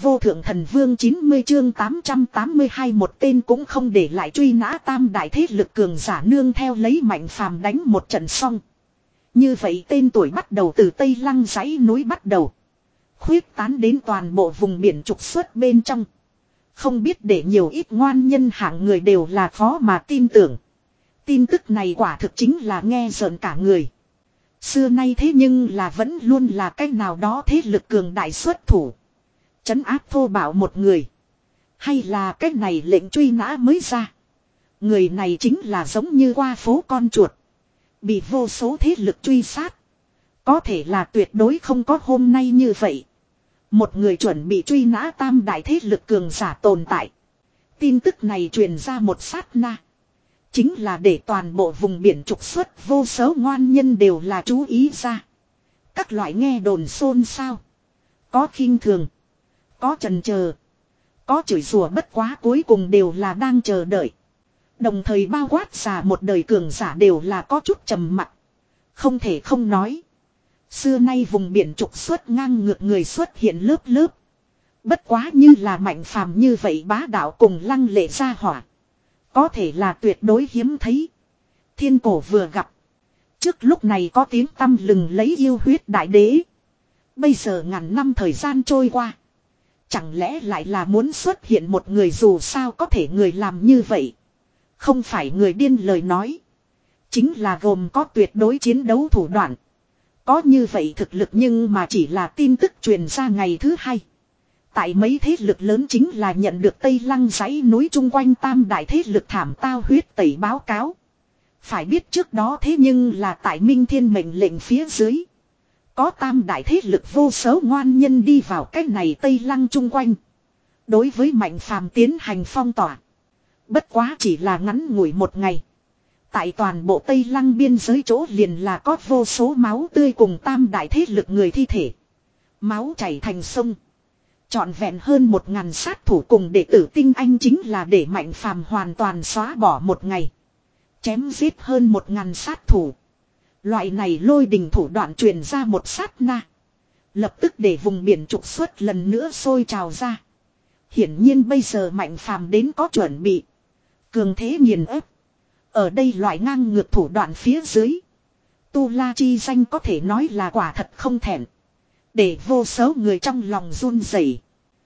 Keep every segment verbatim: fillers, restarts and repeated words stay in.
vô thượng thần vương chín mươi chương tám trăm tám mươi hai một tên cũng không để lại truy nã tam đại thế lực cường giả nương theo lấy Mạnh Phàm đánh một trận xong. Như vậy tên tuổi bắt đầu từ Tây Lăng dãy núi bắt đầu. Khuyết tán đến toàn bộ vùng biển trục xuất bên trong. Không biết để nhiều ít ngoan nhân hạng người đều là khó mà tin tưởng. Tin tức này quả thực chính là nghe rợn cả người. Xưa nay thế nhưng là vẫn luôn là cách nào đó thế lực cường đại xuất thủ. Trấn áp thô bạo một người. Hay là cách này lệnh truy nã mới ra. Người này chính là giống như qua phố con chuột. Bị vô số thế lực truy sát. Có thể là tuyệt đối không có hôm nay như vậy. Một người chuẩn bị truy nã tam đại thế lực cường giả tồn tại. Tin tức này truyền ra một sát na. Chính là để toàn bộ vùng biển trục xuất vô số ngoan nhân đều là chú ý ra. Các loại nghe đồn xôn xao. Có khinh thường. Có chần chờ. Có chửi rủa bất quá cuối cùng đều là đang chờ đợi. Đồng thời bao quát giả một đời cường giả đều là có chút trầm mặc. Không thể không nói. Xưa nay vùng biển trục xuất ngang ngược người xuất hiện lớp lớp. Bất quá như là Mạnh Phàm như vậy bá đạo cùng lăng lệ ra hỏa. Có thể là tuyệt đối hiếm thấy. Thiên cổ vừa gặp. Trước lúc này có tiếng tăm lừng lấy yêu huyết đại đế. Bây giờ ngàn năm thời gian trôi qua. Chẳng lẽ lại là muốn xuất hiện một người dù sao có thể người làm như vậy. Không phải người điên lời nói. Chính là gồm có tuyệt đối chiến đấu thủ đoạn. Có như vậy thực lực nhưng mà chỉ là tin tức truyền ra ngày thứ hai. Tại mấy thế lực lớn chính là nhận được Tây Lăng dãy núi chung quanh tam đại thế lực thảm tao huyết tẩy báo cáo. Phải biết trước đó thế nhưng là tại Minh Thiên mệnh lệnh phía dưới. Có tam đại thế lực vô số ngoan nhân đi vào cách này Tây Lăng chung quanh. Đối với Mạnh Phàm tiến hành phong tỏa. Bất quá chỉ là ngắn ngủi một ngày. Tại toàn bộ Tây Lăng biên giới chỗ liền là có vô số máu tươi cùng tam đại thế lực người thi thể. Máu chảy thành sông. Trọn vẹn hơn một ngàn sát thủ cùng đệ tử tinh anh chính là để Mạnh Phàm hoàn toàn xóa bỏ một ngày. Chém giết hơn một ngàn sát thủ. Loại này lôi đình thủ đoạn truyền ra một sát na. Lập tức để vùng biển trục xuất lần nữa sôi trào ra. Hiển nhiên bây giờ Mạnh Phàm đến có chuẩn bị. Cường thế nghiền ép. Ở đây loại ngang ngược thủ đoạn phía dưới. Tu La chi danh có thể nói là quả thật không thẹn. Để vô số người trong lòng run rẩy.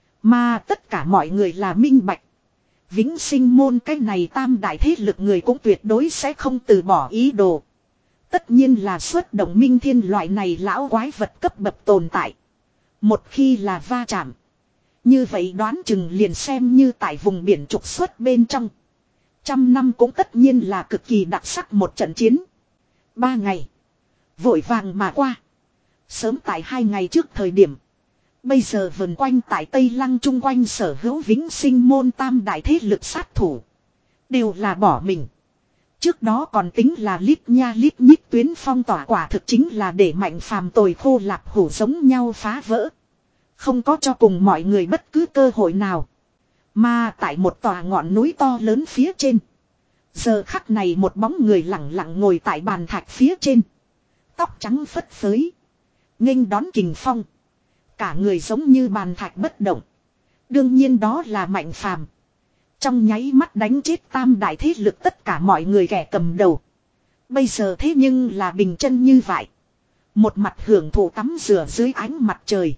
Mà tất cả mọi người là minh bạch. Vĩnh Sinh môn cái này tam đại thế lực người cũng tuyệt đối sẽ không từ bỏ ý đồ. Tất nhiên là xuất động Minh Thiên loại này lão quái vật cấp bậc tồn tại. Một khi là va chạm. Như vậy đoán chừng liền xem như tại vùng biển trục xuất bên trong. Trăm năm cũng tất nhiên là cực kỳ đặc sắc một trận chiến. Ba ngày. Vội vàng mà qua. Sớm tại hai ngày trước thời điểm. Bây giờ vần quanh tại Tây Lăng chung quanh sở hữu Vĩnh Sinh môn tam đại thế lực sát thủ. Đều là bỏ mình. Trước đó còn tính là lít nha lít nhít tuyến phong tỏa quả thực chính là để Mạnh Phàm tồi khô lạp hủ giống nhau phá vỡ. Không có cho cùng mọi người bất cứ cơ hội nào. Mà tại một tòa ngọn núi to lớn phía trên. Giờ khắc này một bóng người lặng lặng ngồi tại bàn thạch phía trên. Tóc trắng phất phới. Nghênh đón kình phong. Cả người giống như bàn thạch bất động. Đương nhiên đó là Mạnh Phàm. Trong nháy mắt đánh chết tam đại thế lực tất cả mọi người kẻ cầm đầu. Bây giờ thế nhưng là bình chân như vậy. Một mặt hưởng thụ tắm rửa dưới ánh mặt trời.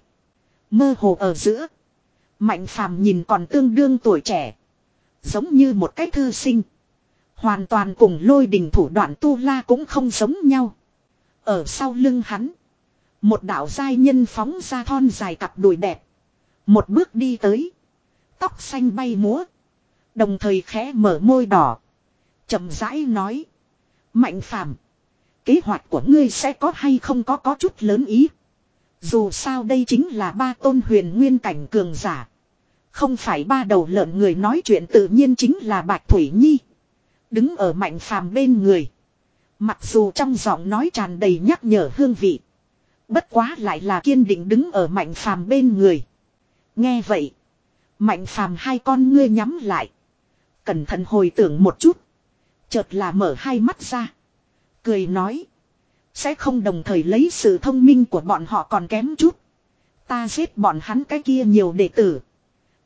Mơ hồ ở giữa. Mạnh Phàm nhìn còn tương đương tuổi trẻ. Giống như một cái thư sinh. Hoàn toàn cùng lôi đình thủ đoạn tu la cũng không giống nhau. Ở sau lưng hắn. Một đạo giai nhân phóng ra thon dài cặp đùi đẹp. Một bước đi tới. Tóc xanh bay múa. Đồng thời khẽ mở môi đỏ. Chậm rãi nói. Mạnh Phàm, kế hoạch của ngươi sẽ có hay không có có chút lớn ý. Dù sao đây chính là ba tôn huyền nguyên cảnh cường giả. Không phải ba đầu lợn người nói chuyện tự nhiên chính là Bạch Thủy Nhi. Đứng ở Mạnh Phàm bên người. Mặc dù trong giọng nói tràn đầy nhắc nhở hương vị. Bất quá lại là kiên định đứng ở Mạnh Phàm bên người. Nghe vậy. Mạnh Phàm hai con ngươi nhắm lại. Cẩn thận hồi tưởng một chút. Chợt là mở hai mắt ra. Cười nói. Sẽ không đồng thời lấy sự thông minh của bọn họ còn kém chút. Ta giết bọn hắn cái kia nhiều đệ tử.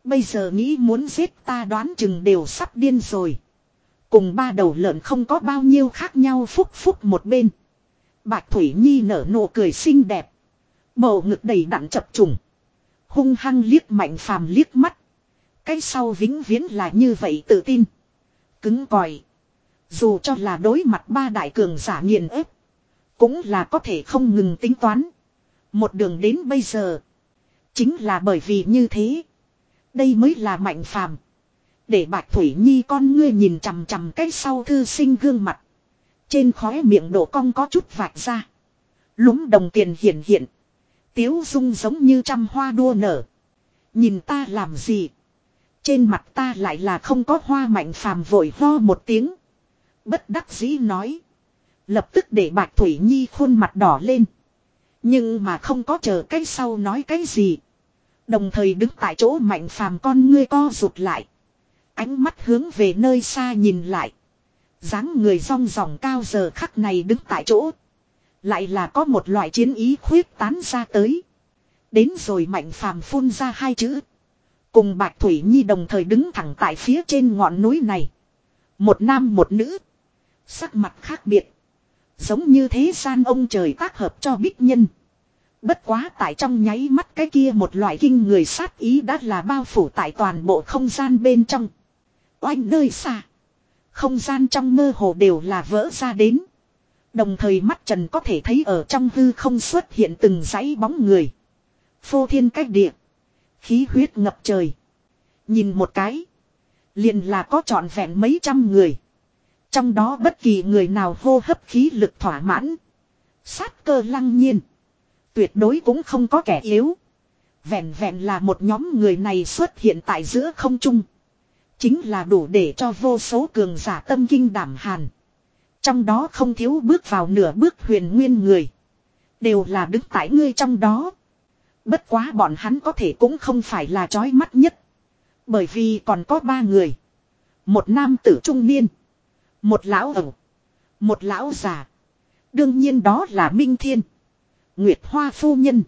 Bây giờ nghĩ muốn giết ta đoán chừng đều sắp điên rồi. Cùng ba đầu lợn không có bao nhiêu khác nhau. Phúc phúc một bên. Bạch Thủy Nhi nở nụ cười xinh đẹp. Bầu ngực đầy đặn chập trùng. Hung hăng liếc Mạnh Phàm liếc mắt. Cái sau vĩnh viễn là như vậy tự tin. Cứng cỏi. Dù cho là đối mặt ba đại cường giả nghiền ép. Cũng là có thể không ngừng tính toán. Một đường đến bây giờ. Chính là bởi vì như thế. Đây mới là Mạnh Phàm. Để Bạch Thủy Nhi con ngươi nhìn chằm chằm cái sau thư sinh gương mặt. Trên khóe miệng độ cong có chút vạch ra. Lúm đồng tiền hiện hiện. Tiếu dung giống như trăm hoa đua nở. Nhìn ta làm gì? Trên mặt ta lại là không có hoa. Mạnh Phàm vội ho một tiếng. Bất đắc dĩ nói. Lập tức để Bạch Thủy Nhi khuôn mặt đỏ lên. Nhưng mà không có chờ cái sau nói cái gì. Đồng thời đứng tại chỗ Mạnh Phàm con ngươi co rụt lại. Ánh mắt hướng về nơi xa nhìn lại. Dáng người rong ròng cao giờ khắc này đứng tại chỗ. Lại là có một loại chiến ý khuyết tán ra tới. Đến rồi Mạnh Phàm phun ra hai chữ. Cùng Bạch Thủy Nhi đồng thời đứng thẳng tại phía trên ngọn núi này. Một nam một nữ. Sắc mặt khác biệt. Giống như thế gian ông trời tác hợp cho bích nhân. Bất quá tại trong nháy mắt cái kia một loại kinh người sát ý đã là bao phủ tại toàn bộ không gian bên trong. Oanh nơi xa. Không gian trong mơ hồ đều là vỡ ra đến. Đồng thời mắt trần có thể thấy ở trong hư không xuất hiện từng dãy bóng người. Phô thiên cách địa. Khí huyết ngập trời. Nhìn một cái. Liền là có trọn vẹn mấy trăm người. Trong đó bất kỳ người nào hô hấp khí lực thỏa mãn. Sát cơ lăng nhiên. Tuyệt đối cũng không có kẻ yếu. Vẹn vẹn là một nhóm người này xuất hiện tại giữa không trung. Chính là đủ để cho vô số cường giả tâm kinh đảm hàn. Trong đó không thiếu bước vào nửa bước huyền nguyên người. Đều là đứng tại ngươi trong đó. Bất quá bọn hắn có thể cũng không phải là chói mắt nhất. Bởi vì còn có ba người. Một nam tử trung niên. Một lão ẩu. Một lão già. Đương nhiên đó là Minh Thiên. Nguyệt Hoa phu nhân.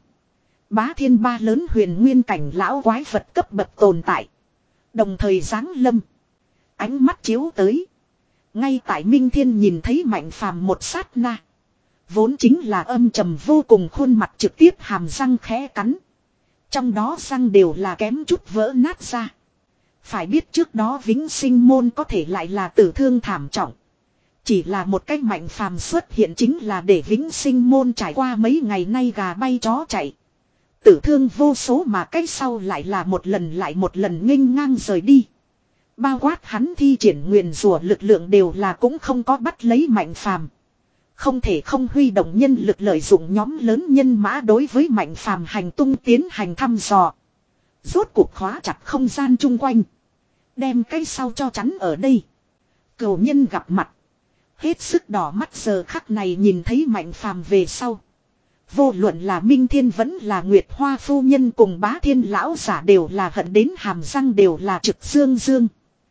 Bá Thiên ba lớn huyền nguyên cảnh lão quái vật cấp bậc tồn tại. Đồng thời giáng lâm. Ánh mắt chiếu tới. Ngay tại Minh Thiên nhìn thấy Mạnh Phàm một sát na. Vốn chính là âm trầm vô cùng khuôn mặt trực tiếp hàm răng khẽ cắn. Trong đó răng đều là kém chút vỡ nát ra. Phải biết trước đó Vĩnh Sinh môn có thể lại là tử thương thảm trọng. Chỉ là một cách Mạnh Phàm xuất hiện chính là để Vĩnh Sinh môn trải qua mấy ngày nay gà bay chó chạy. Tử thương vô số mà cách sau lại là một lần lại một lần nghênh ngang rời đi. Bao quát hắn thi triển nguyền rủa lực lượng đều là cũng không có bắt lấy Mạnh Phàm. Không thể không huy động nhân lực lợi dụng nhóm lớn nhân mã đối với Mạnh Phàm hành tung tiến hành thăm dò. Rốt cuộc khóa chặt không gian chung quanh. Đem cái sau cho chắn ở đây. Cửu nhân gặp mặt. Hết sức đỏ mắt giờ khắc này nhìn thấy Mạnh Phàm về sau. Vô luận là Minh Thiên vẫn là Nguyệt Hoa phu nhân cùng Bá Thiên lão giả đều là hận đến hàm răng đều là trực dương dương.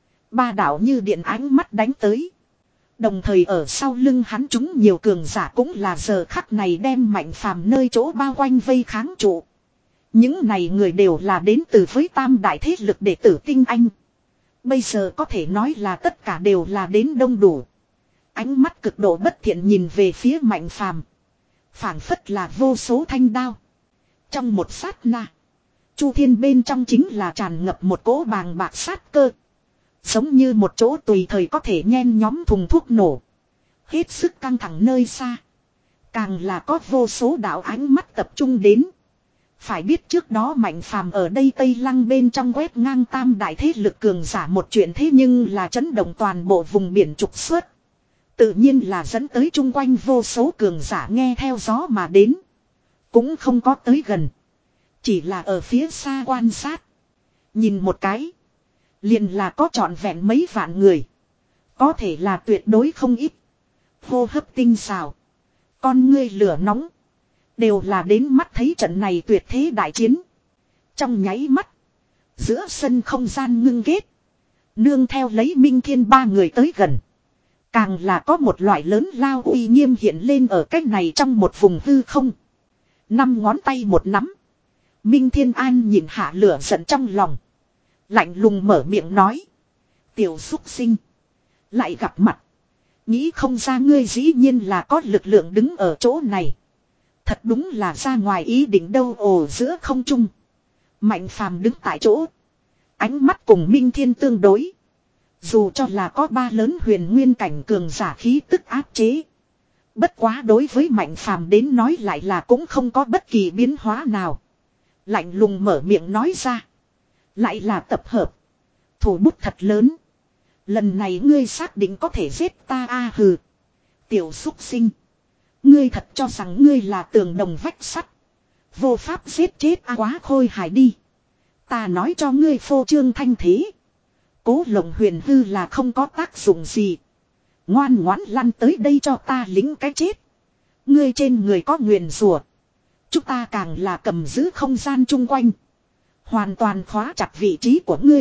Ba đạo như điện ánh mắt đánh tới. Đồng thời ở sau lưng hắn chúng nhiều cường giả cũng là giờ khắc này đem Mạnh Phàm nơi chỗ bao quanh vây kháng trụ. Những này người đều là đến từ với tam đại thế lực đệ tử tinh anh. Bây giờ có thể nói là tất cả đều là đến đông đủ. Ánh mắt cực độ bất thiện nhìn về phía Mạnh Phàm. Phảng phất là vô số thanh đao. Trong một sát na. Chu thiên bên trong chính là tràn ngập một cỗ bàng bạc sát cơ. Giống như một chỗ tùy thời có thể nhen nhóm thùng thuốc nổ. Hết sức căng thẳng nơi xa. Càng là có vô số đạo ánh mắt tập trung đến. Phải biết trước đó Mạnh Phàm ở đây Tây Lăng bên trong quét ngang tam đại thế lực cường giả một chuyện thế nhưng là chấn động toàn bộ vùng biển trục xuất. Tự nhiên là dẫn tới chung quanh vô số cường giả nghe theo gió mà đến. Cũng không có tới gần. Chỉ là ở phía xa quan sát. Nhìn một cái. Liền là có trọn vẹn mấy vạn người. Có thể là tuyệt đối không ít. Hô hấp tinh xào. Con ngươi lửa nóng. Đều là đến mắt thấy trận này tuyệt thế đại chiến. Trong nháy mắt. Giữa sân không gian ngưng kết. Nương theo lấy Minh Thiên ba người tới gần. Càng là có một loại lớn lao uy nghiêm hiện lên ở cách này trong một vùng hư không. Năm ngón tay một nắm. Minh Thiên An nhìn hạ lửa giận trong lòng. Lạnh lùng mở miệng nói. Tiểu xúc sinh. Lại gặp mặt. Nghĩ không ra ngươi dĩ nhiên là có lực lượng đứng ở chỗ này. Thật đúng là ra ngoài ý định đâu. Ồ, giữa không trung. Mạnh phàm đứng tại chỗ. Ánh mắt cùng Minh Thiên tương đối. Dù cho là có ba lớn huyền nguyên cảnh cường giả khí tức áp chế. Bất quá đối với Mạnh phàm đến nói lại là cũng không có bất kỳ biến hóa nào. Lạnh lùng mở miệng nói ra. Lại là tập hợp. Thủ bút thật lớn. Lần này ngươi xác định có thể giết ta a à, hừ. Tiểu xúc sinh. Ngươi thật cho rằng ngươi là tường đồng vách sắt. Vô pháp giết chết a à, quá khôi hài đi. Ta nói cho ngươi phô trương thanh thế. Cố lộng huyền hư là không có tác dụng gì. Ngoan ngoãn lăn tới đây cho ta lính cái chết. Ngươi trên người có nguyền rủa. Chúng ta càng là cầm giữ không gian chung quanh. Hoàn toàn khóa chặt vị trí của ngươi.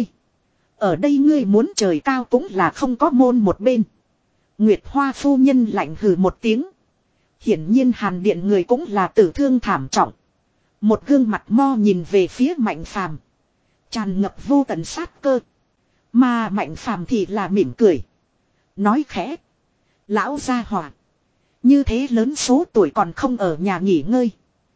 Ở đây ngươi muốn trời cao cũng là không có môn một bên. Nguyệt Hoa phu nhân lạnh hừ một tiếng. Hiển nhiên Hàn Điện người cũng là tử thương thảm trọng. Một gương mặt mo nhìn về phía Mạnh phàm. Tràn ngập vô tận sát cơ. Mà Mạnh phàm thì là mỉm cười. Nói khẽ. Lão gia hỏa. Như thế lớn số tuổi còn không ở nhà nghỉ ngơi.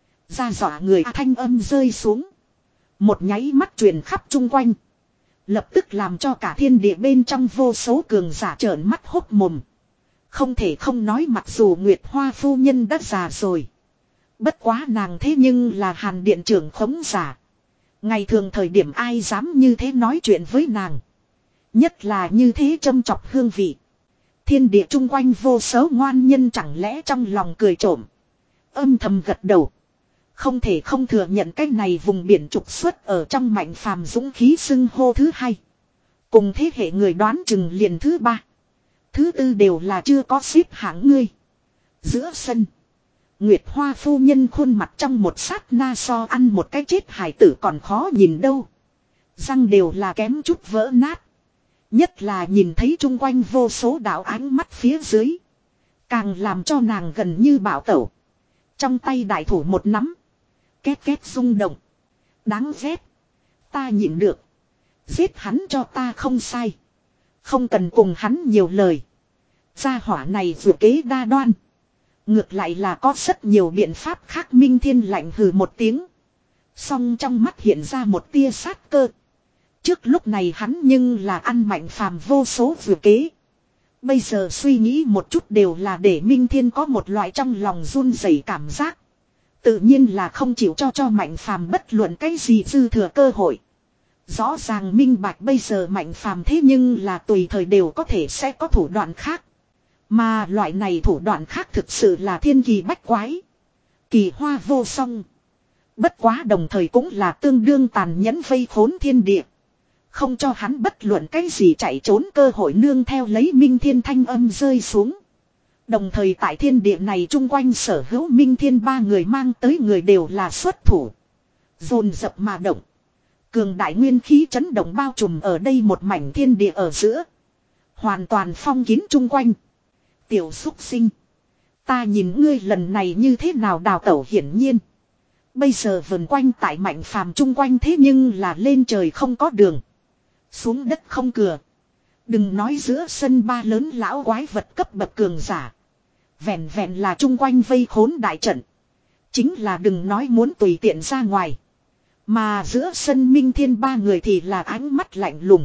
Ra dọa người thanh âm rơi xuống. Một nháy mắt truyền khắp chung quanh. Lập tức làm cho cả thiên địa bên trong vô số cường giả trợn mắt hốc mồm. Không thể không nói mặc dù Nguyệt Hoa phu nhân đã già rồi. Bất quá nàng thế nhưng là Hàn Điện trưởng khống giả. Ngày thường thời điểm ai dám như thế nói chuyện với nàng. Nhất là như thế châm chọc hương vị. Thiên địa chung quanh vô số ngoan nhân chẳng lẽ trong lòng cười trộm. Âm thầm gật đầu. Không thể không thừa nhận cái này vùng biển trục xuất ở trong Mạnh phàm dũng khí xưng hô thứ hai. Cùng thế hệ người đoán chừng liền thứ ba. Thứ tư đều là chưa có xếp hạng ngươi. Giữa sân. Nguyệt Hoa phu nhân khuôn mặt trong một sát na so ăn một cái chết hải tử còn khó nhìn đâu. Răng đều là kém chút vỡ nát. Nhất là nhìn thấy chung quanh vô số đạo ánh mắt phía dưới. Càng làm cho nàng gần như bạo tẩu. Trong tay đại thủ một nắm. Két két rung động. Đáng ghét. Ta nhịn được. Giết hắn cho ta không sai. Không cần cùng hắn nhiều lời. Gia hỏa này vừa kế đa đoan. Ngược lại là có rất nhiều biện pháp khác. Minh Thiên lạnh hừ một tiếng. Song trong mắt hiện ra một tia sát cơ. Trước lúc này hắn nhưng là ăn Mạnh phàm vô số vừa kế. Bây giờ suy nghĩ một chút đều là để Minh Thiên có một loại trong lòng run rẩy cảm giác. Tự nhiên là không chịu cho cho Mạnh phàm bất luận cái gì dư thừa cơ hội. Rõ ràng minh bạch bây giờ Mạnh phàm thế nhưng là tùy thời đều có thể sẽ có thủ đoạn khác. Mà loại này thủ đoạn khác thực sự là thiên kỳ bách quái. Kỳ hoa vô song. Bất quá đồng thời cũng là tương đương tàn nhẫn vây khốn thiên địa. Không cho hắn bất luận cái gì chạy trốn cơ hội. Nương theo lấy Minh Thiên thanh âm rơi xuống. Đồng thời tại thiên địa này chung quanh sở hữu Minh Thiên ba người mang tới người đều là xuất thủ. Dồn dập mà động. Cường đại nguyên khí chấn động bao trùm ở đây một mảnh thiên địa ở giữa. Hoàn toàn phong kín chung quanh. Tiểu xúc sinh. Ta nhìn ngươi lần này như thế nào đào tẩu hiển nhiên. Bây giờ vần quanh tại Mạnh phàm chung quanh thế nhưng là lên trời không có đường. Xuống đất không cửa. Đừng nói giữa sân ba lớn lão quái vật cấp bậc cường giả. Vẹn vẹn là chung quanh vây khốn đại trận. Chính là đừng nói muốn tùy tiện ra ngoài. Mà giữa sân Minh Thiên ba người thì là ánh mắt lạnh lùng.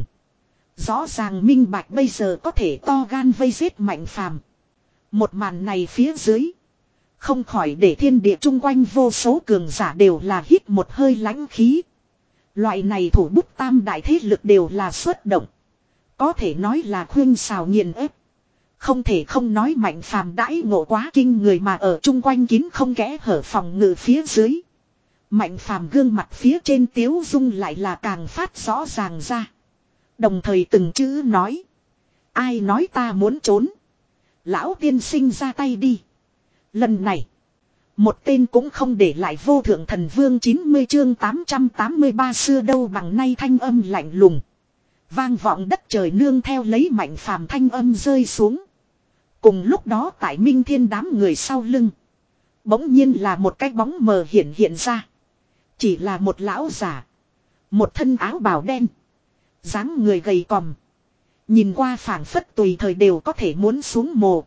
Rõ ràng minh bạch bây giờ có thể to gan vây giết Mạnh phàm. Một màn này phía dưới. Không khỏi để thiên địa chung quanh vô số cường giả đều là hít một hơi lãnh khí. Loại này thủ bút tam đại thế lực đều là xuất động. Có thể nói là khuyên xào nghiền ép. Không thể không nói Mạnh phàm đãi ngộ quá kinh người mà ở chung quanh kín không kẽ hở phòng ngự phía dưới. Mạnh phàm gương mặt phía trên tiếu dung lại là càng phát rõ ràng ra. Đồng thời từng chữ nói. Ai nói ta muốn trốn. Lão tiên sinh ra tay đi. Lần này. Một tên cũng không để lại vô thượng thần vương chín mươi chương tám trăm tám mươi ba xưa đâu bằng nay thanh âm lạnh lùng. Vang vọng đất trời nương theo lấy Mạnh phàm thanh âm rơi xuống. Cùng lúc đó tại Minh Thiên đám người sau lưng. Bỗng nhiên là một cái bóng mờ hiện hiện ra. Chỉ là một lão giả. Một thân áo bào đen. Dáng người gầy còm. Nhìn qua phảng phất tùy thời đều có thể muốn xuống mồ.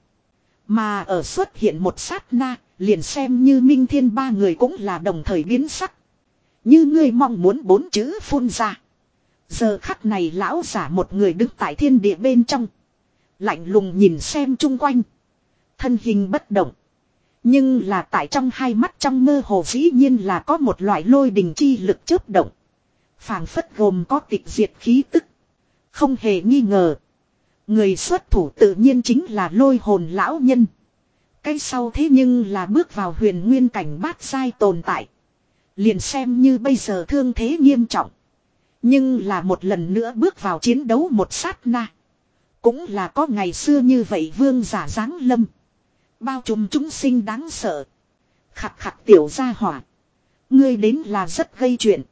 Mà ở xuất hiện một sát na, liền xem như Minh Thiên ba người cũng là đồng thời biến sắc. Như ngươi mong muốn bốn chữ phun ra. Giờ khắc này lão giả một người đứng tại thiên địa bên trong. Lạnh lùng nhìn xem chung quanh. Thân hình bất động. Nhưng là tại trong hai mắt trong mơ hồ dĩ nhiên là có một loại lôi đình chi lực chớp động. Phảng phất gồm có tịch diệt khí tức. Không hề nghi ngờ. Người xuất thủ tự nhiên chính là lôi hồn lão nhân. Cái sau thế nhưng là bước vào huyền nguyên cảnh bát giai tồn tại. Liền xem như bây giờ thương thế nghiêm trọng. Nhưng là một lần nữa bước vào chiến đấu một sát na. Cũng là có ngày xưa như vậy vương giả giáng lâm. Bao trùm chúng sinh đáng sợ. Khặt khặt tiểu gia hỏa. Ngươi đến là rất gây chuyện.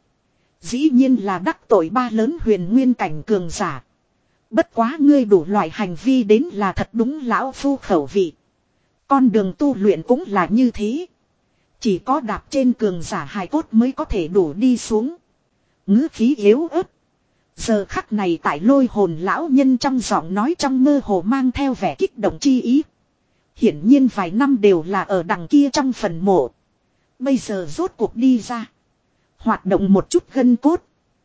Dĩ nhiên là đắc tội ba lớn huyền nguyên cảnh cường giả. Bất quá ngươi đủ loại hành vi đến là thật đúng lão phu khẩu vị. Con đường tu luyện cũng là như thế. Chỉ có đạp trên cường giả hài cốt mới có thể đủ đi xuống. Ngữ khí yếu ớt. Giờ khắc này tại lôi hồn lão nhân trong giọng nói trong mơ hồ mang theo vẻ kích động chi ý. Hiển nhiên vài năm đều là ở đằng kia trong phần mộ. Bây giờ rốt cuộc đi ra. Hoạt động một chút gân cốt.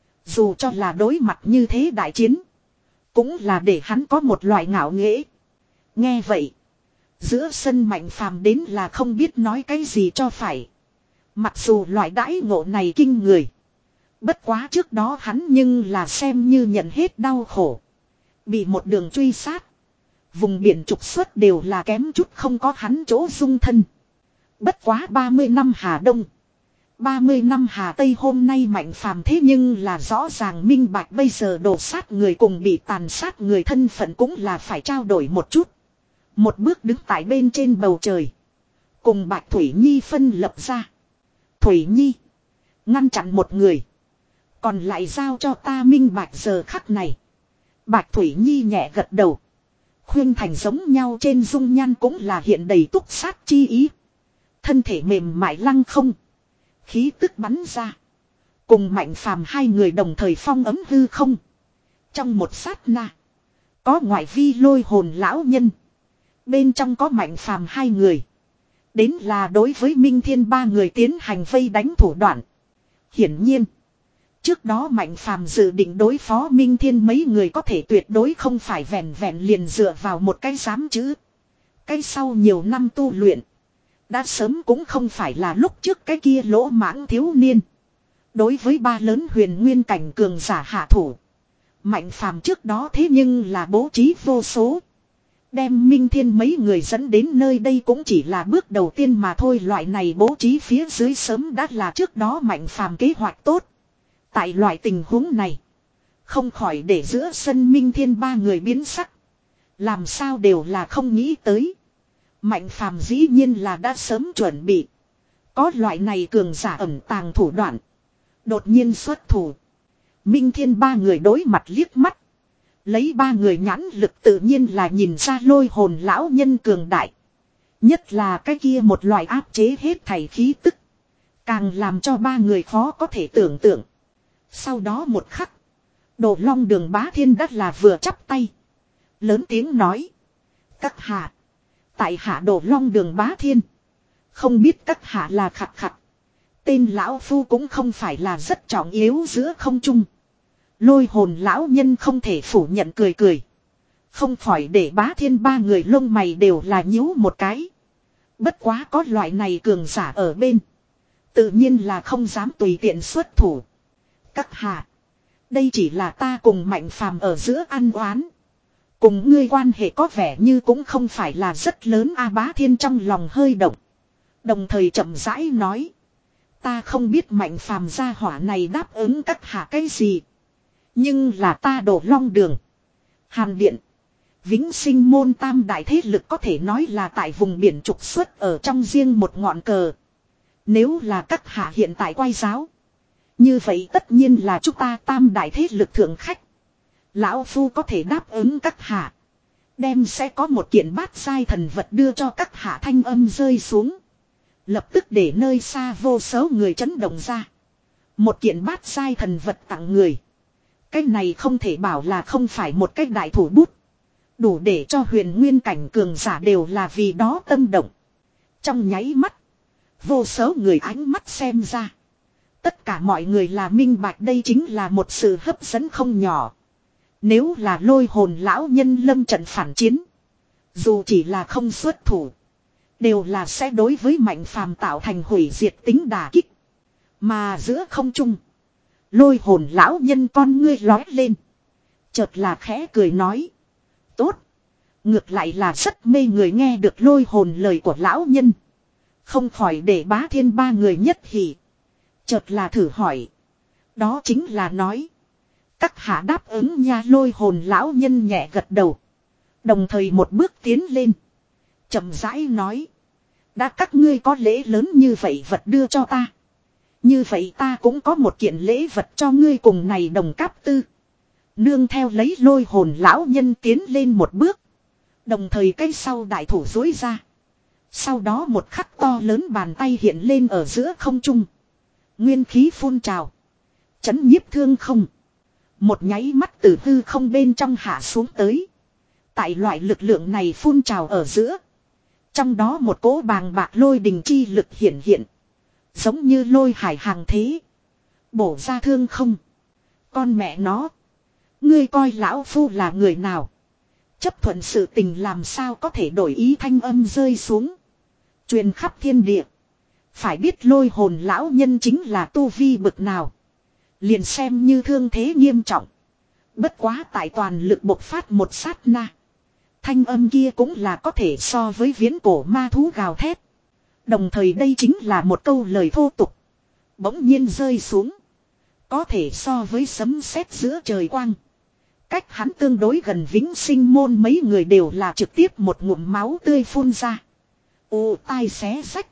Dù cho là đối mặt như thế đại chiến. Cũng là để hắn có một loại ngạo nghễ. Nghe vậy. Giữa sân Mạnh Phàm đến là không biết nói cái gì cho phải. Mặc dù loại đãi ngộ này kinh người. Bất quá trước đó hắn nhưng là xem như nhận hết đau khổ. Bị một đường truy sát. Vùng biển trục xuất đều là kém chút không có hắn chỗ dung thân. Bất quá ba mươi năm Hà Đông. ba mươi năm Hà Tây hôm nay Mạnh Phàm thế nhưng là rõ ràng minh bạch bây giờ đổ sát người cùng bị tàn sát người thân phận cũng là phải trao đổi một chút. Một bước đứng tại bên trên bầu trời. Cùng Bạch Thủy Nhi phân lập ra. Thủy Nhi. Ngăn chặn một người. Còn lại giao cho ta minh bạch giờ khắc này. Bạch Thủy Nhi nhẹ gật đầu. Khuyên thành giống nhau trên dung nhan cũng là hiện đầy túc sát chi ý. Thân thể mềm mại lăng không. Khí tức bắn ra. Cùng Mạnh Phàm hai người đồng thời phong ấm hư không. Trong một sát na. Có ngoại vi lôi hồn lão nhân. Bên trong có Mạnh Phàm hai người. Đến là đối với Minh Thiên ba người tiến hành vây đánh thủ đoạn. Hiển nhiên. Trước đó Mạnh Phàm dự định đối phó Minh Thiên mấy người có thể tuyệt đối không phải vẹn vẹn liền dựa vào một cái dám chữ. Cái sau nhiều năm tu luyện. Đã sớm cũng không phải là lúc trước cái kia lỗ mãng thiếu niên. Đối với ba lớn huyền nguyên cảnh cường giả hạ thủ. Mạnh Phàm trước đó thế nhưng là bố trí vô số. Đem Minh Thiên mấy người dẫn đến nơi đây cũng chỉ là bước đầu tiên mà thôi. Loại này bố trí phía dưới sớm đã là trước đó Mạnh Phàm kế hoạch tốt. Tại loại tình huống này. Không khỏi để giữa sân Minh Thiên ba người biến sắc. Làm sao đều là không nghĩ tới. Mạnh Phàm dĩ nhiên là đã sớm chuẩn bị. Có loại này cường giả ẩn tàng thủ đoạn. Đột nhiên xuất thủ. Minh Thiên ba người đối mặt liếc mắt. Lấy ba người nhãn lực tự nhiên là nhìn ra lôi hồn lão nhân cường đại. Nhất là cái kia một loại áp chế hết thảy khí tức. Càng làm cho ba người khó có thể tưởng tượng. Sau đó một khắc. Đồ Long Đường Bá Thiên đắt là vừa chắp tay. Lớn tiếng nói. Các hạ. Tại hạ Đồ Long Đường Bá Thiên. Không biết các hạ là khặt khặt. Tên lão phu cũng không phải là rất trọng yếu giữa không trung. Lôi hồn lão nhân không thể phủ nhận cười cười. Không khỏi để Bá Thiên ba người lông mày đều là nhíu một cái. Bất quá có loại này cường giả ở bên. Tự nhiên là không dám tùy tiện xuất thủ. Các hạ. Đây chỉ là ta cùng Mạnh Phàm ở giữa ăn oán. Cùng ngươi quan hệ có vẻ như cũng không phải là rất lớn a. Bá Thiên trong lòng hơi động. Đồng thời chậm rãi nói. Ta không biết Mạnh Phàm gia hỏa này đáp ứng các hạ cái gì. Nhưng là ta Đồ Long Đường. Hàn Điện. Vĩnh Sinh môn tam đại thế lực có thể nói là tại vùng biển trục xuất ở trong riêng một ngọn cờ. Nếu là các hạ hiện tại quay giáo. Như vậy tất nhiên là chúng ta tam đại thế lực thượng khách. Lão Phu có thể đáp ứng các hạ. Đem sẽ có một kiện bát giai thần vật đưa cho các hạ thanh âm rơi xuống. Lập tức để nơi xa vô số người chấn động ra. Một kiện bát giai thần vật tặng người. Cái này không thể bảo là không phải một cách đại thủ bút. Đủ để cho huyền nguyên cảnh cường giả đều là vì đó tâm động. Trong nháy mắt. Vô số người ánh mắt xem ra. Tất cả mọi người là minh bạch đây chính là một sự hấp dẫn không nhỏ. Nếu là lôi hồn lão nhân lâm trận phản chiến. Dù chỉ là không xuất thủ. Đều là sẽ đối với mạnh phàm tạo thành hủy diệt tính đả kích. Mà giữa không trung. Lôi hồn lão nhân con ngươi lói lên. Chợt là khẽ cười nói. Tốt. Ngược lại là rất mê người nghe được lôi hồn lời của lão nhân. Không khỏi để bá thiên ba người nhất hỉ. Chợt là thử hỏi. Đó chính là nói. Các hạ đáp ứng nha lôi hồn lão nhân nhẹ gật đầu. Đồng thời một bước tiến lên. Chậm rãi nói. Đã các ngươi có lễ lớn như vậy vật đưa cho ta. Như vậy ta cũng có một kiện lễ vật cho ngươi cùng này đồng cáp tư. Nương theo lấy lôi hồn lão nhân tiến lên một bước. Đồng thời cái sau đại thủ dối ra. Sau đó một khắc to lớn bàn tay hiện lên ở giữa không trung. Nguyên khí phun trào. Chấn nhiếp thương không. Một nháy mắt từ hư không bên trong hạ xuống tới. Tại loại lực lượng này phun trào ở giữa. Trong đó một cỗ bàng bạc lôi đình chi lực hiện hiện. Giống như lôi hải hàng thế. Bổ ra thương không. Con mẹ nó. Ngươi coi lão phu là người nào. Chấp thuận sự tình làm sao có thể đổi ý thanh âm rơi xuống. Truyền khắp thiên địa. Phải biết lôi hồn lão nhân chính là tu vi bực nào. Liền xem như thương thế nghiêm trọng. Bất quá tại toàn lực bộc phát một sát na. Thanh âm kia cũng là có thể so với viễn cổ ma thú gào thét. Đồng thời đây chính là một câu lời thô tục. Bỗng nhiên rơi xuống. Có thể so với sấm sét giữa trời quang. Cách hắn tương đối gần vĩnh sinh môn mấy người đều là trực tiếp một ngụm máu tươi phun ra. Ô tai xé rách.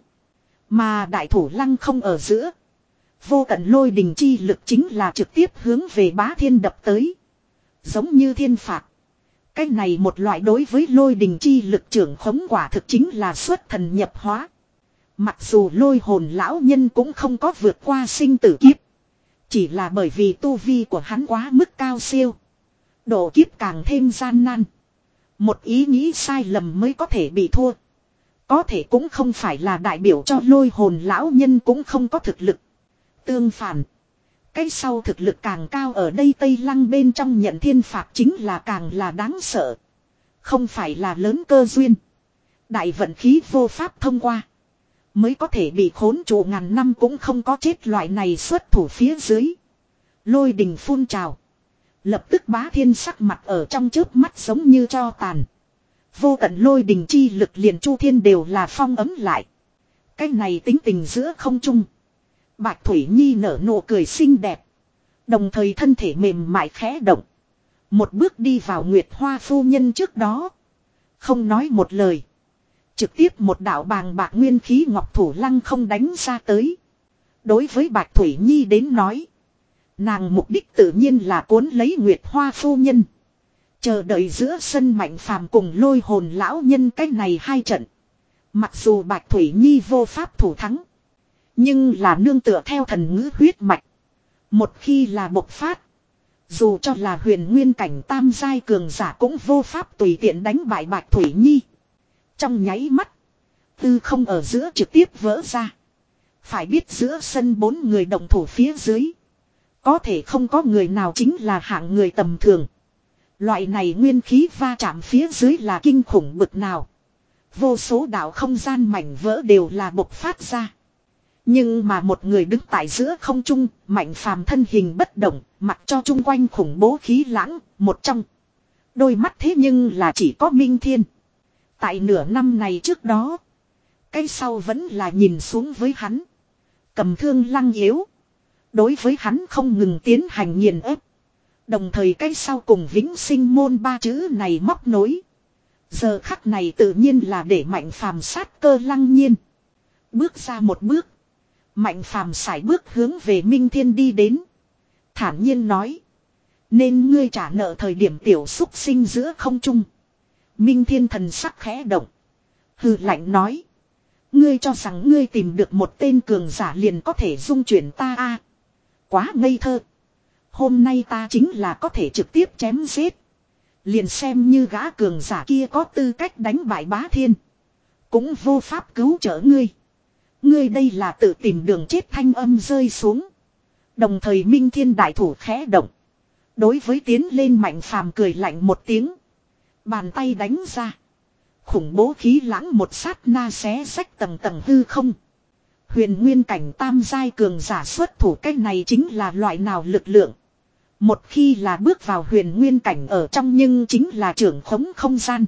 Mà đại thủ lăng không ở giữa. Vô tận lôi đình chi lực chính là trực tiếp hướng về bá thiên đập tới. Giống như thiên phạt. Cái này một loại đối với lôi đình chi lực trưởng khống quả thực chính là xuất thần nhập hóa. Mặc dù lôi hồn lão nhân cũng không có vượt qua sinh tử kiếp. Chỉ là bởi vì tu vi của hắn quá mức cao siêu. Độ kiếp càng thêm gian nan. Một ý nghĩ sai lầm mới có thể bị thua. Có thể cũng không phải là đại biểu cho lôi hồn lão nhân cũng không có thực lực. Tương phản. Cái sau thực lực càng cao ở đây Tây Lăng bên trong nhận thiên phạt chính là càng là đáng sợ. Không phải là lớn cơ duyên. Đại vận khí vô pháp thông qua. Mới có thể bị khốn trụ ngàn năm cũng không có chết loại này xuất thủ phía dưới. Lôi đình phun trào. Lập tức bá thiên sắc mặt ở trong chớp mắt giống như cho tàn. Vô tận lôi đình chi lực liền chu thiên đều là phong ấm lại. Cái này tính tình giữa không trung. Bạch Thủy Nhi nở nụ cười xinh đẹp. Đồng thời thân thể mềm mại khẽ động. Một bước đi vào Nguyệt Hoa phu nhân trước đó. Không nói một lời. Trực tiếp một đạo bàng bạc nguyên khí ngọc thủ lăng không đánh ra tới. Đối với Bạch Thủy Nhi đến nói. Nàng mục đích tự nhiên là cuốn lấy Nguyệt Hoa phu nhân. Chờ đợi giữa sân mạnh phàm cùng lôi hồn lão nhân cái này hai trận. Mặc dù Bạch Thủy Nhi vô pháp thủ thắng. Nhưng là nương tựa theo thần ngữ huyết mạch. Một khi là bộc phát. Dù cho là huyền nguyên cảnh tam giai cường giả cũng vô pháp tùy tiện đánh bại Bạch Thủy Nhi. Trong nháy mắt. Tư không ở giữa trực tiếp vỡ ra. Phải biết giữa sân bốn người đồng thủ phía dưới. Có thể không có người nào chính là hạng người tầm thường. Loại này nguyên khí va chạm phía dưới là kinh khủng bực nào. Vô số đạo không gian mảnh vỡ đều là bộc phát ra. Nhưng mà một người đứng tại giữa không trung, mạnh phàm thân hình bất động, mặc cho chung quanh khủng bố khí lãng, một trong. Đôi mắt thế nhưng là chỉ có Minh Thiên. Tại nửa năm này trước đó, cái sau vẫn là nhìn xuống với hắn. Cầm thương lăng yếu. Đối với hắn không ngừng tiến hành nghiền ép. Đồng thời cái sau cùng vĩnh sinh môn ba chữ này móc nối. Giờ khắc này tự nhiên là để mạnh phàm sát cơ lăng nhiên. Bước ra một bước. Mạnh phàm sải bước hướng về Minh Thiên đi đến. Thản nhiên nói. Nên ngươi trả nợ thời điểm tiểu xúc sinh giữa không trung. Minh Thiên thần sắc khẽ động. Hừ lạnh nói. Ngươi cho rằng ngươi tìm được một tên cường giả liền có thể dung chuyển ta a? Quá ngây thơ. Hôm nay ta chính là có thể trực tiếp chém giết. Liền xem như gã cường giả kia có tư cách đánh bại bá thiên. Cũng vô pháp cứu trợ ngươi. Ngươi đây là tự tìm đường chết thanh âm rơi xuống. Đồng thời Minh Thiên đại thủ khẽ động. Đối với tiến lên Mạnh Phàm cười lạnh một tiếng. Bàn tay đánh ra. Khủng bố khí lãng một sát na xé rách tầng tầng hư không. Huyền nguyên cảnh tam giai cường giả xuất thủ, cách này chính là loại nào lực lượng. Một khi là bước vào huyền nguyên cảnh ở trong nhưng chính là trưởng khống không gian.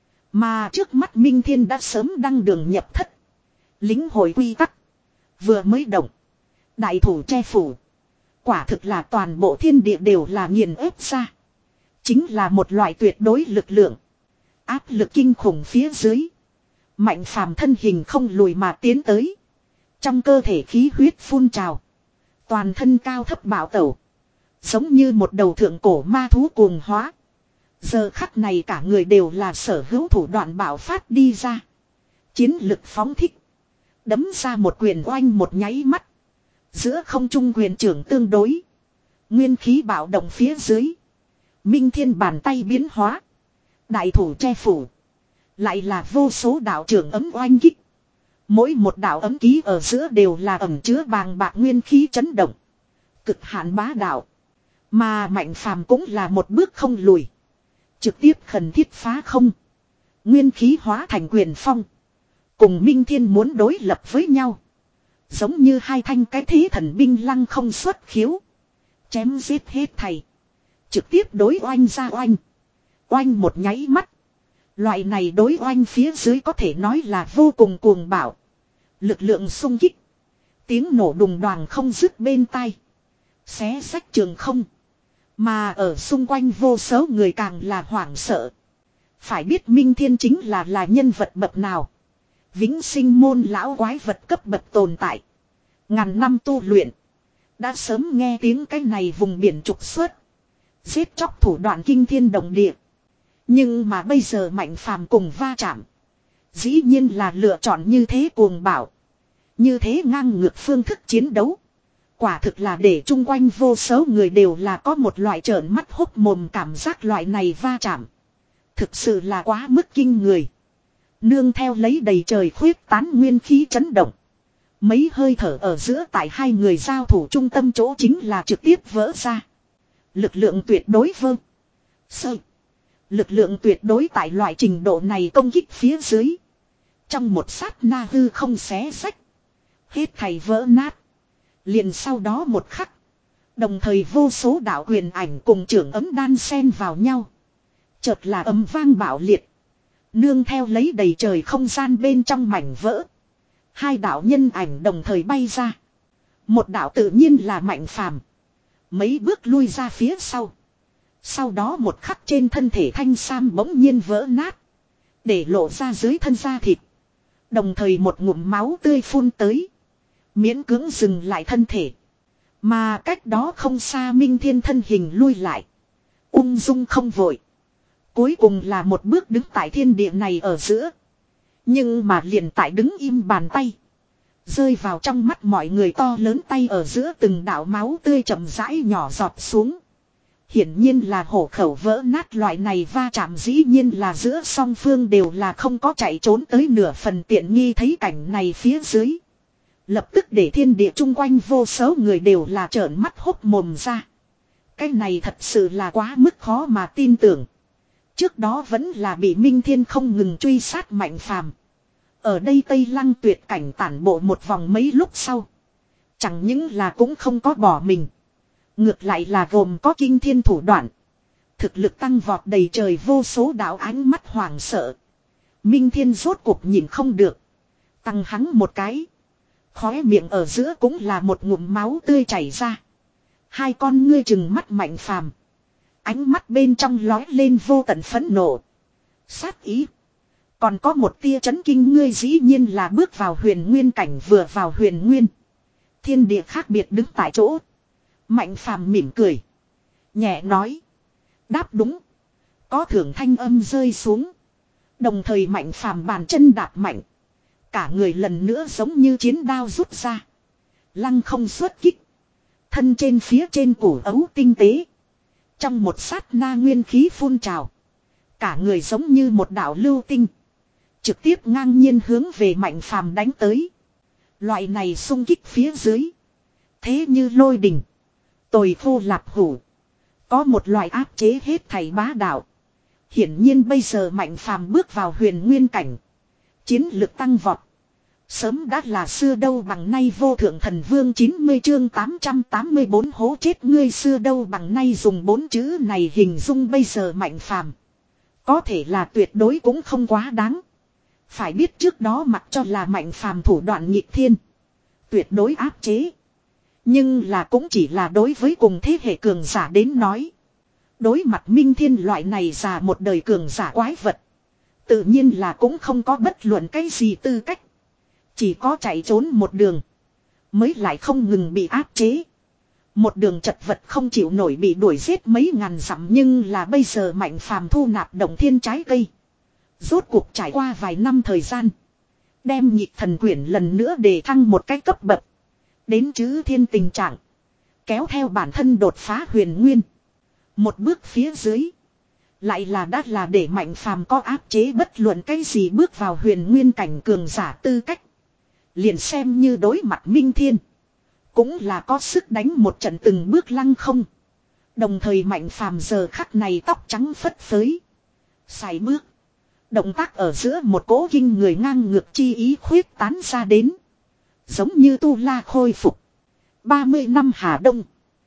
Mà trước mắt Minh Thiên đã sớm đăng đường nhập thất. Lính hội quy tắc. Vừa mới động. Đại thủ che phủ. Quả thực là toàn bộ thiên địa đều là nghiền ép ra. Chính là một loại tuyệt đối lực lượng. Áp lực kinh khủng phía dưới. Mạnh Phàm thân hình không lùi mà tiến tới. Trong cơ thể khí huyết phun trào. Toàn thân cao thấp bạo tẩu. Giống như một đầu thượng cổ ma thú cuồng hóa. Giờ khắc này cả người đều là sở hữu thủ đoạn bạo phát đi ra. Chiến lực phóng thích. Đấm ra một quyền oanh một nháy mắt. Giữa không trung quyền trưởng tương đối. Nguyên khí bạo động phía dưới. Minh Thiên bàn tay biến hóa. Đại thủ che phủ. Lại là vô số đạo trưởng ấm oanh kích. Mỗi một đạo ấm ký ở giữa đều là ẩm chứa bàng bạc nguyên khí chấn động. Cực hạn bá đạo. Mà Mạnh Phàm cũng là một bước không lùi. Trực tiếp khẩn thiết phá không. Nguyên khí hóa thành quyền phong. Cùng Minh Thiên muốn đối lập với nhau. Giống như hai thanh cái thế thần binh lăng không xuất khiếu. Chém giết hết thầy. Trực tiếp đối oanh ra oanh. Oanh một nháy mắt. Loại này đối oanh phía dưới có thể nói là vô cùng cuồng bạo. Lực lượng xung kích. Tiếng nổ đùng đoàng không dứt bên tai. Xé rách trường không. Mà ở xung quanh vô số người càng là hoảng sợ. Phải biết Minh Thiên chính là là nhân vật bậc nào. Vĩnh sinh môn lão quái vật cấp bậc tồn tại. Ngàn năm tu luyện. Đã sớm nghe tiếng cái này vùng biển trục xuất. Giết chóc thủ đoạn kinh thiên động địa. Nhưng mà bây giờ Mạnh Phàm cùng va chạm. Dĩ nhiên là lựa chọn như thế cuồng bạo. Như thế ngang ngược phương thức chiến đấu. Quả thực là để chung quanh vô số người đều là có một loại trợn mắt hốc mồm cảm giác loại này va chạm. Thực sự là quá mức kinh người. Nương theo lấy đầy trời khuyết tán nguyên khí chấn động. Mấy hơi thở ở giữa tại hai người giao thủ trung tâm chỗ chính là trực tiếp vỡ ra. Lực lượng tuyệt đối vơ. Sơ. Lực lượng tuyệt đối tại loại trình độ này công kích phía dưới. Trong một sát na hư không xé rách. Hết thầy vỡ nát. Liền sau đó một khắc. Đồng thời vô số đạo quyền ảnh cùng trưởng ấm đan xen vào nhau. Chợt là âm vang bạo liệt. Nương theo lấy đầy trời không gian bên trong mảnh vỡ. Hai đạo nhân ảnh đồng thời bay ra. Một đạo tự nhiên là Mạnh Phàm. Mấy bước lui ra phía sau. Sau đó một khắc trên thân thể thanh sam bỗng nhiên vỡ nát. Để lộ ra dưới thân da thịt. Đồng thời một ngụm máu tươi phun tới. Miễn cưỡng dừng lại thân thể. Mà cách đó không xa Minh Thiên thân hình lui lại. Ung dung không vội. Cuối cùng là một bước đứng tại thiên địa này ở giữa. Nhưng mà liền tại đứng im bàn tay. Rơi vào trong mắt mọi người to lớn tay ở giữa từng đạo máu tươi chậm rãi nhỏ giọt xuống. Hiển nhiên là hổ khẩu vỡ nát loại này va chạm, dĩ nhiên là giữa song phương đều là không có chạy trốn tới nửa phần tiện nghi. Thấy cảnh này phía dưới. Lập tức để thiên địa chung quanh vô số người đều là trợn mắt hốc mồm ra. Cái này thật sự là quá mức khó mà tin tưởng. Trước đó vẫn là bị Minh Thiên không ngừng truy sát Mạnh Phàm. Ở đây Tây Lăng tuyệt cảnh tản bộ một vòng mấy lúc sau. Chẳng những là cũng không có bỏ mình. Ngược lại là gồm có kinh thiên thủ đoạn. Thực lực tăng vọt đầy trời vô số đạo ánh mắt hoảng sợ. Minh Thiên rốt cuộc nhìn không được. Tăng hắn một cái. Khóe miệng ở giữa cũng là một ngụm máu tươi chảy ra. Hai con ngươi trừng mắt Mạnh Phàm. Ánh mắt bên trong lói lên vô tận phẫn nộ. Sát ý. Còn có một tia chấn kinh, ngươi dĩ nhiên là bước vào huyền nguyên cảnh, vừa vào huyền nguyên. Thiên địa khác biệt đứng tại chỗ. Mạnh Phàm mỉm cười. Nhẹ nói. Đáp đúng. Có thưởng thanh âm rơi xuống. Đồng thời Mạnh Phàm bàn chân đạp mạnh. Cả người lần nữa giống như chiến đao rút ra. Lăng không xuất kích. thân trên phía trên củ ấu tinh tế. Trong một sát na nguyên khí phun trào. Cả người giống như một đạo lưu tinh. Trực tiếp ngang nhiên hướng về Mạnh Phàm đánh tới. Loại này xung kích phía dưới. Thế như lôi đình. Tồi khô lạp hủ. Có một loại áp chế hết thảy bá đạo. Hiển nhiên bây giờ Mạnh Phàm bước vào huyền nguyên cảnh. Chiến lực tăng vọt. Sớm đã là xưa đâu bằng nay vô thượng thần vương chín mươi chương tám trăm tám mươi bốn hố chết ngươi xưa đâu bằng nay dùng bốn chữ này hình dung bây giờ Mạnh Phàm. Có thể là tuyệt đối cũng không quá đáng. Phải biết trước đó mặc cho là Mạnh Phàm thủ đoạn nghịch thiên. Tuyệt đối áp chế. Nhưng là cũng chỉ là đối với cùng thế hệ cường giả đến nói. Đối mặt Minh Thiên loại này già một đời cường giả quái vật. Tự nhiên là cũng không có bất luận cái gì tư cách. Chỉ có chạy trốn một đường. Mới lại không ngừng bị áp chế. Một đường chật vật không chịu nổi bị đuổi giết mấy ngàn dặm. Nhưng là bây giờ Mạnh Phàm thu nạp động thiên trái cây. Rốt cuộc trải qua vài năm thời gian. Đem nhịp thần quyển lần nữa đề thăng một cái cấp bậc. Đến chữ thiên tình trạng. Kéo theo bản thân đột phá huyền nguyên. Một bước phía dưới. Lại là đã là để Mạnh Phàm có áp chế bất luận cái gì bước vào huyền nguyên cảnh cường giả tư cách. Liền xem như đối mặt Minh Thiên. Cũng là có sức đánh một trận từng bước lăng không. Đồng thời Mạnh Phàm giờ khắc này tóc trắng phất phới. Xài bước. Động tác ở giữa một cỗ kinh người ngang ngược chi ý khuyết tán ra đến. Giống như tu la khôi phục. ba mươi năm Hà Đông.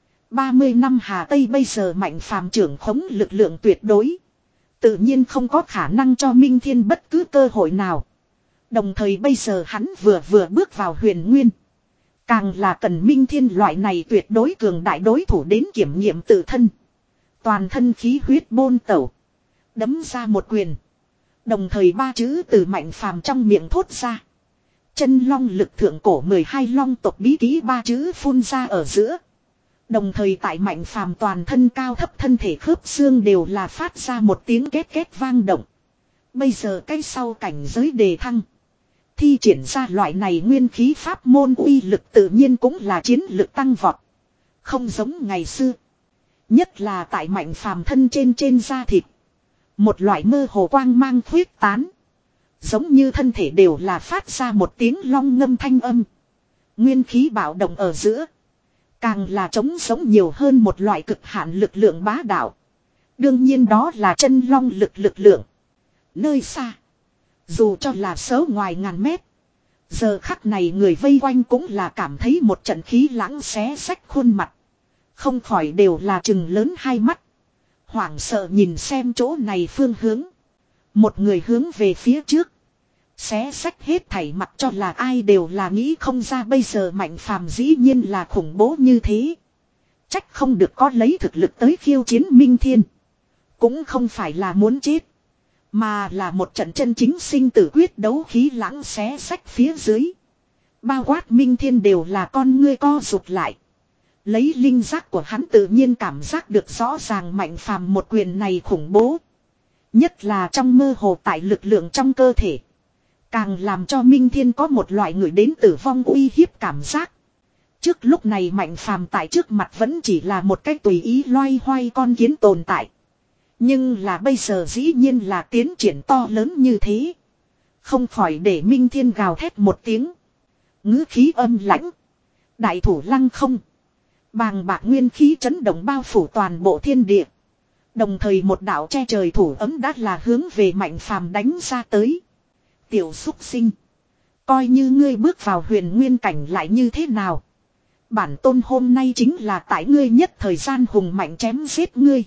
ba mươi năm Hà Tây bây giờ Mạnh Phàm trưởng khống lực lượng tuyệt đối. Tự nhiên không có khả năng cho Minh Thiên bất cứ cơ hội nào. Đồng thời bây giờ hắn vừa vừa bước vào huyền nguyên. Càng là cần Minh Thiên loại này tuyệt đối cường đại đối thủ đến kiểm nghiệm tự thân. Toàn thân khí huyết bôn tẩu. Đấm ra một quyền. Đồng thời ba chữ từ Mạnh Phàm trong miệng thốt ra. Chân long lực thượng cổ mười hai long tộc bí ký ba chữ phun ra ở giữa. Đồng thời tại Mạnh Phàm toàn thân cao thấp thân thể khớp xương đều là phát ra một tiếng két két vang động. Bây giờ cái sau cảnh giới đề thăng. Thi triển ra loại này nguyên khí pháp môn uy lực tự nhiên cũng là chiến lực tăng vọt. Không giống ngày xưa. Nhất là tại Mạnh Phàm thân trên trên da thịt. Một loại mơ hồ quang mang khuyết tán. Giống như thân thể đều là phát ra một tiếng long ngâm thanh âm. Nguyên khí bạo động ở giữa. Càng là trống sống nhiều hơn một loại cực hạn lực lượng bá đạo. Đương nhiên đó là chân long lực lực lượng. Nơi xa. Dù cho là sớ ngoài ngàn mét. Giờ khắc này người vây quanh cũng là cảm thấy một trận khí lãng xé xách khuôn mặt. Không khỏi đều là trừng lớn hai mắt. Hoảng sợ nhìn xem chỗ này phương hướng. Một người hướng về phía trước. Xé xách hết thảy mặt cho là ai đều là nghĩ không ra bây giờ Mạnh Phàm dĩ nhiên là khủng bố như thế. Trách không được có lấy thực lực tới khiêu chiến Minh Thiên. Cũng không phải là muốn chết. Mà là một trận chân chính sinh tử quyết đấu khí lãng xé xách phía dưới. Bao quát Minh Thiên đều là con ngươi co rụt lại. Lấy linh giác của hắn tự nhiên cảm giác được rõ ràng Mạnh Phàm một quyền này khủng bố. Nhất là trong mơ hồ tại lực lượng trong cơ thể. Càng làm cho Minh Thiên có một loại người đến tử vong uy hiếp cảm giác. Trước lúc này Mạnh Phàm tại trước mặt vẫn chỉ là một cái tùy ý loay hoay con kiến tồn tại. Nhưng là bây giờ dĩ nhiên là tiến triển to lớn như thế. Không khỏi để Minh Thiên gào thét một tiếng. Ngữ khí âm lãnh. Đại thủ lăng không. Bàng bạc nguyên khí chấn động bao phủ toàn bộ thiên địa. Đồng thời một đạo che trời thủ ấm đã là hướng về Mạnh Phàm đánh ra tới. Tiểu xúc sinh. Coi như ngươi bước vào huyền nguyên cảnh lại như thế nào. Bản tôn hôm nay chính là tại ngươi nhất thời gian hùng mạnh chém giết ngươi.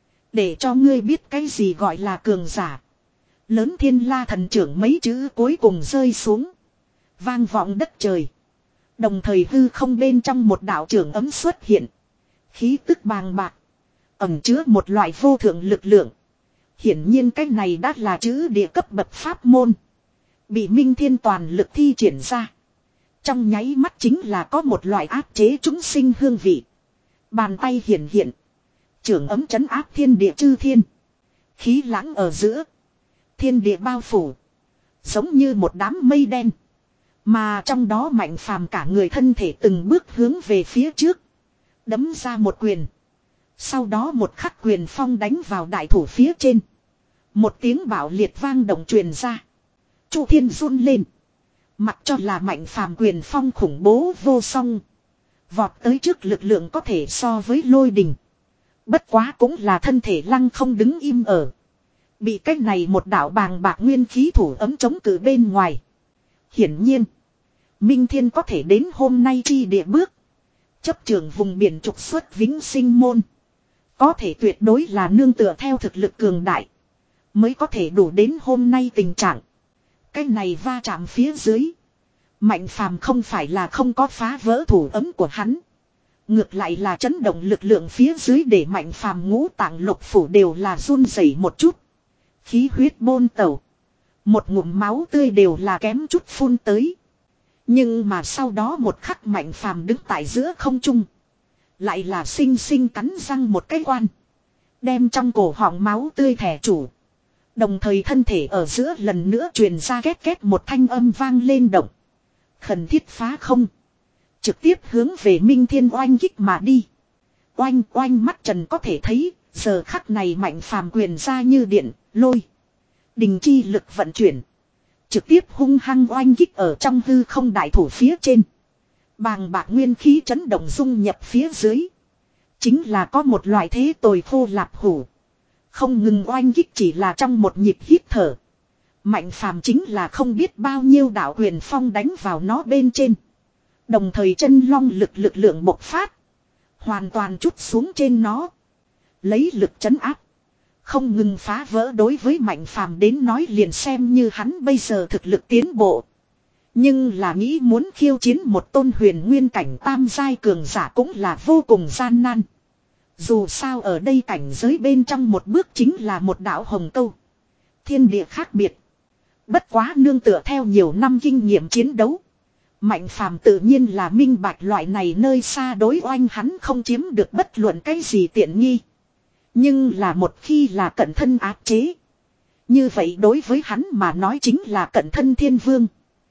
Để cho ngươi biết cái gì gọi là cường giả. Lớn thiên la thần trưởng mấy chữ cuối cùng rơi xuống. Vang vọng đất trời. Đồng thời hư không bên trong một đạo trưởng ấm xuất hiện. Khí tức bàng bạc. Ẩm chứa một loại vô thượng lực lượng. Hiển nhiên cái này đã là chữ địa cấp bậc pháp môn. Bị Minh Thiên toàn lực thi triển ra. Trong nháy mắt chính là có một loại áp chế chúng sinh hương vị. Bàn tay hiển hiện. Trưởng ấm trấn áp thiên địa chư thiên. Khí lãng ở giữa. Thiên địa bao phủ. Giống như một đám mây đen. Mà trong đó Mạnh Phàm cả người thân thể từng bước hướng về phía trước. Đấm ra một quyền. Sau đó một khắc quyền phong đánh vào đại thủ phía trên. Một tiếng bạo liệt vang động truyền ra. Chu Thiên run lên. Mặc cho là Mạnh Phàm quyền phong khủng bố vô song. Vọt tới trước lực lượng có thể so với lôi đình. Bất quá cũng là thân thể lăng không đứng im ở. Bị cách này một đạo bàng bạc nguyên khí thủ ấm chống cự bên ngoài. Hiển nhiên. Minh Thiên có thể đến hôm nay chi địa bước. Chấp trưởng vùng biển trục xuất vĩnh sinh môn. Có thể tuyệt đối là nương tựa theo thực lực cường đại. Mới có thể đủ đến hôm nay tình trạng. Cái này va chạm phía dưới. Mạnh Phàm không phải là không có phá vỡ thủ ấm của hắn. Ngược lại là chấn động lực lượng phía dưới để Mạnh Phàm ngũ tạng lục phủ đều là run rẩy một chút. Khí huyết bôn tẩu. Một ngụm máu tươi đều là kém chút phun tới. Nhưng mà sau đó một khắc Mạnh Phàm đứng tại giữa không trung. Lại là xinh xinh cắn răng một cái quan. Đem trong cổ họng máu tươi thẻ chủ. Đồng thời thân thể ở giữa lần nữa truyền ra két két một thanh âm vang lên động. Khẩn thiết phá không. Trực tiếp hướng về Minh Thiên oanh kích mà đi. Oanh oanh mắt trần có thể thấy. Giờ khắc này Mạnh Phàm quyền ra như điện, lôi. Đình chi lực vận chuyển. Trực tiếp hung hăng oanh kích ở trong hư không đại thủ phía trên. Bàng bạc nguyên khí chấn động dung nhập phía dưới. Chính là có một loại thế tồi khô lạp hủ. Không ngừng oanh kích chỉ là trong một nhịp hít thở. Mạnh Phàm chính là không biết bao nhiêu đạo quyền phong đánh vào nó bên trên. Đồng thời chân long lực lực lượng bộc phát. Hoàn toàn trút xuống trên nó. Lấy lực chấn áp. Không ngừng phá vỡ đối với Mạnh Phàm đến nói liền xem như hắn bây giờ thực lực tiến bộ. Nhưng là nghĩ muốn khiêu chiến một tôn huyền nguyên cảnh tam giai cường giả cũng là vô cùng gian nan. Dù sao ở đây cảnh giới bên trong một bước chính là một đạo hồng câu. Thiên địa khác biệt. Bất quá nương tựa theo nhiều năm kinh nghiệm chiến đấu. Mạnh Phàm tự nhiên là minh bạch loại này nơi xa đối oanh hắn không chiếm được bất luận cái gì tiện nghi. Nhưng là một khi là cận thân áp chế. Như vậy đối với hắn mà nói chính là cận thân thiên vương.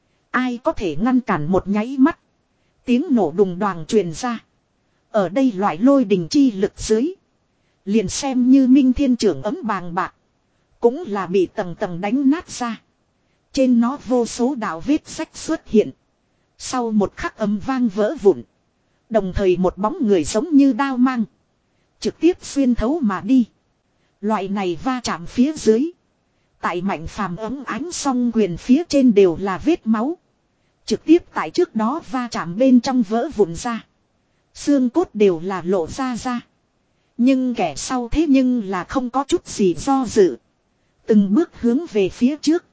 Ai có thể ngăn cản một nháy mắt. Tiếng nổ đùng đoàng truyền ra. Ở đây loại lôi đình chi lực dưới. Liền xem như Minh Thiên trưởng ấm bàng bạc. Cũng là bị tầng tầng đánh nát ra. Trên nó vô số đạo vết sách xuất hiện. Sau một khắc ấm vang vỡ vụn. Đồng thời một bóng người giống như đao mang. Trực tiếp xuyên thấu mà đi. Loại này va chạm phía dưới. Tại Mạnh Phàm ấm ánh song quyền phía trên đều là vết máu. Trực tiếp tại trước đó va chạm bên trong vỡ vụn ra. Xương cốt đều là lộ ra ra. Nhưng kẻ sau thế nhưng là không có chút gì do dự. Từng bước hướng về phía trước.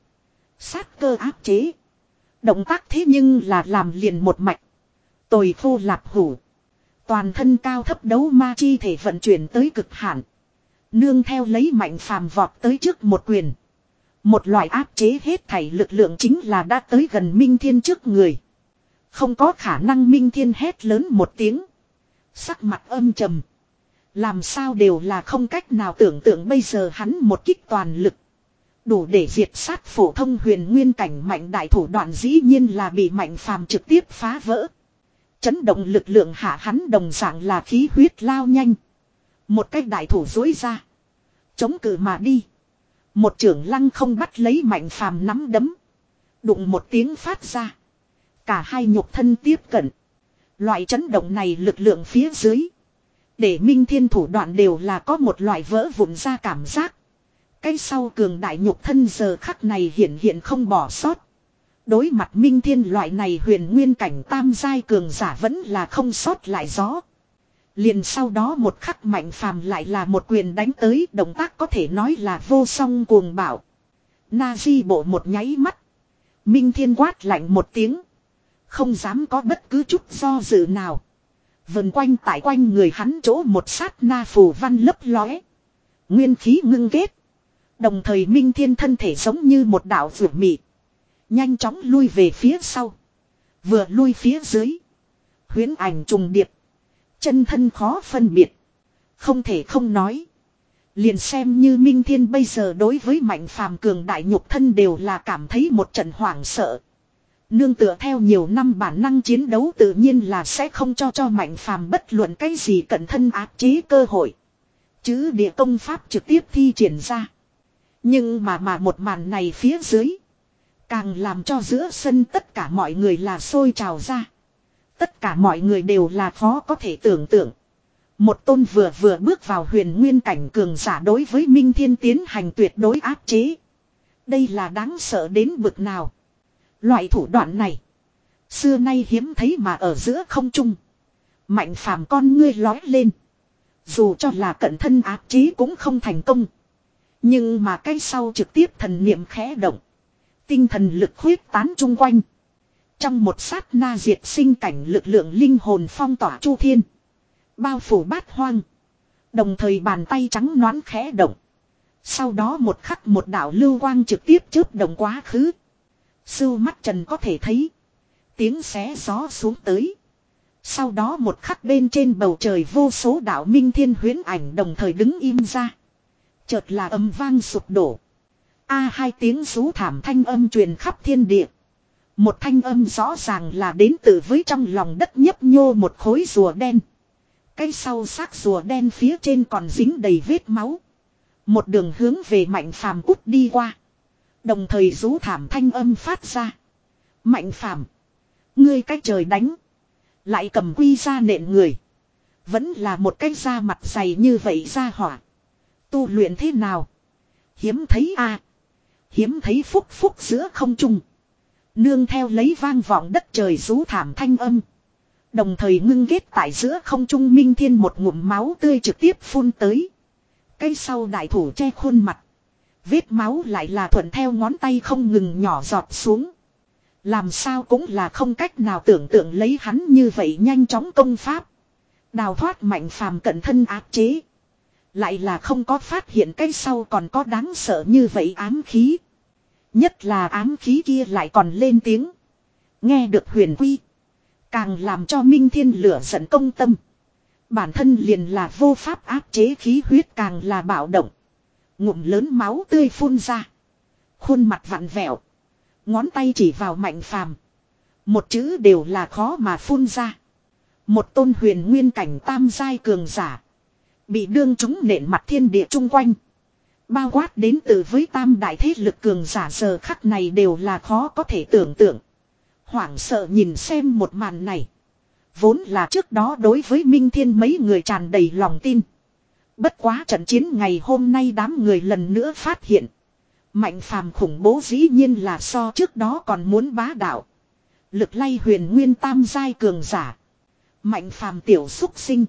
Sát cơ áp chế. Động tác thế nhưng là làm liền một mạch. Tồi khô lạp hủ. Toàn thân cao thấp đấu ma chi thể vận chuyển tới cực hạn. Nương theo lấy Mạnh Phàm vọt tới trước một quyền. Một loại áp chế hết thảy lực lượng chính là đã tới gần Minh Thiên trước người. Không có khả năng Minh Thiên hét lớn một tiếng. Sắc mặt âm trầm. Làm sao đều là không cách nào tưởng tượng bây giờ hắn một kích toàn lực. Đủ để diệt sát phổ thông huyền nguyên cảnh mạnh đại thủ đoạn dĩ nhiên là bị Mạnh Phàm trực tiếp phá vỡ. Chấn động lực lượng hạ hắn đồng dạng là khí huyết lao nhanh. Một cách đại thủ dối ra. Chống cự mà đi. Một trưởng lăng không bắt lấy Mạnh Phàm nắm đấm. Đụng một tiếng phát ra. Cả hai nhục thân tiếp cận. Loại chấn động này lực lượng phía dưới. Để Minh Thiên thủ đoạn đều là có một loại vỡ vụn ra cảm giác. Cái sau cường đại nhục thân giờ khắc này hiện hiện không bỏ sót. Đối mặt Minh Thiên loại này huyền nguyên cảnh tam giai cường giả vẫn là không sót lại gió. Liền sau đó một khắc Mạnh Phàm lại là một quyền đánh tới, động tác có thể nói là vô song cuồng bạo. Na di bộ một nháy mắt. Minh Thiên quát lạnh một tiếng. Không dám có bất cứ chút do dự nào. Vần quanh tại quanh người hắn chỗ một sát na phù văn lấp lóe. Nguyên khí ngưng kết. Đồng thời Minh Thiên thân thể giống như một đạo vượt mị. Nhanh chóng lui về phía sau. Vừa lui phía dưới. Huyễn ảnh trùng điệp. Chân thân khó phân biệt. Không thể không nói. Liền xem như Minh Thiên bây giờ đối với Mạnh Phàm cường đại nhục thân đều là cảm thấy một trận hoảng sợ. Nương tựa theo nhiều năm bản năng chiến đấu tự nhiên là sẽ không cho cho Mạnh Phàm bất luận cái gì cận thân áp chế cơ hội. Chứ địa công pháp trực tiếp thi triển ra. Nhưng mà mà một màn này phía dưới. Càng làm cho giữa sân tất cả mọi người là sôi trào ra. Tất cả mọi người đều là khó có thể tưởng tượng. Một tôn vừa vừa bước vào huyền nguyên cảnh cường giả đối với Minh Thiên tiến hành tuyệt đối áp chế. Đây là đáng sợ đến bực nào. Loại thủ đoạn này. Xưa nay hiếm thấy mà ở giữa không trung. Mạnh Phàm con ngươi lói lên. Dù cho là cận thân áp chế cũng không thành công. Nhưng mà cái sau trực tiếp thần niệm khẽ động. Tinh thần lực huyết tán chung quanh. Trong một sát na diệt sinh cảnh lực lượng linh hồn phong tỏa chu thiên. Bao phủ bát hoang. Đồng thời bàn tay trắng nõn khẽ động. Sau đó một khắc một đạo lưu quang trực tiếp chớp động quá khứ. Sưu mắt trần có thể thấy. Tiếng xé gió xuống tới. Sau đó một khắc bên trên bầu trời vô số đạo minh thiên huyễn ảnh đồng thời đứng im ra. Chợt là âm vang sụp đổ. A hai tiếng rú thảm thanh âm truyền khắp thiên địa. Một thanh âm rõ ràng là đến từ với trong lòng đất nhấp nhô một khối rùa đen. Cái sau xác rùa đen phía trên còn dính đầy vết máu. Một đường hướng về Mạnh Phàm cút đi qua. Đồng thời rú thảm thanh âm phát ra. Mạnh Phàm, ngươi cái trời đánh. Lại cầm quy ra nện người. Vẫn là một cái da mặt dày như vậy ra hỏa. Tu luyện thế nào? Hiếm thấy a à. Hiếm thấy phúc phúc giữa không trung. Nương theo lấy vang vọng đất trời rú thảm thanh âm. Đồng thời ngưng ghét tại giữa không trung Minh Thiên một ngụm máu tươi trực tiếp phun tới. Cái sau đại thủ che khuôn mặt. Vết máu lại là thuận theo ngón tay không ngừng nhỏ giọt xuống. Làm sao cũng là không cách nào tưởng tượng lấy hắn như vậy nhanh chóng công pháp. Đào thoát Mạnh Phàm cận thân áp chế. Lại là không có phát hiện cái sau còn có đáng sợ như vậy ám khí. Nhất là ám khí kia lại còn lên tiếng. Nghe được huyền quy. Càng làm cho Minh Thiên lửa giận công tâm. Bản thân liền là vô pháp áp chế khí huyết càng là bạo động. Ngụm lớn máu tươi phun ra. Khuôn mặt vặn vẹo. Ngón tay chỉ vào Mạnh Phàm. Một chữ đều là khó mà phun ra. Một tôn huyền nguyên cảnh tam giai cường giả. Bị đương chúng nện mặt thiên địa chung quanh. Bao quát đến từ với tam đại thế lực cường giả giờ khắc này đều là khó có thể tưởng tượng. Hoảng sợ nhìn xem một màn này. Vốn là trước đó đối với Minh Thiên mấy người tràn đầy lòng tin. Bất quá trận chiến ngày hôm nay đám người lần nữa phát hiện. Mạnh Phàm khủng bố dĩ nhiên là so trước đó còn muốn bá đạo. Lực lay huyền nguyên tam giai cường giả. Mạnh Phàm tiểu xúc sinh.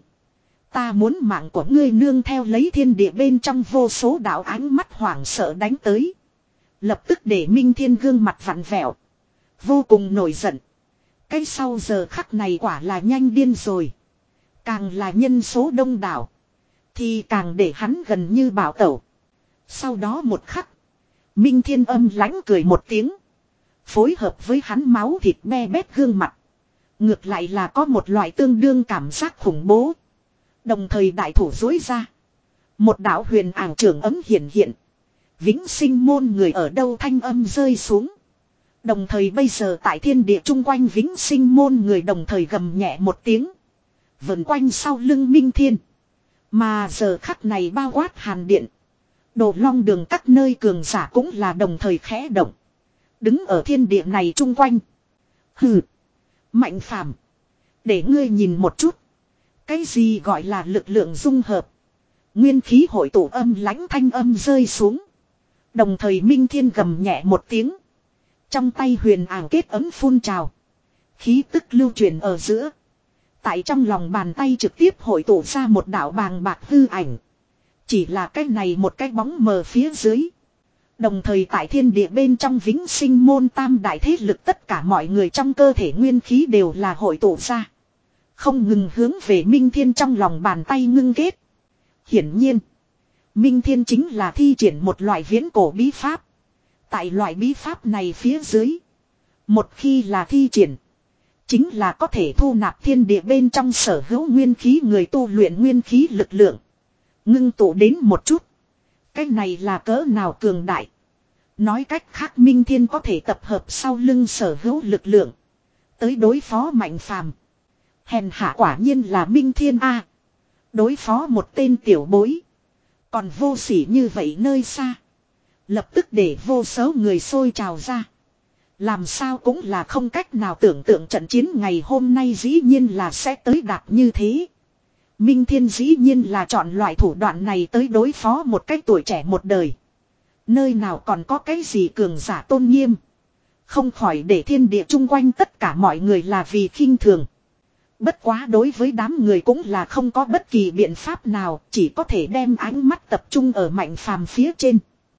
Ta muốn mạng của ngươi nương theo lấy thiên địa bên trong vô số đạo ánh mắt hoảng sợ đánh tới. Lập tức để Minh Thiên gương mặt vặn vẹo. Vô cùng nổi giận. Cái sau giờ khắc này quả là nhanh điên rồi. Càng là nhân số đông đảo. Thì càng để hắn gần như bảo tẩu. Sau đó một khắc. Minh Thiên âm lãnh cười một tiếng. Phối hợp với hắn máu thịt me bét gương mặt. Ngược lại là có một loại tương đương cảm giác khủng bố. Đồng thời đại thủ dối ra. Một đạo huyền ảo trưởng ấm hiện hiện. Vĩnh sinh môn người ở đâu thanh âm rơi xuống. Đồng thời bây giờ tại thiên địa chung quanh vĩnh sinh môn người đồng thời gầm nhẹ một tiếng. Vần quanh sau lưng Minh Thiên. Mà giờ khắc này bao quát hàn điện. Đồ long đường các nơi cường giả cũng là đồng thời khẽ động. Đứng ở thiên địa này chung quanh. Hừ. Mạnh Phàm, để ngươi nhìn một chút. Cái gì gọi là lực lượng dung hợp. Nguyên khí hội tụ âm lãnh thanh âm rơi xuống. Đồng thời Minh Thiên gầm nhẹ một tiếng. Trong tay huyền ảo kết ấm phun trào. Khí tức lưu truyền ở giữa. Tại trong lòng bàn tay trực tiếp hội tụ ra một đạo bàng bạc hư ảnh. Chỉ là cái này một cái bóng mờ phía dưới. Đồng thời tại thiên địa bên trong vĩnh sinh môn tam đại thế lực tất cả mọi người trong cơ thể nguyên khí đều là hội tụ ra. Không ngừng hướng về Minh Thiên trong lòng bàn tay ngưng kết. Hiển nhiên. Minh Thiên chính là thi triển một loại viễn cổ bí pháp. Tại loại bí pháp này phía dưới. Một khi là thi triển. Chính là có thể thu nạp thiên địa bên trong sở hữu nguyên khí người tu luyện nguyên khí lực lượng. Ngưng tụ đến một chút. Cái này là cỡ nào cường đại. Nói cách khác Minh Thiên có thể tập hợp sau lưng sở hữu lực lượng. Tới đối phó Mạnh Phàm. Hèn hạ quả nhiên là Minh Thiên A. Đối phó một tên tiểu bối. Còn vô sỉ như vậy nơi xa. Lập tức để vô số người xôi trào ra. Làm sao cũng là không cách nào tưởng tượng trận chiến ngày hôm nay dĩ nhiên là sẽ tới đạt như thế. Minh Thiên dĩ nhiên là chọn loại thủ đoạn này tới đối phó một cách tuổi trẻ một đời. Nơi nào còn có cái gì cường giả tôn nghiêm. Không khỏi để thiên địa chung quanh tất cả mọi người là vì khinh thường. Bất quá đối với đám người cũng là không có bất kỳ biện pháp nào, chỉ có thể đem ánh mắt tập trung ở Mạnh Phàm phía trên.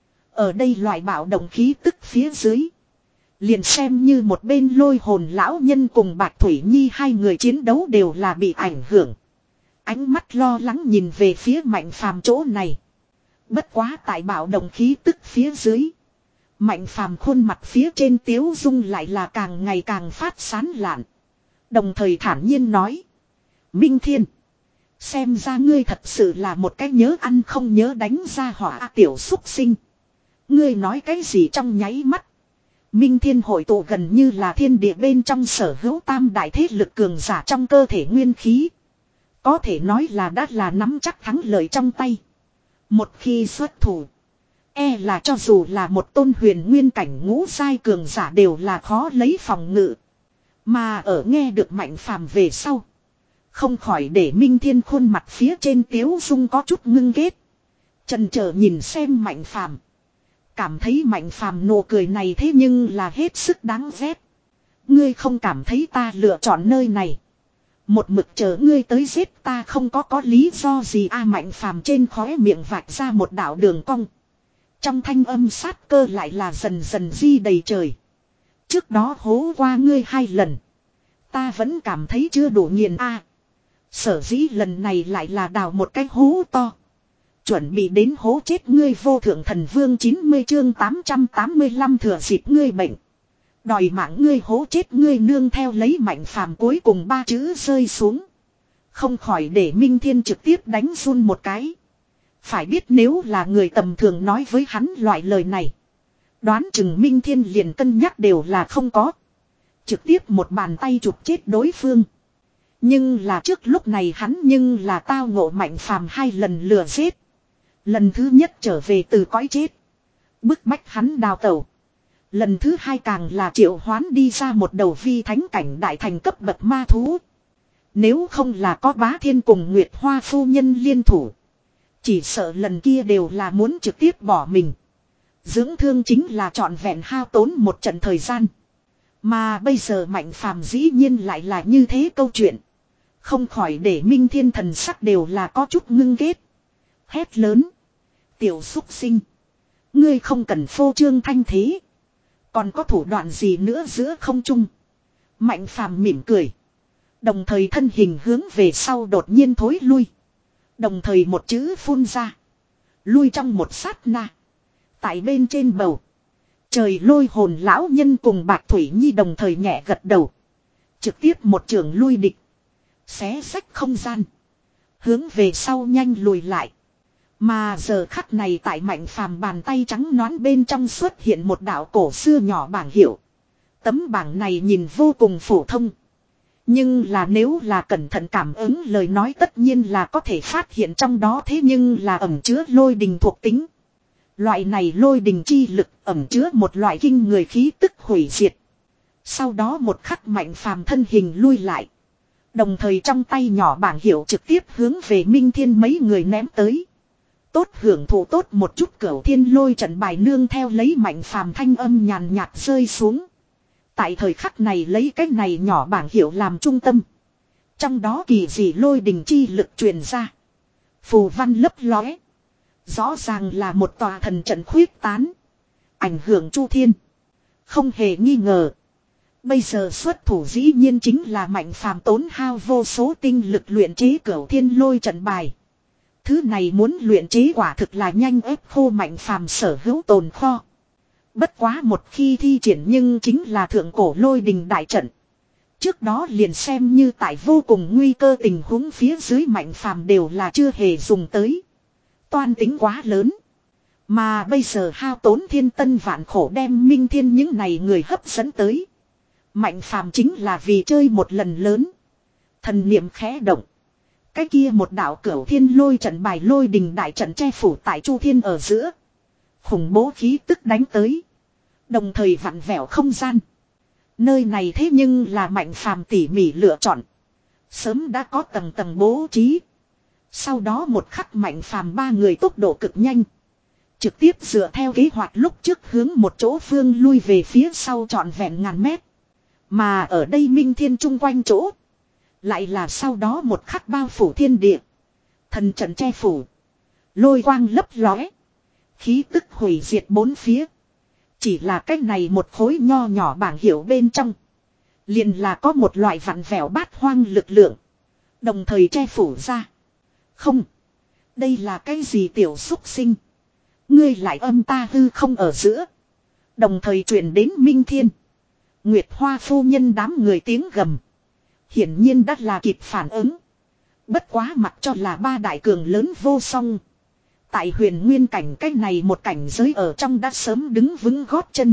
Ở đây loại bạo động khí tức phía dưới. Liền xem như một bên Lôi Hồn lão nhân cùng Bạch Thủy Nhi hai người chiến đấu đều là bị ảnh hưởng. Ánh mắt lo lắng nhìn về phía Mạnh Phàm chỗ này. Bất quá tại bạo động khí tức phía dưới. Mạnh Phàm khuôn mặt phía trên tiếu dung lại là càng ngày càng phát sán lạn. Đồng thời thản nhiên nói. Minh Thiên. Xem ra ngươi thật sự là một cái nhớ ăn không nhớ đánh ra hỏa tiểu xúc sinh. Ngươi nói cái gì trong nháy mắt. Minh Thiên hội tụ gần như là thiên địa bên trong sở hữu tam đại thế lực cường giả trong cơ thể nguyên khí. Có thể nói là đã là nắm chắc thắng lợi trong tay. Một khi xuất thủ. E là cho dù là một tôn huyền nguyên cảnh ngũ giai cường giả đều là khó lấy phòng ngự. Mà ở nghe được Mạnh Phàm về sau. Không khỏi để Minh Thiên khuôn mặt phía trên tiếu dung có chút ngưng ghét. Chần chờ nhìn xem Mạnh Phàm. Cảm thấy Mạnh Phàm nụ cười này thế nhưng là hết sức đáng ghét. Ngươi không cảm thấy ta lựa chọn nơi này. Một mực chờ ngươi tới giết ta không có có lý do gì a. Mạnh Phàm trên khóe miệng vạch ra một đạo đường cong. Trong thanh âm sát cơ lại là dần dần di đầy trời. Trước đó hố qua ngươi hai lần. Ta vẫn cảm thấy chưa đủ nghiền a. Sở dĩ lần này lại là đào một cái hố to. Chuẩn bị đến hố chết ngươi vô thượng thần vương chín mươi chương tám trăm tám mươi lăm thừa dịp ngươi bệnh. Đòi mạng ngươi hố chết ngươi nương theo lấy Mạnh Phàm cuối cùng ba chữ rơi xuống. Không khỏi để Minh Thiên trực tiếp đánh run một cái. Phải biết nếu là người tầm thường nói với hắn loại lời này. Đoán chừng Minh Thiên liền cân nhắc đều là không có. Trực tiếp một bàn tay chụp chết đối phương. Nhưng là trước lúc này hắn nhưng là tao ngộ Mạnh Phàm hai lần lừa giết. Lần thứ nhất trở về từ cõi chết. Bức bách hắn đào tẩu. Lần thứ hai càng là triệu hoán đi ra một đầu vi thánh cảnh đại thành cấp bậc ma thú. Nếu không là có Bá Thiên cùng Nguyệt Hoa phu nhân liên thủ. Chỉ sợ lần kia đều là muốn trực tiếp bỏ mình. Dưỡng thương chính là trọn vẹn hao tốn một trận thời gian. Mà bây giờ Mạnh Phàm dĩ nhiên lại là như thế câu chuyện. Không khỏi để Minh Thiên thần sắc đều là có chút ngưng ghét. Hét lớn. Tiểu xúc sinh. Ngươi không cần phô trương thanh thế. Còn có thủ đoạn gì nữa giữa không trung. Mạnh Phàm mỉm cười. Đồng thời thân hình hướng về sau đột nhiên thối lui. Đồng thời một chữ phun ra. Lui trong một sát na. Tại bên trên bầu. Trời Lôi Hồn lão nhân cùng Bạch Thủy Nhi đồng thời nhẹ gật đầu. Trực tiếp một trường lui địch. Xé sách không gian. Hướng về sau nhanh lùi lại. Mà giờ khắc này tại Mạnh Phàm bàn tay trắng nõn bên trong xuất hiện một đạo cổ xưa nhỏ bảng hiệu. Tấm bảng này nhìn vô cùng phổ thông. Nhưng là nếu là cẩn thận cảm ứng lời nói tất nhiên là có thể phát hiện trong đó thế nhưng là ẩn chứa lôi đình thuộc tính. Loại này lôi đình chi lực ẩn chứa một loại kinh người khí tức hủy diệt. Sau đó một khắc Mạnh Phàm thân hình lui lại. Đồng thời trong tay nhỏ bảng hiệu trực tiếp hướng về Minh Thiên mấy người ném tới. Tốt hưởng thụ tốt một chút cửu thiên lôi trận bài nương theo lấy Mạnh Phàm thanh âm nhàn nhạt rơi xuống. Tại thời khắc này lấy cái này nhỏ bảng hiệu làm trung tâm. Trong đó kỳ dị lôi đình chi lực truyền ra. Phù văn lấp lóe. Rõ ràng là một tòa thần trận khuyết tán. Ảnh hưởng chu thiên. Không hề nghi ngờ. Bây giờ xuất thủ dĩ nhiên chính là Mạnh Phàm tốn hao vô số tinh lực luyện chế cửu thiên lôi trận bài. Thứ này muốn luyện chế quả thực là nhanh ép khô Mạnh Phàm sở hữu tồn kho. Bất quá một khi thi triển nhưng chính là thượng cổ lôi đình đại trận. Trước đó liền xem như tại vô cùng nguy cơ tình huống phía dưới Mạnh Phàm đều là chưa hề dùng tới. Toan tính quá lớn. Mà bây giờ hao tốn thiên tân vạn khổ đem Minh Thiên những này người hấp dẫn tới. Mạnh phàm chính là vì chơi một lần lớn. Thần niệm khẽ động. Cái kia một đạo cửu thiên lôi trận bài lôi đình đại trận che phủ tại Chu Thiên ở giữa. Khủng bố khí tức đánh tới. Đồng thời vặn vẹo không gian. Nơi này thế nhưng là mạnh phàm tỉ mỉ lựa chọn. Sớm đã có tầng tầng bố trí. Sau đó một khắc mạnh phàm ba người tốc độ cực nhanh. Trực tiếp dựa theo kế hoạch lúc trước hướng một chỗ phương lui về phía sau trọn vẹn ngàn mét. Mà ở đây Minh Thiên chung quanh chỗ. Lại là sau đó một khắc bao phủ thiên địa. Thần trận che phủ. Lôi quang lấp lóe. Khí tức hủy diệt bốn phía. Chỉ là cách này một khối nho nhỏ bảng hiệu bên trong. Liền là có một loại vặn vẹo bát hoang lực lượng. Đồng thời che phủ ra. Không. Đây là cái gì tiểu xúc sinh. Ngươi lại âm ta hư không ở giữa. Đồng thời truyền đến Minh Thiên. Nguyệt Hoa phu nhân đám người tiếng gầm. Hiển nhiên đã là kịp phản ứng. Bất quá mặc cho là ba đại cường lớn vô song. Tại huyền nguyên cảnh cái này một cảnh giới ở trong đã sớm đứng vững gót chân.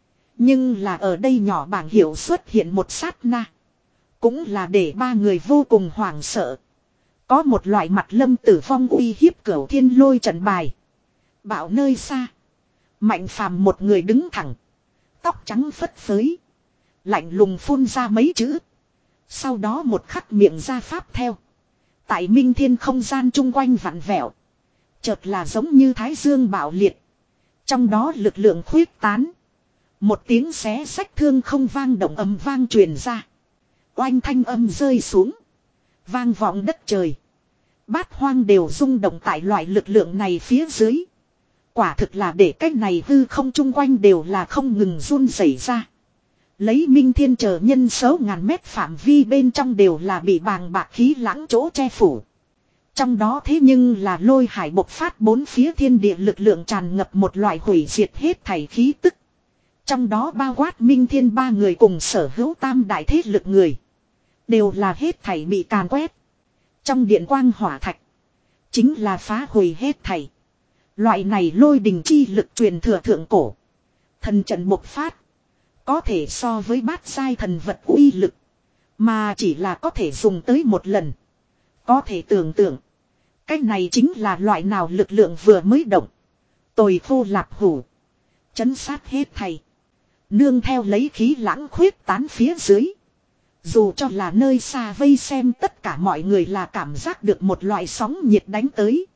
Nhưng là ở đây nhỏ bảng hiệu xuất hiện một sát na. Cũng là để ba người vô cùng hoảng sợ. Có một loại mặt lâm tử vong uy hiếp cửu thiên lôi trận bài. Bảo nơi xa. Mạnh phàm một người đứng thẳng. Tóc trắng phất phới. Lạnh lùng phun ra mấy chữ. Sau đó một khắc miệng ra pháp theo. Tại Minh Thiên không gian chung quanh vặn vẹo. Chợt là giống như thái dương bạo liệt. Trong đó lực lượng khuyết tán. Một tiếng xé sách thương không vang động ầm vang truyền ra. Oanh thanh âm rơi xuống. Vang vọng đất trời. Bát hoang đều rung động tại loại lực lượng này phía dưới. Quả thực là để cái này hư không chung quanh đều là không ngừng run rẩy ra. Lấy Minh Thiên chờ nhân số ngàn mét phạm vi bên trong đều là bị bàng bạc khí lãng chỗ che phủ. Trong đó thế nhưng là lôi hải bộc phát bốn phía thiên địa lực lượng tràn ngập một loại hủy diệt hết thảy khí tức. Trong đó bao quát Minh Thiên ba người cùng sở hữu tam đại thế lực người. Đều là hết thảy bị càn quét. Trong điện quang hỏa thạch. Chính là phá hủy hết thảy. Loại này lôi đình chi lực truyền thừa thượng cổ. Thần trận bộc phát. Có thể so với bát giai thần vật uy lực. Mà chỉ là có thể dùng tới một lần. Có thể tưởng tượng. Cái này chính là loại nào lực lượng vừa mới động. Tồi khô lạp hủ. Chấn sát hết thầy. Nương theo lấy khí lãng khuyết tán phía dưới. Dù cho là nơi xa vây xem tất cả mọi người là cảm giác được một loại sóng nhiệt đánh tới.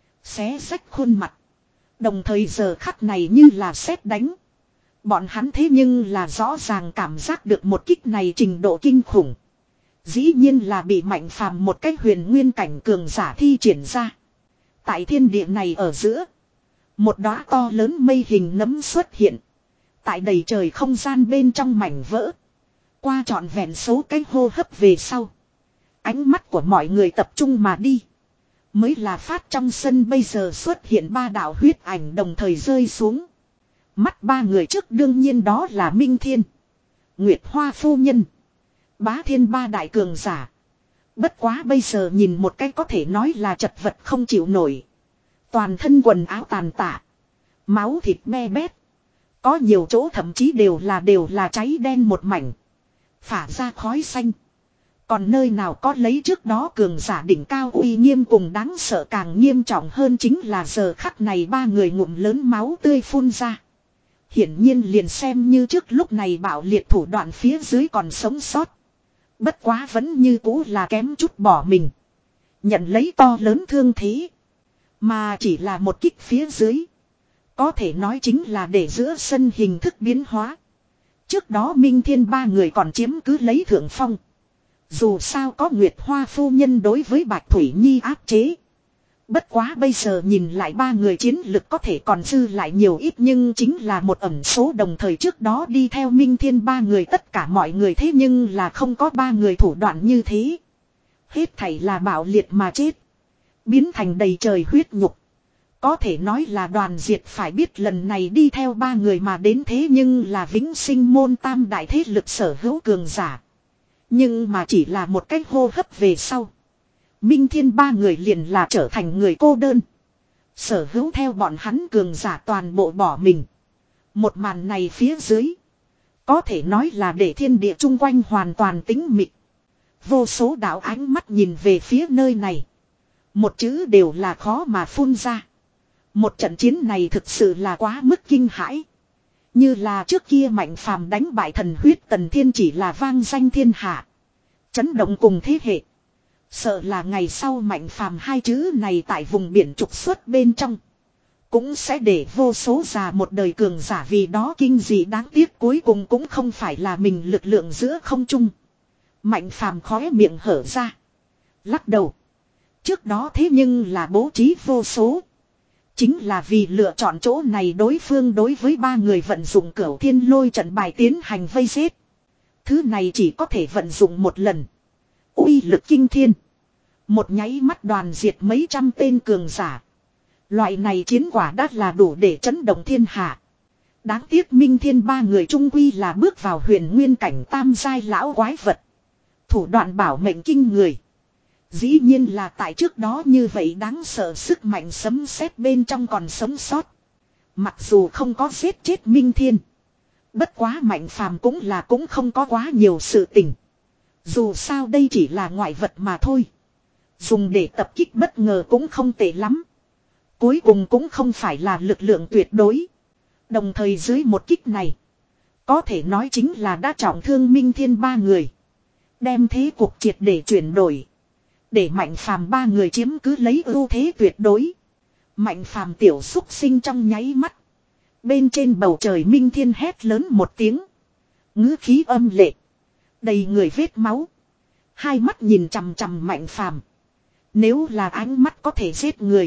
Xé rách khuôn mặt. Đồng thời giờ khắc này như là sét đánh. Bọn hắn thế nhưng là rõ ràng cảm giác được một kích này trình độ kinh khủng. Dĩ nhiên là bị mạnh phàm một cách huyền nguyên cảnh cường giả thi triển ra. Tại thiên địa này ở giữa. Một đóa to lớn mây hình nấm xuất hiện. Tại đầy trời không gian bên trong mảnh vỡ. Qua trọn vẹn số cái hô hấp về sau. Ánh mắt của mọi người tập trung mà đi. Mới là phát trong sân bây giờ xuất hiện ba đạo huyết ảnh đồng thời rơi xuống. Mắt ba người trước đương nhiên đó là Minh Thiên. Nguyệt Hoa phu nhân. Bá Thiên ba đại cường giả. Bất quá bây giờ nhìn một cái có thể nói là chật vật không chịu nổi. Toàn thân quần áo tàn tạ. Máu thịt me bét. Có nhiều chỗ thậm chí đều là đều là cháy đen một mảnh. Phả ra khói xanh. Còn nơi nào có lấy trước đó cường giả đỉnh cao uy nghiêm cùng đáng sợ càng nghiêm trọng hơn chính là giờ khắc này ba người ngụm lớn máu tươi phun ra. Hiển nhiên liền xem như trước lúc này bạo liệt thủ đoạn phía dưới còn sống sót. Bất quá vẫn như cũ là kém chút bỏ mình. Nhận lấy to lớn thương thế. Mà chỉ là một kích phía dưới. Có thể nói chính là để giữa sân hình thức biến hóa. Trước đó Minh Thiên ba người còn chiếm cứ lấy thượng phong. Dù sao có Nguyệt Hoa phu nhân đối với Bạch Thủy Nhi áp chế. Bất quá bây giờ nhìn lại ba người chiến lực có thể còn dư lại nhiều ít nhưng chính là một ẩn số đồng thời trước đó đi theo Minh Thiên ba người tất cả mọi người thế nhưng là không có ba người thủ đoạn như thế. Hết thảy là bạo liệt mà chết. Biến thành đầy trời huyết nhục. Có thể nói là đoàn diệt phải biết lần này đi theo ba người mà đến thế nhưng là vĩnh sinh môn tam đại thế lực sở hữu cường giả. Nhưng mà chỉ là một cách hô hấp về sau. Minh Thiên ba người liền là trở thành người cô đơn. Sở hữu theo bọn hắn cường giả toàn bộ bỏ mình. Một màn này phía dưới. Có thể nói là để thiên địa chung quanh hoàn toàn tĩnh mịch. Vô số đạo ánh mắt nhìn về phía nơi này. Một chữ đều là khó mà phun ra. Một trận chiến này thực sự là quá mức kinh hãi. Như là trước kia Mạnh Phàm đánh bại thần huyết Tần Thiên chỉ là vang danh thiên hạ. Chấn động cùng thế hệ. Sợ là ngày sau Mạnh Phàm hai chữ này tại vùng biển trục xuất bên trong. Cũng sẽ để vô số già một đời cường giả vì đó kinh dị đáng tiếc cuối cùng cũng không phải là mình lực lượng giữa không trung. Mạnh Phàm khóe miệng hở ra. Lắc đầu. Trước đó thế nhưng là bố trí vô số. Chính là vì lựa chọn chỗ này đối phương đối với ba người vận dụng cửu thiên lôi trận bài tiến hành vây giết. Thứ này chỉ có thể vận dụng một lần. Uy lực kinh thiên. Một nháy mắt đoàn diệt mấy trăm tên cường giả. Loại này chiến quả đã là đủ để chấn động thiên hạ. Đáng tiếc Minh Thiên ba người trung quy là bước vào huyền nguyên cảnh tam giai lão quái vật. Thủ đoạn bảo mệnh kinh người. Dĩ nhiên là tại trước đó như vậy đáng sợ sức mạnh sấm sét bên trong còn sống sót. Mặc dù không có giết chết Minh Thiên. Bất quá Mạnh Phàm cũng là cũng không có quá nhiều sự tình. Dù sao đây chỉ là ngoại vật mà thôi. Dùng để tập kích bất ngờ cũng không tệ lắm. Cuối cùng cũng không phải là lực lượng tuyệt đối. Đồng thời dưới một kích này. Có thể nói chính là đã trọng thương Minh Thiên ba người. Đem thế cuộc triệt để chuyển đổi. Để Mạnh Phàm ba người chiếm cứ lấy ưu thế tuyệt đối. Mạnh Phàm tiểu xúc sinh trong nháy mắt. Bên trên bầu trời Minh Thiên hét lớn một tiếng. Ngữ khí âm lệ. Đầy người vết máu. Hai mắt nhìn chằm chằm Mạnh Phàm. Nếu là ánh mắt có thể giết người.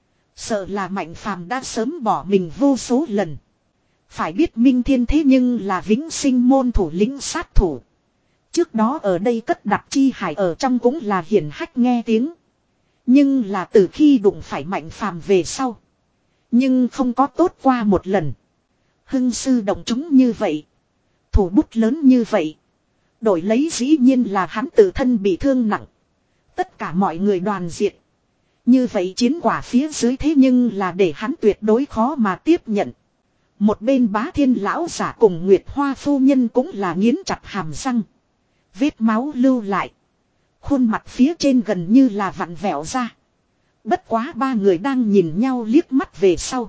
Sợ là Mạnh Phàm đã sớm bỏ mình vô số lần. Phải biết Minh Thiên thế nhưng là vĩnh sinh môn thủ lĩnh sát thủ. Trước đó ở đây cất đặt chi hải ở trong cũng là hiển hách nghe tiếng. Nhưng là từ khi đụng phải Mạnh Phàm về sau. Nhưng không có tốt qua một lần. Hưng sư động chúng như vậy. Thủ bút lớn như vậy. Đổi lấy dĩ nhiên là hắn tự thân bị thương nặng. Tất cả mọi người đoàn diệt. Như vậy chiến quả phía dưới thế nhưng là để hắn tuyệt đối khó mà tiếp nhận. Một bên Bá Thiên lão giả cùng Nguyệt Hoa phu nhân cũng là nghiến chặt hàm răng. Vết máu lưu lại. Khuôn mặt phía trên gần như là vặn vẹo ra. Bất quá ba người đang nhìn nhau liếc mắt về sau.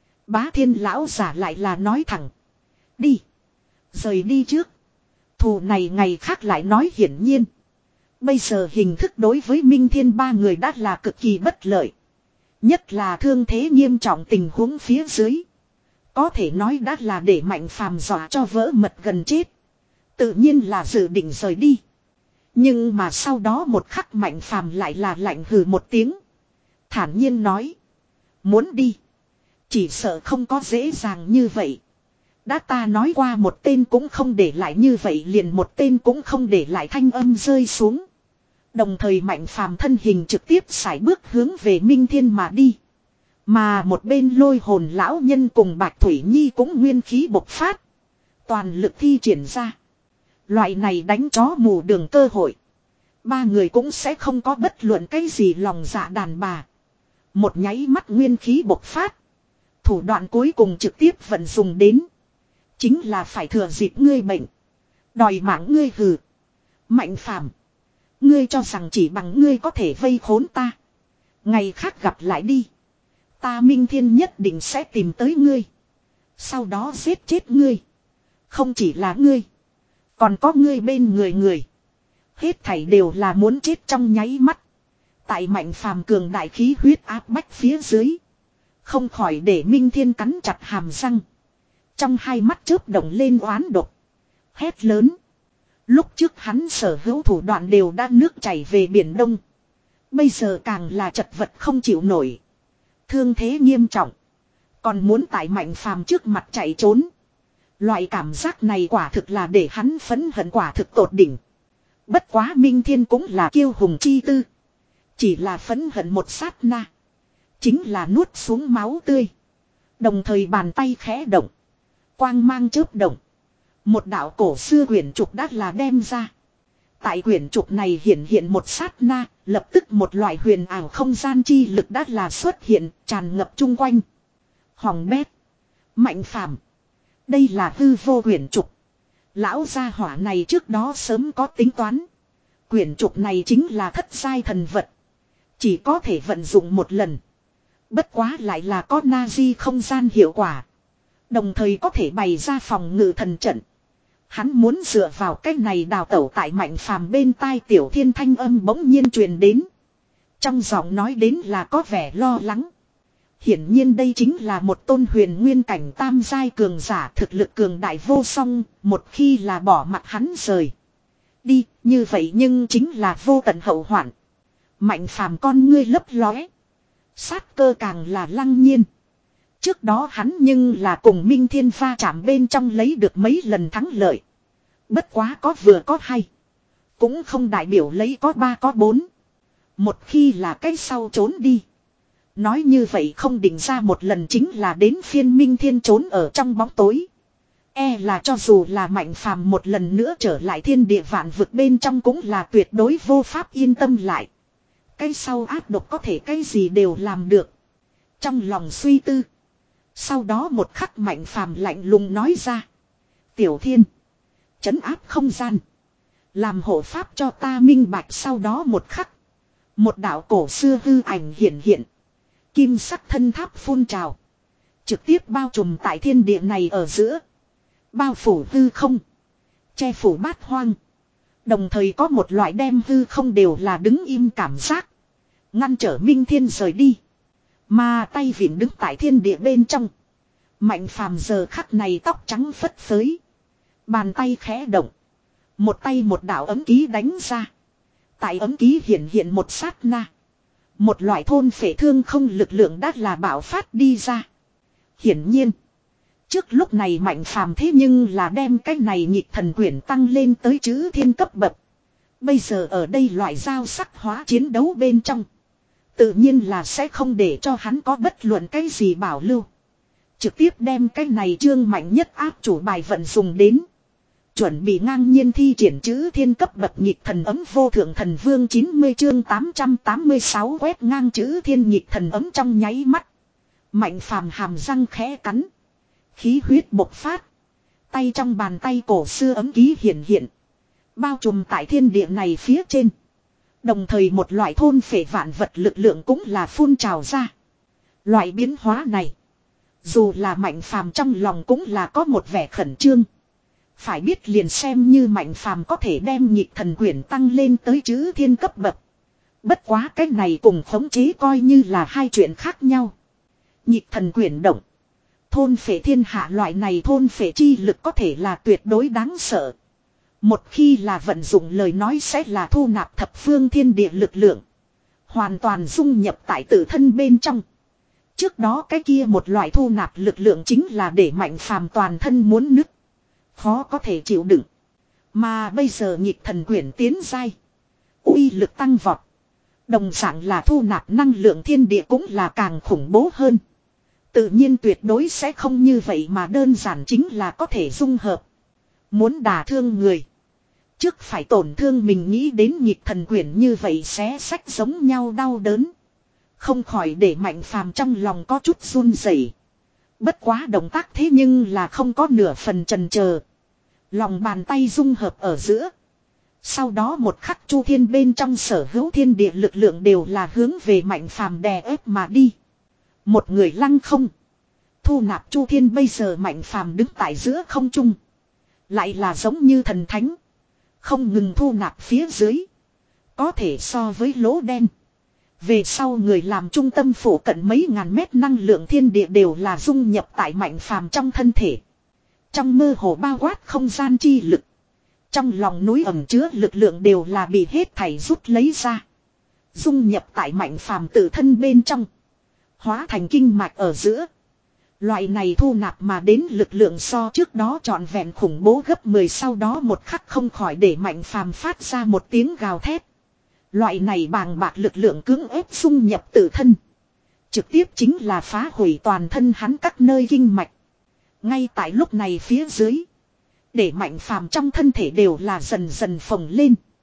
Bá Thiên lão giả lại là nói thẳng. Đi. Rời đi trước. Thù này ngày khác lại nói hiển nhiên. Bây giờ hình thức đối với Minh Thiên ba người đã là cực kỳ bất lợi. Nhất là thương thế nghiêm trọng tình huống phía dưới. Có thể nói đã là để Mạnh Phàm dọa cho vỡ mật gần chết. Tự nhiên là dự định rời đi. Nhưng mà sau đó một khắc Mạnh Phàm lại là lạnh hừ một tiếng. Thản nhiên nói. Muốn đi. Chỉ sợ không có dễ dàng như vậy. Đã ta nói qua một tên cũng không để lại như vậy liền một tên cũng không để lại thanh âm rơi xuống. Đồng thời Mạnh Phàm thân hình trực tiếp sải bước hướng về Minh Thiên mà đi. Mà một bên Lôi Hồn lão nhân cùng Bạch Thủy Nhi cũng nguyên khí bộc phát. Toàn lực thi triển ra. Loại này đánh chó mù đường cơ hội. Ba người cũng sẽ không có bất luận cái gì lòng dạ đàn bà. Một nháy mắt nguyên khí bộc phát. Thủ đoạn cuối cùng trực tiếp vận dùng đến. Chính là phải thừa dịp ngươi bệnh. Đòi mạng ngươi hừ. Mạnh Phàm, ngươi cho rằng chỉ bằng ngươi có thể vây khốn ta. Ngày khác gặp lại đi. Ta Minh Thiên nhất định sẽ tìm tới ngươi. Sau đó giết chết ngươi. Không chỉ là ngươi. Còn có ngươi bên người người. Hết thảy đều là muốn chết trong nháy mắt. Tại Mạnh Phàm cường đại khí huyết áp bách phía dưới. Không khỏi để Minh Thiên cắn chặt hàm răng. Trong hai mắt chớp động lên oán độc. Hét lớn. Lúc trước hắn sở hữu thủ đoạn đều đã nước chảy về biển đông. Bây giờ càng là chật vật không chịu nổi. Thương thế nghiêm trọng. Còn muốn tại Mạnh Phàm trước mặt chạy trốn. Loại cảm giác này quả thực là để hắn phẫn hận quả thực tột đỉnh. Bất quá Minh Thiên cũng là kiêu hùng chi tư. Chỉ là phẫn hận một sát na. Chính là nuốt xuống máu tươi. Đồng thời bàn tay khẽ động. Quang mang chớp động. Một đạo cổ xưa quyển trục đã là đem ra. Tại quyển trục này hiện hiện một sát na, lập tức một loại huyền ảo không gian chi lực đã là xuất hiện, tràn ngập chung quanh. Hỏng bét. Mạnh phàm. Đây là hư vô quyển trục. Lão gia hỏa này trước đó sớm có tính toán. Quyển trục này chính là thất giai thần vật. Chỉ có thể vận dụng một lần. Bất quá lại là có na-di không gian hiệu quả. Đồng thời có thể bày ra phòng ngự thần trận. Hắn muốn dựa vào cách này đào tẩu tại Mạnh Phàm bên tai Tiểu Thiên thanh âm bỗng nhiên truyền đến. Trong giọng nói đến là có vẻ lo lắng. Hiển nhiên đây chính là một tôn huyền nguyên cảnh tam giai cường giả thực lực cường đại vô song, một khi là bỏ mặt hắn rời đi, như vậy nhưng chính là vô tận hậu hoạn. Mạnh Phàm con ngươi lấp lóe, sát cơ càng là lăng nhiên. Trước đó hắn nhưng là cùng Minh Thiên va chạm bên trong lấy được mấy lần thắng lợi. Bất quá có vừa có hay. Cũng không đại biểu lấy có ba có bốn. Một khi là cái sau trốn đi. Nói như vậy không định ra một lần chính là đến phiên Minh Thiên trốn ở trong bóng tối. E là cho dù là Mạnh Phàm một lần nữa trở lại thiên địa vạn vực bên trong cũng là tuyệt đối vô pháp yên tâm lại. Cái sau ác độc có thể cái gì đều làm được. Trong lòng suy tư. Sau đó một khắc Mạnh Phàm lạnh lùng nói ra. Tiểu Thiên. Trấn áp không gian. Làm hộ pháp cho ta minh bạch sau đó một khắc. Một đạo cổ xưa hư ảnh hiện hiện. Kim sắc thân tháp phun trào. Trực tiếp bao trùm tại thiên địa này ở giữa. Bao phủ hư không. Che phủ bát hoang. Đồng thời có một loại đem hư không đều là đứng im cảm giác. Ngăn trở Minh Thiên rời đi. Mà tay vịn đứng tại thiên địa bên trong. Mạnh Phàm giờ khắc này tóc trắng phất phới. Bàn tay khẽ động. Một tay một đạo ấm ký đánh ra. Tại ấm ký hiện hiện một sát na. Một loại thôn phệ thương không lực lượng đã là bạo phát đi ra. Hiển nhiên. Trước lúc này Mạnh Phàm thế nhưng là đem cái này nhịp thần quyển tăng lên tới chữ thiên cấp bậc. Bây giờ ở đây loại giao sắc hóa chiến đấu bên trong. Tự nhiên là sẽ không để cho hắn có bất luận cái gì bảo lưu. Trực tiếp đem cái này chương mạnh nhất áp chủ bài vận dùng đến. Chuẩn bị ngang nhiên thi triển chữ thiên cấp bậc nhịp thần ấm vô thượng thần vương chín mươi chương tám trăm tám mươi sáu quét ngang chữ thiên nhịp thần ấm trong nháy mắt. Mạnh Phàm hàm răng khẽ cắn. Khí huyết bộc phát. Tay trong bàn tay cổ xưa ấm ký hiện hiện. Bao trùm tại thiên địa này phía trên. Đồng thời một loại thôn phệ vạn vật lực lượng cũng là phun trào ra. Loại biến hóa này. Dù là Mạnh Phàm trong lòng cũng là có một vẻ khẩn trương. Phải biết liền xem như Mạnh Phàm có thể đem nhịp thần quyển tăng lên tới chữ thiên cấp bậc. Bất quá cái này cùng khống chế coi như là hai chuyện khác nhau. Nhịp thần quyển động. Thôn phệ thiên hạ loại này thôn phệ chi lực có thể là tuyệt đối đáng sợ. Một khi là vận dụng lời nói sẽ là thu nạp thập phương thiên địa lực lượng. Hoàn toàn dung nhập tại tự thân bên trong. Trước đó cái kia một loại thu nạp lực lượng chính là để Mạnh Phàm toàn thân muốn nứt. Khó có thể chịu đựng. Mà bây giờ nhịp thần quyển tiến giai. Uy lực tăng vọt. Đồng dạng là thu nạp năng lượng thiên địa cũng là càng khủng bố hơn. Tự nhiên tuyệt đối sẽ không như vậy mà đơn giản chính là có thể dung hợp. Muốn đả thương người. Trước phải tổn thương mình nghĩ đến nhịp thần quyển như vậy xé sách giống nhau đau đớn. Không khỏi để Mạnh Phàm trong lòng có chút run rẩy. Bất quá động tác thế nhưng là không có nửa phần chần chờ. Lòng bàn tay dung hợp ở giữa. Sau đó một khắc chu thiên bên trong sở hữu thiên địa lực lượng đều là hướng về Mạnh Phàm đè ép mà đi. Một người lăng không. Thu nạp chu thiên bây giờ Mạnh Phàm đứng tại giữa không trung. Lại là giống như thần thánh. Không ngừng thu nạp phía dưới. Có thể so với lỗ đen. Về sau người làm trung tâm phủ cận mấy ngàn mét năng lượng thiên địa đều là dung nhập tại Mạnh Phàm trong thân thể. Trong mơ hồ bao quát không gian chi lực. Trong lòng núi ẩm chứa lực lượng đều là bị hết thảy rút lấy ra. Dung nhập tại Mạnh Phàm tự thân bên trong. Hóa thành kinh mạch ở giữa. Loại này thu nạp mà đến lực lượng so trước đó trọn vẹn khủng bố gấp mười sau đó một khắc không khỏi để Mạnh Phàm phát ra một tiếng gào thét. Loại này bàng bạc lực lượng cưỡng ép xung nhập tự thân. Trực tiếp chính là phá hủy toàn thân hắn các nơi kinh mạch. Ngay tại lúc này phía dưới. Để Mạnh Phàm trong thân thể đều là dần dần phồng lên.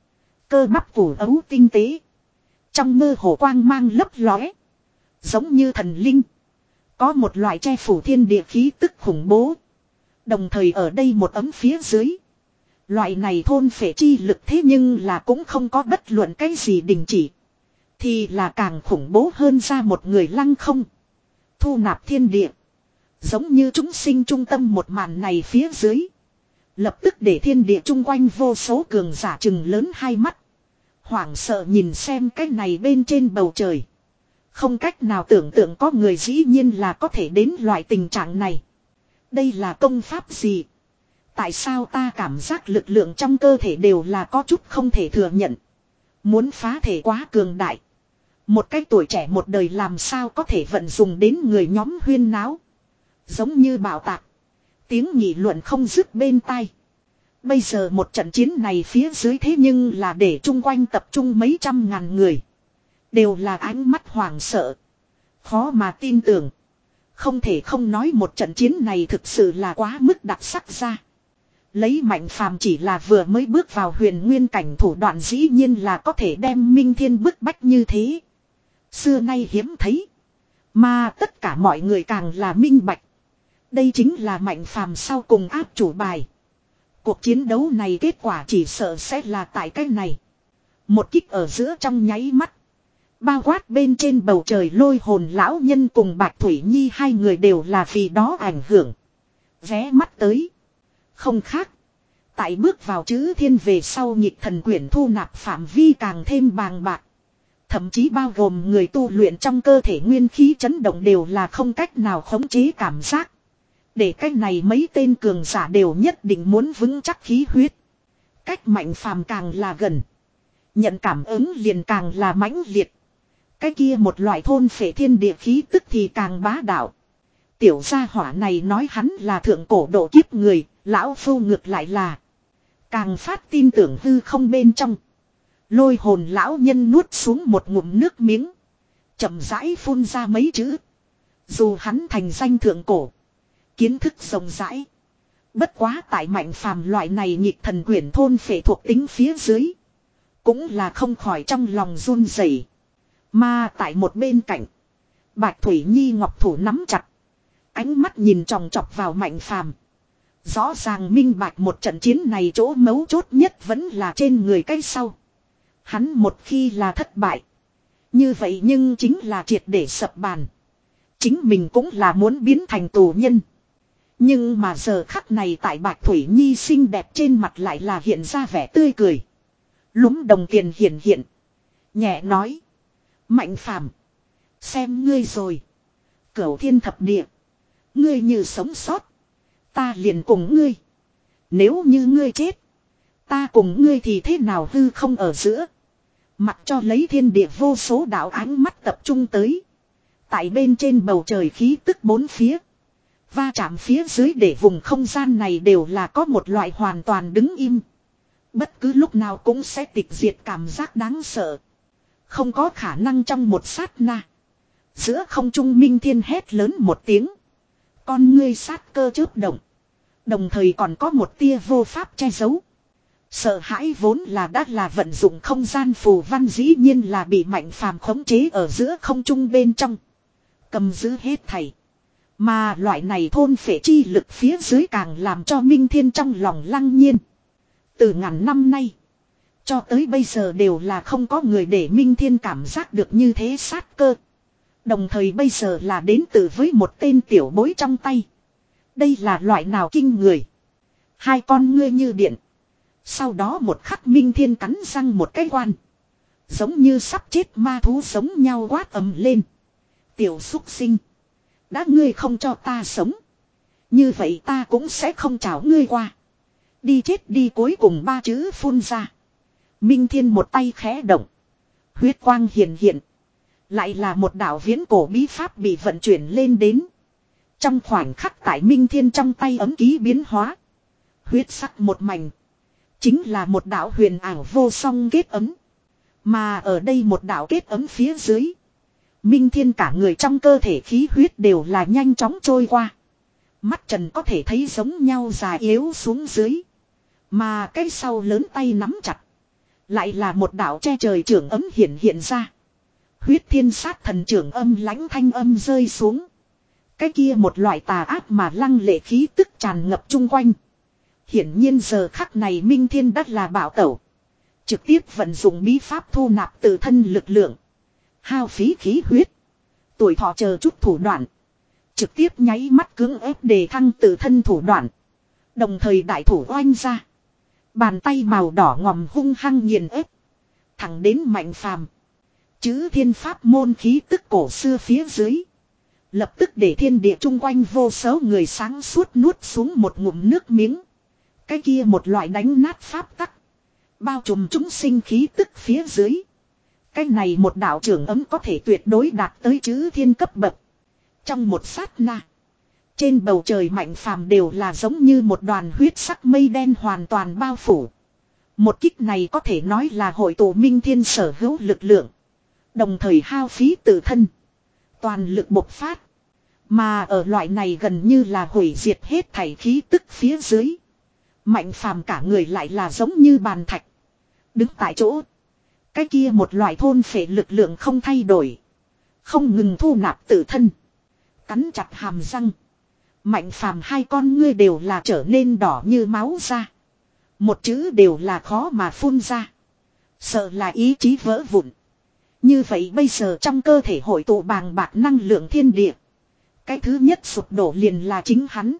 Cơ bắp củ ấu tinh tế. Trong mơ hồ quang mang lấp lóe. Giống như thần linh. Có một loại che phủ thiên địa khí tức khủng bố. Đồng thời ở đây một ấm phía dưới. Loại này thôn phệ chi lực thế nhưng là cũng không có bất luận cái gì đình chỉ. Thì là càng khủng bố hơn ra một người lăng không. Thu nạp thiên địa. Giống như chúng sinh trung tâm một màn này phía dưới. Lập tức để thiên địa chung quanh vô số cường giả trừng lớn hai mắt. Hoảng sợ nhìn xem cái này bên trên bầu trời. Không cách nào tưởng tượng có người dĩ nhiên là có thể đến loại tình trạng này. Đây là công pháp gì? Tại sao ta cảm giác lực lượng trong cơ thể đều là có chút không thể thừa nhận. Muốn phá thể quá cường đại. Một cái tuổi trẻ một đời làm sao có thể vận dụng đến người nhóm huyên náo. Giống như bạo tạc. Tiếng nghị luận không dứt bên tai. Bây giờ một trận chiến này phía dưới thế nhưng là để chung quanh tập trung mấy trăm ngàn người. Đều là ánh mắt hoảng sợ. Khó mà tin tưởng. Không thể không nói một trận chiến này thực sự là quá mức đặc sắc ra. Lấy Mạnh Phàm chỉ là vừa mới bước vào huyền nguyên cảnh thủ đoạn dĩ nhiên là có thể đem Minh Thiên bức bách như thế. Xưa nay hiếm thấy. Mà tất cả mọi người càng là minh bạch. Đây chính là Mạnh Phàm sau cùng áp chủ bài. Cuộc chiến đấu này kết quả chỉ sợ sẽ là tại cái này. Một kích ở giữa trong nháy mắt. Bao quát bên trên bầu trời lôi hồn lão nhân cùng Bạch Thủy Nhi hai người đều là vì đó ảnh hưởng. Vé mắt tới. Không khác. Tại bước vào chữ thiên về sau nhịp thần quyển thu nạp phạm vi càng thêm bàng bạc. Thậm chí bao gồm người tu luyện trong cơ thể nguyên khí chấn động đều là không cách nào khống chế cảm giác. Để cách này mấy tên cường giả đều nhất định muốn vững chắc khí huyết. Cách Mạnh Phàm càng là gần. Nhận cảm ứng liền càng là mãnh liệt. Cái kia một loại thôn phệ thiên địa khí tức thì càng bá đạo. Tiểu gia hỏa này nói hắn là thượng cổ độ kiếp người, lão phu ngược lại là càng phát tin tưởng hư không bên trong. Lôi hồn lão nhân nuốt xuống một ngụm nước miếng. Chậm rãi phun ra mấy chữ. Dù hắn thành danh thượng cổ. Kiến thức rộng rãi. Bất quá tại Mạnh Phàm loại này nhịp thần quyển thôn phệ thuộc tính phía dưới. Cũng là không khỏi trong lòng run rẩy. Mà tại một bên cạnh. Bạch Thủy Nhi ngọc thủ nắm chặt. Ánh mắt nhìn tròng trọc vào Mạnh Phàm. Rõ ràng minh bạch một trận chiến này chỗ mấu chốt nhất vẫn là trên người cái sau. Hắn một khi là thất bại. Như vậy nhưng chính là triệt để sập bàn. Chính mình cũng là muốn biến thành tù nhân. Nhưng mà giờ khắc này tại Bạch Thủy Nhi xinh đẹp trên mặt lại là hiện ra vẻ tươi cười. Lúm đồng tiền hiện hiện. Nhẹ nói. Mạnh Phàm, xem ngươi rồi. Cửu thiên thập địa. Ngươi như sống sót. Ta liền cùng ngươi. Nếu như ngươi chết. Ta cùng ngươi thì thế nào hư không ở giữa. Mặc cho lấy thiên địa vô số đạo ánh mắt tập trung tới. Tại bên trên bầu trời khí tức bốn phía. Va chạm phía dưới để vùng không gian này đều là có một loại hoàn toàn đứng im. Bất cứ lúc nào cũng sẽ tịch diệt cảm giác đáng sợ. Không có khả năng trong một sát na. Giữa không trung Minh Thiên hét lớn một tiếng. Con ngươi sát cơ chớp động. Đồng thời còn có một tia vô pháp che giấu. Sợ hãi vốn là đã là vận dụng không gian phù văn dĩ nhiên là bị Mạnh Phàm khống chế ở giữa không trung bên trong. Cầm giữ hết thảy. Mà loại này thôn phệ chi lực phía dưới càng làm cho Minh Thiên trong lòng lăng nhiên. Từ ngàn năm nay. Cho tới bây giờ đều là không có người để Minh Thiên cảm giác được như thế sát cơ. Đồng thời bây giờ là đến từ với một tên tiểu bối trong tay. Đây là loại nào kinh người. Hai con ngươi như điện. Sau đó một khắc Minh Thiên cắn răng một cái quan. Giống như sắp chết ma thú giống nhau quát ầm lên. Tiểu xúc sinh. Đã ngươi không cho ta sống. Như vậy ta cũng sẽ không chào ngươi qua. Đi chết đi, cuối cùng ba chữ phun ra. Minh Thiên một tay khẽ động. Huyết quang hiện hiện. Lại là một đạo viễn cổ bí pháp bị vận chuyển lên đến. Trong khoảnh khắc tại Minh Thiên trong tay ấm ký biến hóa. Huyết sắc một mảnh. Chính là một đạo huyền ảo vô song kết ấm. Mà ở đây một đạo kết ấm phía dưới. Minh Thiên cả người trong cơ thể khí huyết đều là nhanh chóng trôi qua. Mắt trần có thể thấy giống nhau già yếu xuống dưới. Mà cái sau lớn tay nắm chặt. Lại là một đạo che trời trưởng ấm hiện hiện ra. Huyết thiên sát thần trưởng âm lãnh thanh âm rơi xuống. Cái kia một loại tà ác mà lăng lệ khí tức tràn ngập chung quanh. Hiển nhiên giờ khắc này Minh Thiên đất là bảo tẩu. Trực tiếp vận dụng bí pháp thu nạp tự thân lực lượng. Hao phí khí huyết. Tuổi thọ chờ chút thủ đoạn. Trực tiếp nháy mắt cưỡng ép đề thăng tự thân thủ đoạn. Đồng thời đại thủ oanh ra. Bàn tay màu đỏ ngòm hung hăng nghiền ép. Thẳng đến Mạnh Phàm. Chữ thiên pháp môn khí tức cổ xưa phía dưới. Lập tức để thiên địa chung quanh vô số người sáng suốt nuốt xuống một ngụm nước miếng. Cái kia một loại đánh nát pháp tắc. Bao trùm chúng sinh khí tức phía dưới. Cái này một đạo trưởng ấm có thể tuyệt đối đạt tới chữ thiên cấp bậc. Trong một sát na. Trên bầu trời Mạnh Phàm đều là giống như một đoàn huyết sắc mây đen hoàn toàn bao phủ. Một kích này có thể nói là hội tụ Minh Thiên sở hữu lực lượng. Đồng thời hao phí tự thân. Toàn lực bộc phát. Mà ở loại này gần như là hủy diệt hết thảy khí tức phía dưới. Mạnh Phàm cả người lại là giống như bàn thạch. Đứng tại chỗ. Cái kia một loại thôn phệ lực lượng không thay đổi. Không ngừng thu nạp tự thân. Cắn chặt hàm răng. Mạnh Phàm hai con ngươi đều là trở nên đỏ như máu ra. Một chữ đều là khó mà phun ra. Sợ là ý chí vỡ vụn. Như vậy bây giờ trong cơ thể hội tụ bàng bạc năng lượng thiên địa. Cái thứ nhất sụp đổ liền là chính hắn.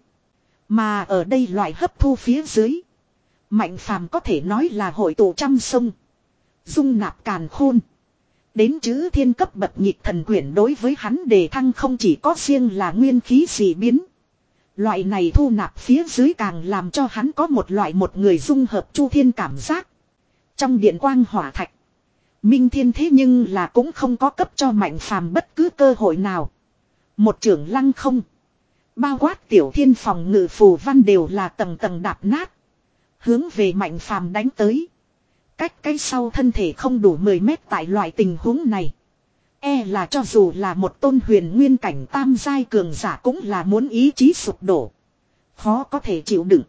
Mà ở đây loại hấp thu phía dưới. Mạnh Phàm có thể nói là hội tụ trăm sông. Dung nạp càn khôn. Đến chữ thiên cấp bậc nhịp thần quyển đối với hắn đề thăng không chỉ có riêng là nguyên khí dị biến. Loại này thu nạp phía dưới càng làm cho hắn có một loại một người dung hợp chu thiên cảm giác. Trong điện quang hỏa thạch. Minh Thiên thế nhưng là cũng không có cấp cho Mạnh Phàm bất cứ cơ hội nào. Một trưởng lăng không. Bao quát tiểu thiên phòng ngự phù văn đều là tầng tầng đạp nát. Hướng về Mạnh Phàm đánh tới. Cách cái sau thân thể không đủ mười mét tại loại tình huống này. E là cho dù là một tôn huyền nguyên cảnh tam giai cường giả cũng là muốn ý chí sụp đổ. Khó có thể chịu đựng.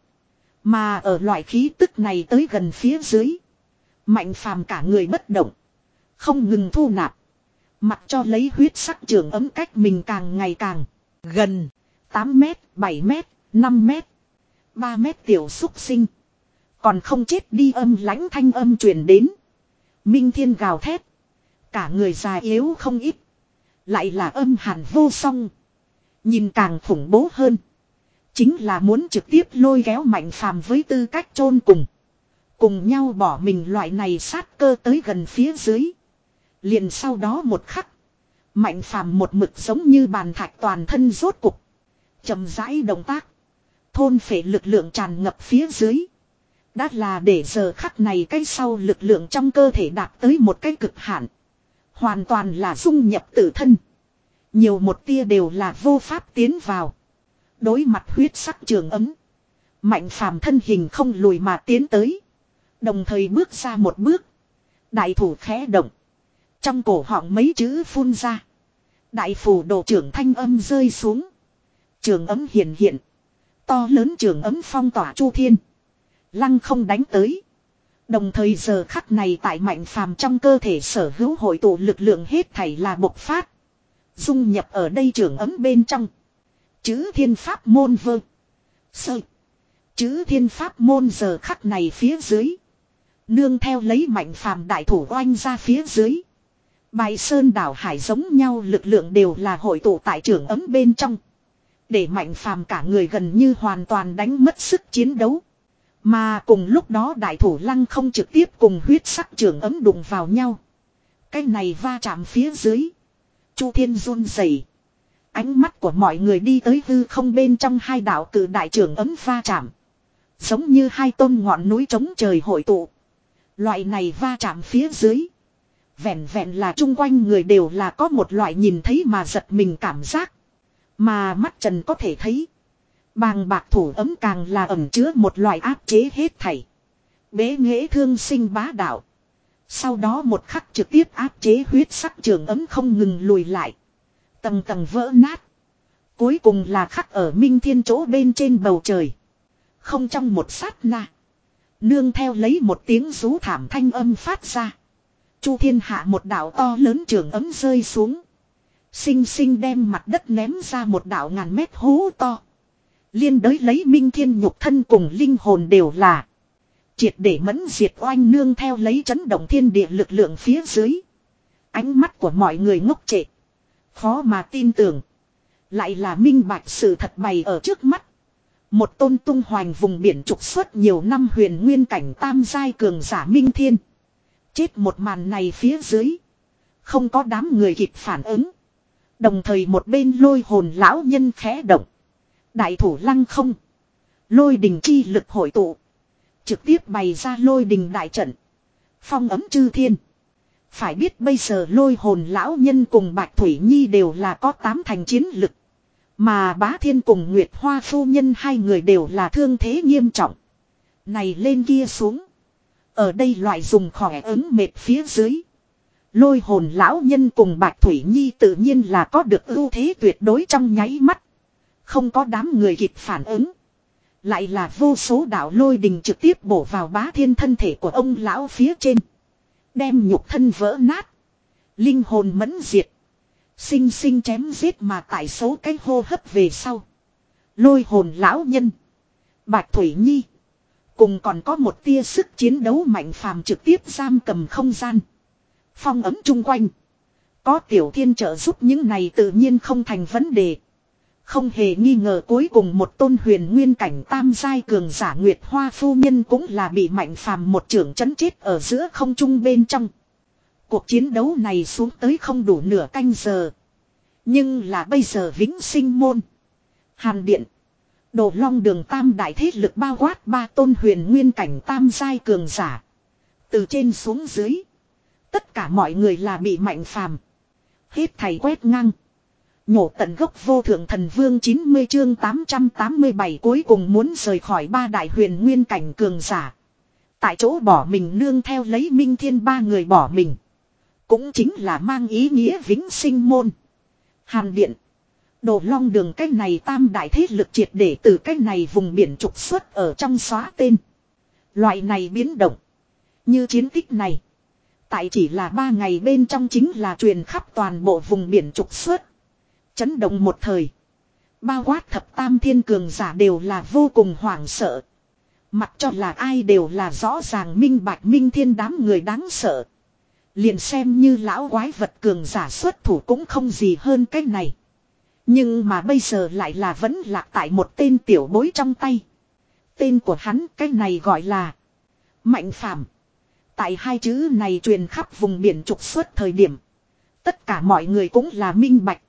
Mà ở loại khí tức này tới gần phía dưới. Mạnh Phàm cả người bất động. Không ngừng thu nạp. Mặc cho lấy huyết sắc trường ấm cách mình càng ngày càng gần. tám mét, bảy mét, năm mét, ba mét tiểu xúc sinh. Còn không chết đi âm lãnh thanh âm truyền đến. Minh Thiên gào thét. Cả người già yếu không ít. Lại là âm hàn vô song. Nhìn càng khủng bố hơn. Chính là muốn trực tiếp lôi kéo Mạnh Phàm với tư cách chôn cùng. Cùng nhau bỏ mình loại này sát cơ tới gần phía dưới. Liền sau đó một khắc. Mạnh Phàm một mực giống như bàn thạch toàn thân rốt cục. Chậm rãi động tác. Thôn phệ lực lượng tràn ngập phía dưới. Đã là để giờ khắc này cái sau lực lượng trong cơ thể đạt tới một cái cực hạn. Hoàn toàn là dung nhập tự thân. Nhiều một tia đều là vô pháp tiến vào. Đối mặt huyết sắc trường ấm. Mạnh Phàm thân hình không lùi mà tiến tới. Đồng thời bước ra một bước. Đại thủ khẽ động. Trong cổ họng mấy chữ phun ra. Đại phủ độ trưởng thanh âm rơi xuống. Trường ấm hiện hiện. To lớn trường ấm phong tỏa chu thiên. Lăng không đánh tới. Đồng thời giờ khắc này tại Mạnh Phàm trong cơ thể sở hữu hội tụ lực lượng hết thảy là bộc phát. Dung nhập ở đây trường ấm bên trong. Chữ thiên pháp môn vơ. Sơ. Chữ thiên pháp môn giờ khắc này phía dưới. Nương theo lấy Mạnh Phàm đại thủ oanh ra phía dưới. Bài sơn đảo hải giống nhau lực lượng đều là hội tụ tại trường ấm bên trong. Để Mạnh Phàm cả người gần như hoàn toàn đánh mất sức chiến đấu. Mà cùng lúc đó đại thủ lăng không trực tiếp cùng huyết sắc trường ấm đụng vào nhau. Cái này va chạm phía dưới. Chu thiên run rẩy. Ánh mắt của mọi người đi tới hư không bên trong hai đạo cử đại trường ấm va chạm. Giống như hai tôn ngọn núi trống trời hội tụ. Loại này va chạm phía dưới. Vẹn vẹn là chung quanh người đều là có một loại nhìn thấy mà giật mình cảm giác. Mà mắt trần có thể thấy. Bàng bạc thủ ấm càng là ẩn chứa một loại áp chế hết thảy. Bế nghệ thương sinh bá đạo. Sau đó một khắc trực tiếp áp chế huyết sắc trường ấm không ngừng lùi lại. Tầng tầng vỡ nát. Cuối cùng là khắc ở Minh Thiên chỗ bên trên bầu trời. Không trong một sát na. Nương theo lấy một tiếng rú thảm thanh âm phát ra. Chu thiên hạ một đạo to lớn trường ấm rơi xuống. Xinh xinh đem mặt đất ném ra một đạo ngàn mét hố to. Liên đới lấy minh thiên nhục thân cùng linh hồn đều là. Triệt để mẫn diệt oanh nương theo lấy chấn động thiên địa lực lượng phía dưới. Ánh mắt của mọi người ngốc trệ. Khó mà tin tưởng. Lại là minh bạch sự thật bày ở trước mắt. Một tôn tung hoành vùng biển trục xuất nhiều năm huyền nguyên cảnh tam giai cường giả minh thiên. Chết một màn này phía dưới. Không có đám người kịp phản ứng. Đồng thời một bên lôi hồn lão nhân khẽ động. Đại thủ lăng không. Lôi đình chi lực hội tụ. Trực tiếp bày ra lôi đình đại trận. Phong ấm chư thiên. Phải biết bây giờ lôi hồn lão nhân cùng Bạch Thủy Nhi đều là có tám thành chiến lực. Mà Bá Thiên cùng Nguyệt Hoa phu nhân hai người đều là thương thế nghiêm trọng. Này lên kia xuống. Ở đây loại dùng khỏe ứng mệt phía dưới. Lôi hồn lão nhân cùng Bạch Thủy Nhi tự nhiên là có được ưu thế tuyệt đối trong nháy mắt. Không có đám người kịp phản ứng. Lại là vô số đạo lôi đình trực tiếp bổ vào Bá Thiên thân thể của ông lão phía trên. Đem nhục thân vỡ nát. Linh hồn mẫn diệt. Sinh sinh chém giết mà tại số cái hô hấp về sau. Lôi hồn lão nhân. Bạch Thủy Nhi. Cùng còn có một tia sức chiến đấu mạnh phàm trực tiếp giam cầm không gian. Phong ấm chung quanh. Có tiểu thiên trợ giúp những này tự nhiên không thành vấn đề. Không hề nghi ngờ cuối cùng một tôn huyền nguyên cảnh tam giai cường giả Nguyệt Hoa phu nhân cũng là bị mạnh phàm một trưởng chấn chết ở giữa không trung bên trong. Cuộc chiến đấu này xuống tới không đủ nửa canh giờ. Nhưng là bây giờ Vĩnh Sinh Môn, Hàn Điện, Đồ Long Đường tam đại thế lực bao quát ba tôn huyền nguyên cảnh tam giai cường giả. Từ trên xuống dưới. Tất cả mọi người là bị mạnh phàm. Hết thầy quét ngang. Nhổ tận gốc vô thượng thần vương chín mươi chương tám trăm tám mươi bảy cuối cùng muốn rời khỏi ba đại huyền nguyên cảnh cường giả. Tại chỗ bỏ mình nương theo lấy minh thiên ba người bỏ mình. Cũng chính là mang ý nghĩa Vĩnh Sinh Môn, Hàn Điện, Đồ Long Đường cái này tam đại thế lực triệt để từ cái này vùng biển trục xuất ở trong xóa tên. Loại này biến động. Như chiến tích này. Tại chỉ là ba ngày bên trong chính là truyền khắp toàn bộ vùng biển trục xuất. Chấn động một thời. Bao quát thập tam thiên cường giả đều là vô cùng hoảng sợ. Mặc cho là ai đều là rõ ràng minh bạch minh thiên đám người đáng sợ. Liền xem như lão quái vật cường giả xuất thủ cũng không gì hơn cái này. Nhưng mà bây giờ lại là vẫn lạc tại một tên tiểu bối trong tay. Tên của hắn cái này gọi là Mạnh Phàm. Tại hai chữ này truyền khắp vùng biển trục xuất thời điểm. Tất cả mọi người cũng là minh bạch.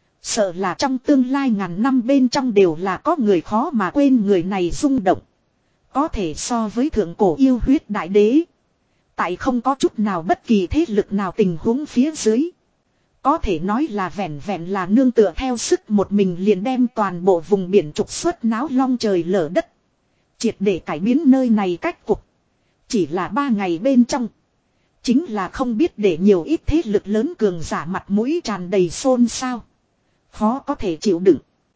Sợ là trong tương lai ngàn năm bên trong đều là có người khó mà quên người này rung động. Có thể so với thượng cổ yêu huyết đại đế. Tại không có chút nào bất kỳ thế lực nào tình huống phía dưới. Có thể nói là vẹn vẹn là nương tựa theo sức một mình liền đem toàn bộ vùng biển trục xuất náo long trời lở đất. Triệt để cải biến nơi này cách cục. Chỉ là ba ngày bên trong. Chính là không biết để nhiều ít thế lực lớn cường giả mặt mũi tràn đầy xôn xao. Khó có thể chịu đựng.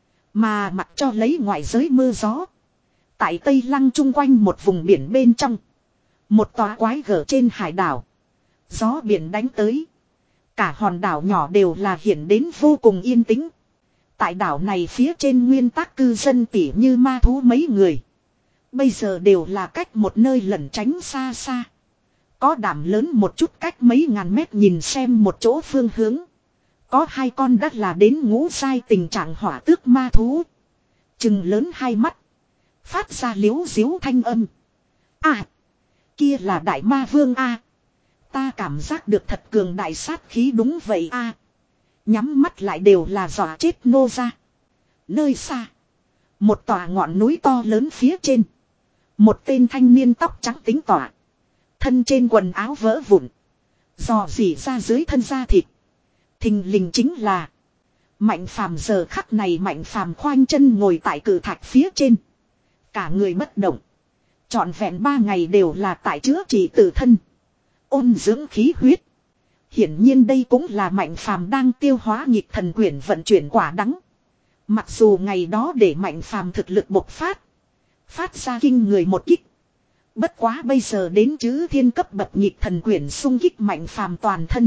Mà mặc cho lấy ngoại giới mưa gió. Tại Tây Lăng chung quanh một vùng biển bên trong. Một tòa quái gở trên hải đảo. Gió biển đánh tới. Cả hòn đảo nhỏ đều là hiện đến vô cùng yên tĩnh. Tại đảo này phía trên nguyên tắc cư dân tỉ như ma thú mấy người. Bây giờ đều là cách một nơi lẩn tránh xa xa. Có đảm lớn một chút cách mấy ngàn mét nhìn xem một chỗ phương hướng. Có hai con đất là đến ngũ sai tình trạng hỏa tước ma thú. Chừng lớn hai mắt. Phát ra liếu diếu thanh âm. À! Kia là đại ma vương a. Ta cảm giác được thật cường đại sát khí đúng vậy a. Nhắm mắt lại đều là dọa chết nô ra. Nơi xa. Một tòa ngọn núi to lớn phía trên. Một tên thanh niên tóc trắng tính tỏa. Thân trên quần áo vỡ vụn. Dò dỉ ra dưới thân da thịt. Thình lình chính là Mạnh Phàm. Giờ khắc này Mạnh Phàm khoanh chân ngồi tại cự thạch phía trên. Cả người bất động. Trọn vẹn ba ngày đều là tại chữa trị tự thân. Ôn dưỡng khí huyết. Hiển nhiên đây cũng là Mạnh Phàm đang tiêu hóa nhịp thần quyển vận chuyển quả đắng. Mặc dù ngày đó để Mạnh Phàm thực lực bộc phát. Phát ra kinh người một kích. Bất quá bây giờ đến chữ thiên cấp bậc nhịp thần quyển xung kích Mạnh Phàm toàn thân.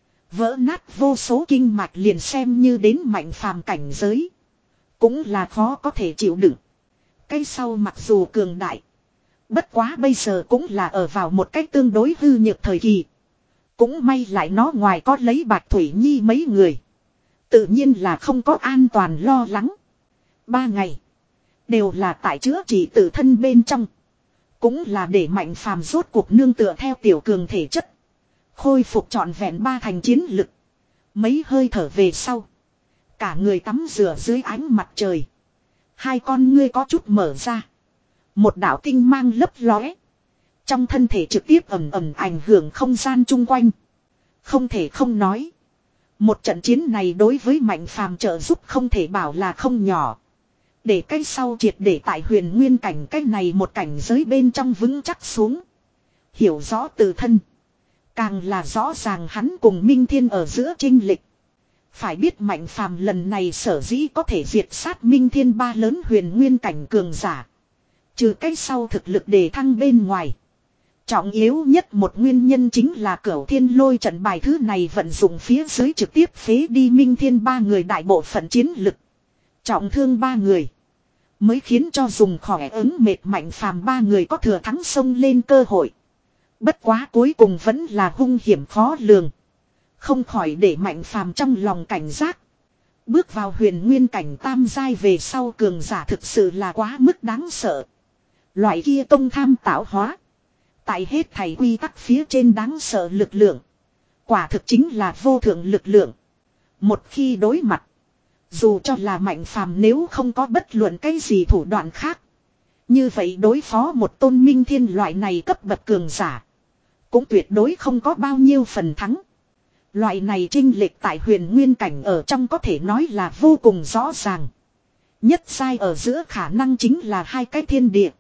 Vỡ nát vô số kinh mạch liền xem như đến Mạnh Phàm cảnh giới. Cũng là khó có thể chịu đựng. Cái sau mặc dù cường đại. Bất quá bây giờ cũng là ở vào một cách tương đối hư nhược thời kỳ. Cũng may lại nó ngoài có lấy Bạch Thủy Nhi mấy người. Tự nhiên là không có an toàn lo lắng. Ba ngày. Đều là tại chữa trị tự thân bên trong. Cũng là để Mạnh Phàm rốt cuộc nương tựa theo tiểu cường thể chất. Khôi phục trọn vẹn ba thành chiến lực. Mấy hơi thở về sau. Cả người tắm rửa dưới ánh mặt trời. Hai con ngươi có chút mở ra. Một đạo tinh mang lấp lóe. Trong thân thể trực tiếp ầm ầm ảnh hưởng không gian chung quanh. Không thể không nói. Một trận chiến này đối với Mạnh Phàm trợ giúp không thể bảo là không nhỏ. Để cái sau triệt để tại huyền nguyên cảnh cái này một cảnh giới bên trong vững chắc xuống. Hiểu rõ tự thân. Càng là rõ ràng hắn cùng Minh Thiên ở giữa chênh lệch. Phải biết Mạnh Phàm lần này sở dĩ có thể diệt sát Minh Thiên ba lớn huyền nguyên cảnh cường giả. Trừ cái sau thực lực đề thăng bên ngoài. Trọng yếu nhất một nguyên nhân chính là Cửu Thiên Lôi trận bài thứ này vận dụng phía dưới trực tiếp phế đi Minh Thiên ba người đại bộ phận chiến lực. Trọng thương ba người. Mới khiến cho dùng khỏe ứng mệt Mạnh Phàm ba người có thừa thắng sông lên cơ hội. Bất quá cuối cùng vẫn là hung hiểm khó lường. Không khỏi để Mạnh Phàm trong lòng cảnh giác. Bước vào huyền nguyên cảnh tam giai về sau cường giả thực sự là quá mức đáng sợ. Loại kia công tham tạo hóa. Tại hết thảy quy tắc phía trên đáng sợ lực lượng. Quả thực chính là vô thượng lực lượng. Một khi đối mặt. Dù cho là Mạnh Phàm nếu không có bất luận cái gì thủ đoạn khác. Như vậy đối phó một tôn Minh Thiên loại này cấp bậc cường giả. Cũng tuyệt đối không có bao nhiêu phần thắng. Loại này chênh lệch tại huyền nguyên cảnh ở trong có thể nói là vô cùng rõ ràng. Nhất sai ở giữa khả năng chính là hai cái thiên địa.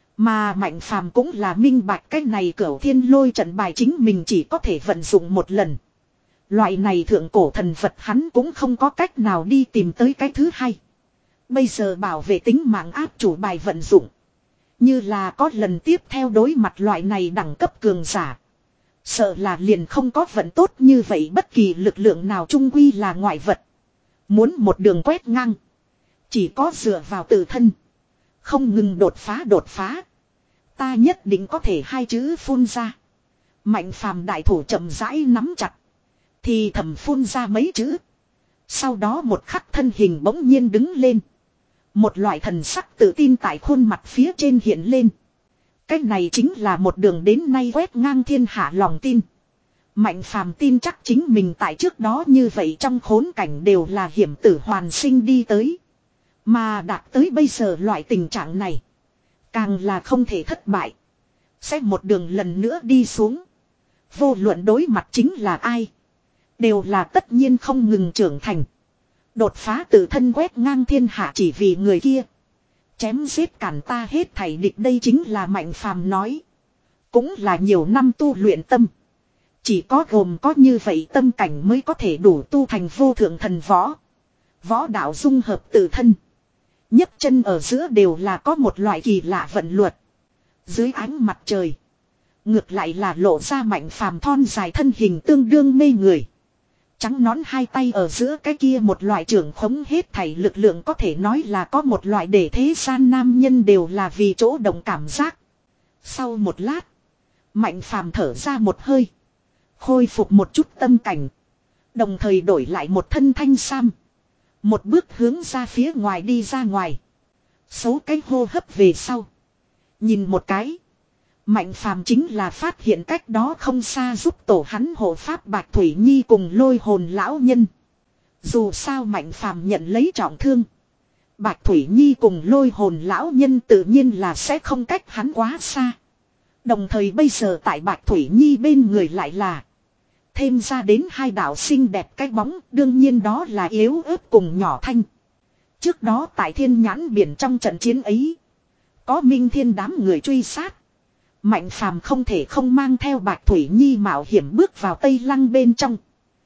Mà Mạnh Phàm cũng là minh bạch cái này Cửu Thiên Lôi trận bài chính mình chỉ có thể vận dụng một lần. Loại này thượng cổ thần vật hắn cũng không có cách nào đi tìm tới cái thứ hai. Bây giờ bảo vệ tính mạng áp chủ bài vận dụng. Như là có lần tiếp theo đối mặt loại này đẳng cấp cường giả. Sợ là liền không có vận tốt như vậy bất kỳ lực lượng nào trung quy là ngoại vật. Muốn một đường quét ngang. Chỉ có dựa vào tự thân. Không ngừng đột phá đột phá. Ta nhất định có thể hai chữ phun ra. Mạnh Phàm đại thủ chậm rãi nắm chặt. Thì thầm phun ra mấy chữ. Sau đó một khắc thân hình bỗng nhiên đứng lên. Một loại thần sắc tự tin tại khuôn mặt phía trên hiện lên. Cái này chính là một đường đến nay quét ngang thiên hạ lòng tin. Mạnh Phàm tin chắc chính mình tại trước đó như vậy trong khốn cảnh đều là hiểm tử hoàn sinh đi tới. Mà đạt tới bây giờ loại tình trạng này. Càng là không thể thất bại. Sẽ một đường lần nữa đi xuống. Vô luận đối mặt chính là ai. Đều là tất nhiên không ngừng trưởng thành. Đột phá tự thân quét ngang thiên hạ chỉ vì người kia. Chém giết cản ta hết thảy địch đây chính là Mạnh Phàm nói. Cũng là nhiều năm tu luyện tâm. Chỉ có gồm có như vậy tâm cảnh mới có thể đủ tu thành vô thượng thần võ. Võ đạo dung hợp tự thân. nhấc chân ở giữa đều là có một loại kỳ lạ vận luật. Dưới ánh mặt trời. Ngược lại là lộ ra Mạnh Phàm thon dài thân hình tương đương mê người. Trắng nón hai tay ở giữa cái kia một loại trưởng khống hết thảy lực lượng có thể nói là có một loại để thế gian nam nhân đều là vì chỗ động cảm giác. Sau một lát. Mạnh Phàm thở ra một hơi. Khôi phục một chút tâm cảnh. Đồng thời đổi lại một thân thanh sam. Một bước hướng ra phía ngoài đi ra ngoài. Số cái hô hấp về sau. Nhìn một cái. Mạnh Phàm chính là phát hiện cách đó không xa giúp tổ hắn hộ pháp Bạch Thủy Nhi cùng Lôi Hồn lão nhân. Dù sao Mạnh Phàm nhận lấy trọng thương. Bạch Thủy Nhi cùng Lôi Hồn lão nhân tự nhiên là sẽ không cách hắn quá xa. Đồng thời bây giờ tại Bạch Thủy Nhi bên người lại là. Thêm ra đến hai đạo xinh đẹp cái bóng, đương nhiên đó là Yếu Ớt cùng Nhỏ Thanh. Trước đó tại Thiên Nhãn Biển trong trận chiến ấy. Có Minh Thiên đám người truy sát. Mạnh Phàm không thể không mang theo Bạch Thủy Nhi mạo hiểm bước vào Tây Lăng bên trong.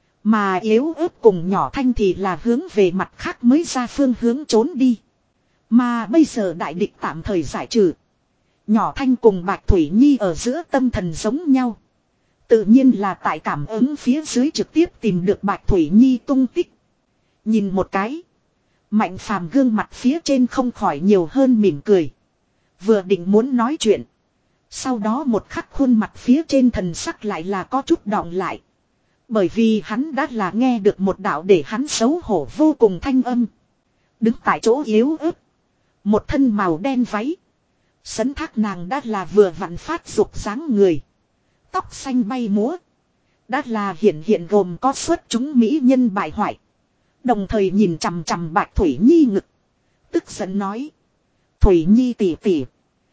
Mà Yếu Ớt cùng Nhỏ Thanh thì là hướng về mặt khác mới ra phương hướng trốn đi. Mà bây giờ đại địch tạm thời giải trừ. Nhỏ Thanh cùng Bạch Thủy Nhi ở giữa tâm thần giống nhau. Tự nhiên là tại cảm ứng phía dưới trực tiếp tìm được Bạch Thủy Nhi tung tích. Nhìn một cái. Mạnh Phàm gương mặt phía trên không khỏi nhiều hơn mỉm cười. Vừa định muốn nói chuyện. Sau đó một khắc khuôn mặt phía trên thần sắc lại là có chút đọng lại. Bởi vì hắn đã là nghe được một đạo để hắn xấu hổ vô cùng thanh âm. Đứng tại chỗ yếu ớt. Một thân màu đen váy. Sấn thác nàng đã là vừa vặn phát dục dáng người. Tóc xanh bay múa. Đã là hiện hiện gồm có xuất chúng mỹ nhân bại hoại. Đồng thời nhìn chằm chằm Bạch Thủy Nhi ngực. Tức giận nói. Thủy Nhi tỷ tỷ.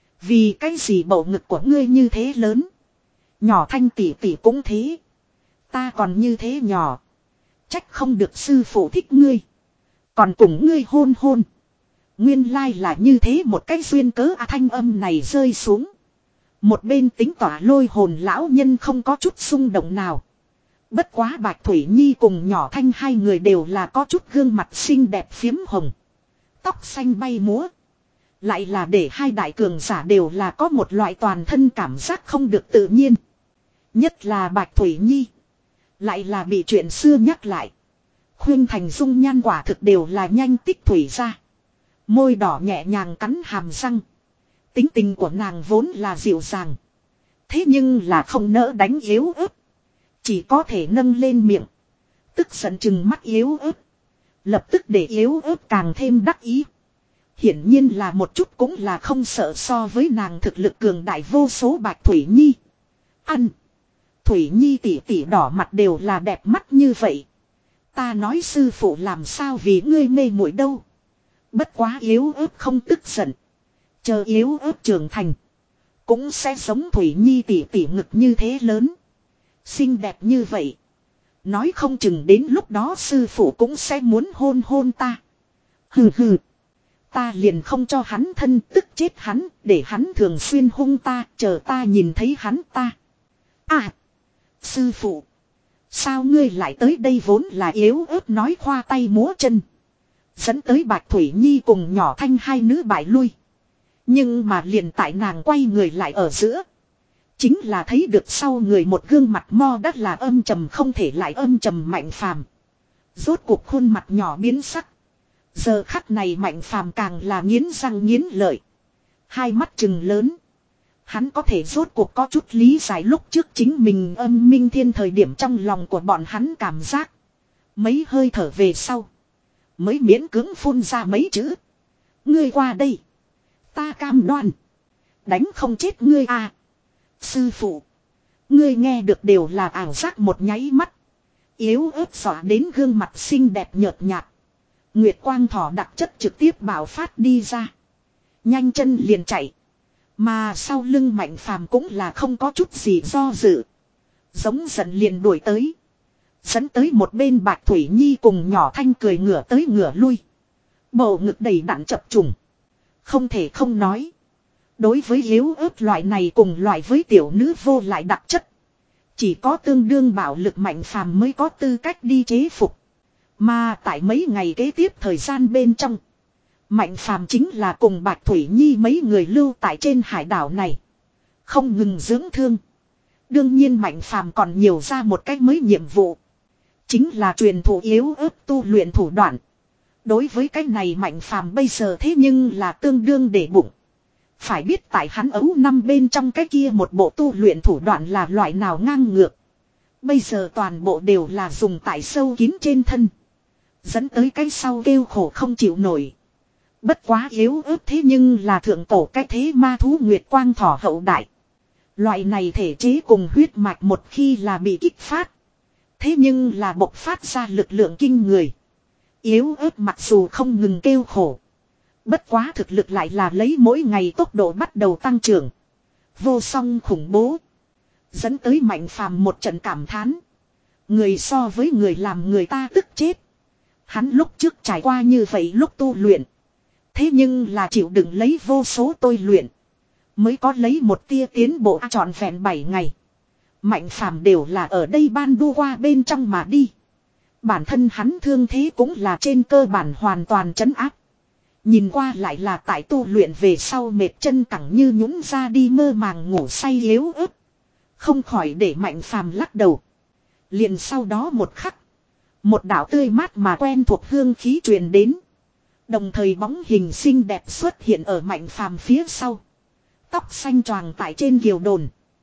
Vì cái gì bầu ngực của ngươi như thế lớn. Nhỏ Thanh tỷ tỷ cũng thế. Ta còn như thế nhỏ. Trách không được sư phụ thích ngươi. Còn cùng ngươi hôn hôn. Nguyên lai là như thế một cái duyên cớ à, thanh âm này rơi xuống. Một bên tính tỏa lôi hồn lão nhân không có chút xung động nào. Bất quá Bạch Thủy Nhi cùng nhỏ Thanh hai người đều là có chút gương mặt xinh đẹp phiếm hồng. Tóc xanh bay múa. Lại là để hai đại cường giả đều là có một loại toàn thân cảm giác không được tự nhiên. Nhất là Bạch Thủy Nhi. Lại là bị chuyện xưa nhắc lại. Khuyên thành dung nhan quả thực đều là nhanh tích thủy ra. Môi đỏ nhẹ nhàng cắn hàm răng. Tính tình của nàng vốn là dịu dàng. Thế nhưng là không nỡ đánh yếu ớt. Chỉ có thể nâng lên miệng. Tức giận chừng mắt yếu ớt. Lập tức để yếu ớt càng thêm đắc ý. Hiển nhiên là một chút cũng là không sợ so với nàng thực lực cường đại vô số Bạch Thủy Nhi. Ăn. Thủy Nhi tỉ tỉ đỏ mặt đều là đẹp mắt như vậy. Ta nói sư phụ làm sao vì ngươi mê muội đâu. Bất quá yếu ớt không tức giận. Chờ yếu ớt trưởng thành. Cũng sẽ giống Thủy Nhi tỉ tỉ ngực như thế lớn. Xinh đẹp như vậy. Nói không chừng đến lúc đó sư phụ cũng sẽ muốn hôn hôn ta. Hừ hừ. Ta liền không cho hắn thân tức chết hắn. Để hắn thường xuyên hung ta. Chờ ta nhìn thấy hắn ta. À. Sư phụ. Sao ngươi lại tới đây vốn là yếu ớt nói khoa tay múa chân. Dẫn tới Bạch Thủy Nhi cùng nhỏ Thanh hai nữ bại lui. Nhưng mà liền tại nàng quay người lại ở giữa. Chính là thấy được sau người một gương mặt mo đắt là âm trầm không thể lại âm trầm Mạnh Phàm. Rốt cuộc khuôn mặt nhỏ biến sắc. Giờ khắc này Mạnh Phàm càng là nghiến răng nghiến lợi. Hai mắt trừng lớn. Hắn có thể rốt cuộc có chút lý giải lúc trước chính mình âm minh thiên thời điểm trong lòng của bọn hắn cảm giác. Mấy hơi thở về sau. Mới miễn cưỡng phun ra mấy chữ. Ngươi qua đây. Ta cam đoan. Đánh không chết ngươi à. Sư phụ. Ngươi nghe được đều là ảo giác một nháy mắt. Yếu ớt xỏa đến gương mặt xinh đẹp nhợt nhạt. Nguyệt quang thỏ đặc chất trực tiếp bảo phát đi ra. Nhanh chân liền chạy. Mà sau lưng Mạnh Phàm cũng là không có chút gì do dự. Giống giận liền đuổi tới. Dẫn tới một bên Bạch Thủy Nhi cùng nhỏ Thanh cười ngửa tới ngửa lui. Bầu ngực đầy đặn chập trùng. Không thể không nói. Đối với yếu ớt loại này cùng loại với tiểu nữ vô lại đặc chất. Chỉ có tương đương bạo lực Mạnh Phàm mới có tư cách đi chế phục. Mà tại mấy ngày kế tiếp thời gian bên trong. Mạnh Phàm chính là cùng Bạch Thủy Nhi mấy người lưu tại trên hải đảo này. Không ngừng dưỡng thương. Đương nhiên Mạnh Phàm còn nhiều ra một cách mới nhiệm vụ. Chính là truyền thụ yếu ớt tu luyện thủ đoạn. Đối với cái này Mạnh Phàm bây giờ thế nhưng là tương đương để bụng. Phải biết tại hắn ấu năm bên trong cái kia một bộ tu luyện thủ đoạn là loại nào ngang ngược. Bây giờ toàn bộ đều là dùng tại sâu kín trên thân. Dẫn tới cái sau kêu khổ không chịu nổi. Bất quá yếu ớt thế nhưng là thượng tổ cái thế ma thú Nguyệt Quang thỏ hậu đại. Loại này thể chế cùng huyết mạch một khi là bị kích phát. Thế nhưng là bộc phát ra lực lượng kinh người. Yếu ớt mặc dù không ngừng kêu khổ. Bất quá thực lực lại là lấy mỗi ngày tốc độ bắt đầu tăng trưởng. Vô song khủng bố. Dẫn tới Mạnh Phàm một trận cảm thán. Người so với người làm người ta tức chết. Hắn lúc trước trải qua như vậy lúc tu luyện. Thế nhưng là chịu đựng lấy vô số tôi luyện. Mới có lấy một tia tiến bộ trọn vẹn bảy ngày. Mạnh Phàm đều là ở đây ban đu qua bên trong mà đi. Bản thân hắn thương thế cũng là trên cơ bản hoàn toàn trấn áp. Nhìn qua lại là tại tu luyện về sau mệt chân cẳng như nhũn ra đi mơ màng ngủ say yếu ớt. Không khỏi để Mạnh Phàm lắc đầu. Liền sau đó một khắc. Một đạo tươi mát mà quen thuộc hương khí truyền đến. Đồng thời bóng hình xinh đẹp xuất hiện ở Mạnh Phàm phía sau. Tóc xanh choàng tại trên kiều đồn.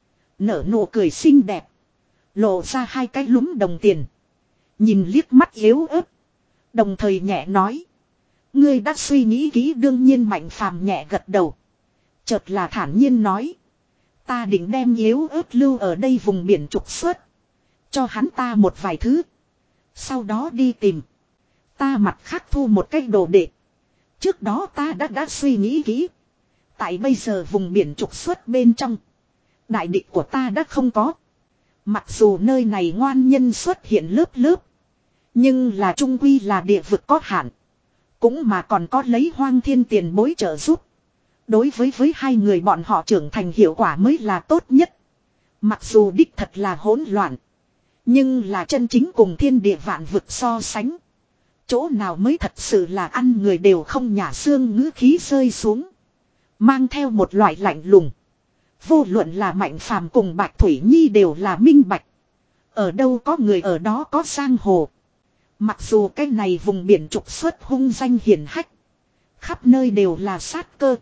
Nở nụ cười xinh đẹp. Lộ ra hai cái lúm đồng tiền. Nhìn liếc mắt yếu ớt. Đồng thời nhẹ nói. Ngươi đã suy nghĩ kỹ đương nhiên Mạnh Phàm nhẹ gật đầu. Chợt là thản nhiên nói. Ta định đem yếu ớt lưu ở đây vùng biển trục xuất. Cho hắn ta một vài thứ. Sau đó đi tìm. Ta mặt khác thu một cái đồ đệ. Trước đó ta đã đã suy nghĩ kỹ. Tại bây giờ vùng biển trục xuất bên trong. Đại địch của ta đã không có. Mặc dù nơi này ngoan nhân xuất hiện lớp lớp. Nhưng là trung quy là địa vực có hạn. Cũng mà còn có lấy Hoang Thiên tiền bối trợ giúp. Đối với với hai người bọn họ trưởng thành hiệu quả mới là tốt nhất. Mặc dù đích thật là hỗn loạn. Nhưng là chân chính cùng thiên địa vạn vực so sánh. Chỗ nào mới thật sự là ăn người đều không nhả xương ngữ khí rơi xuống. Mang theo một loại lạnh lùng. Vô luận là Mạnh Phàm cùng Bạch Thủy Nhi đều là minh bạch. Ở đâu có người ở đó có giang hồ. Mặc dù cái này vùng biển trục xuất hung danh hiển hách. Khắp nơi đều là sát cơ.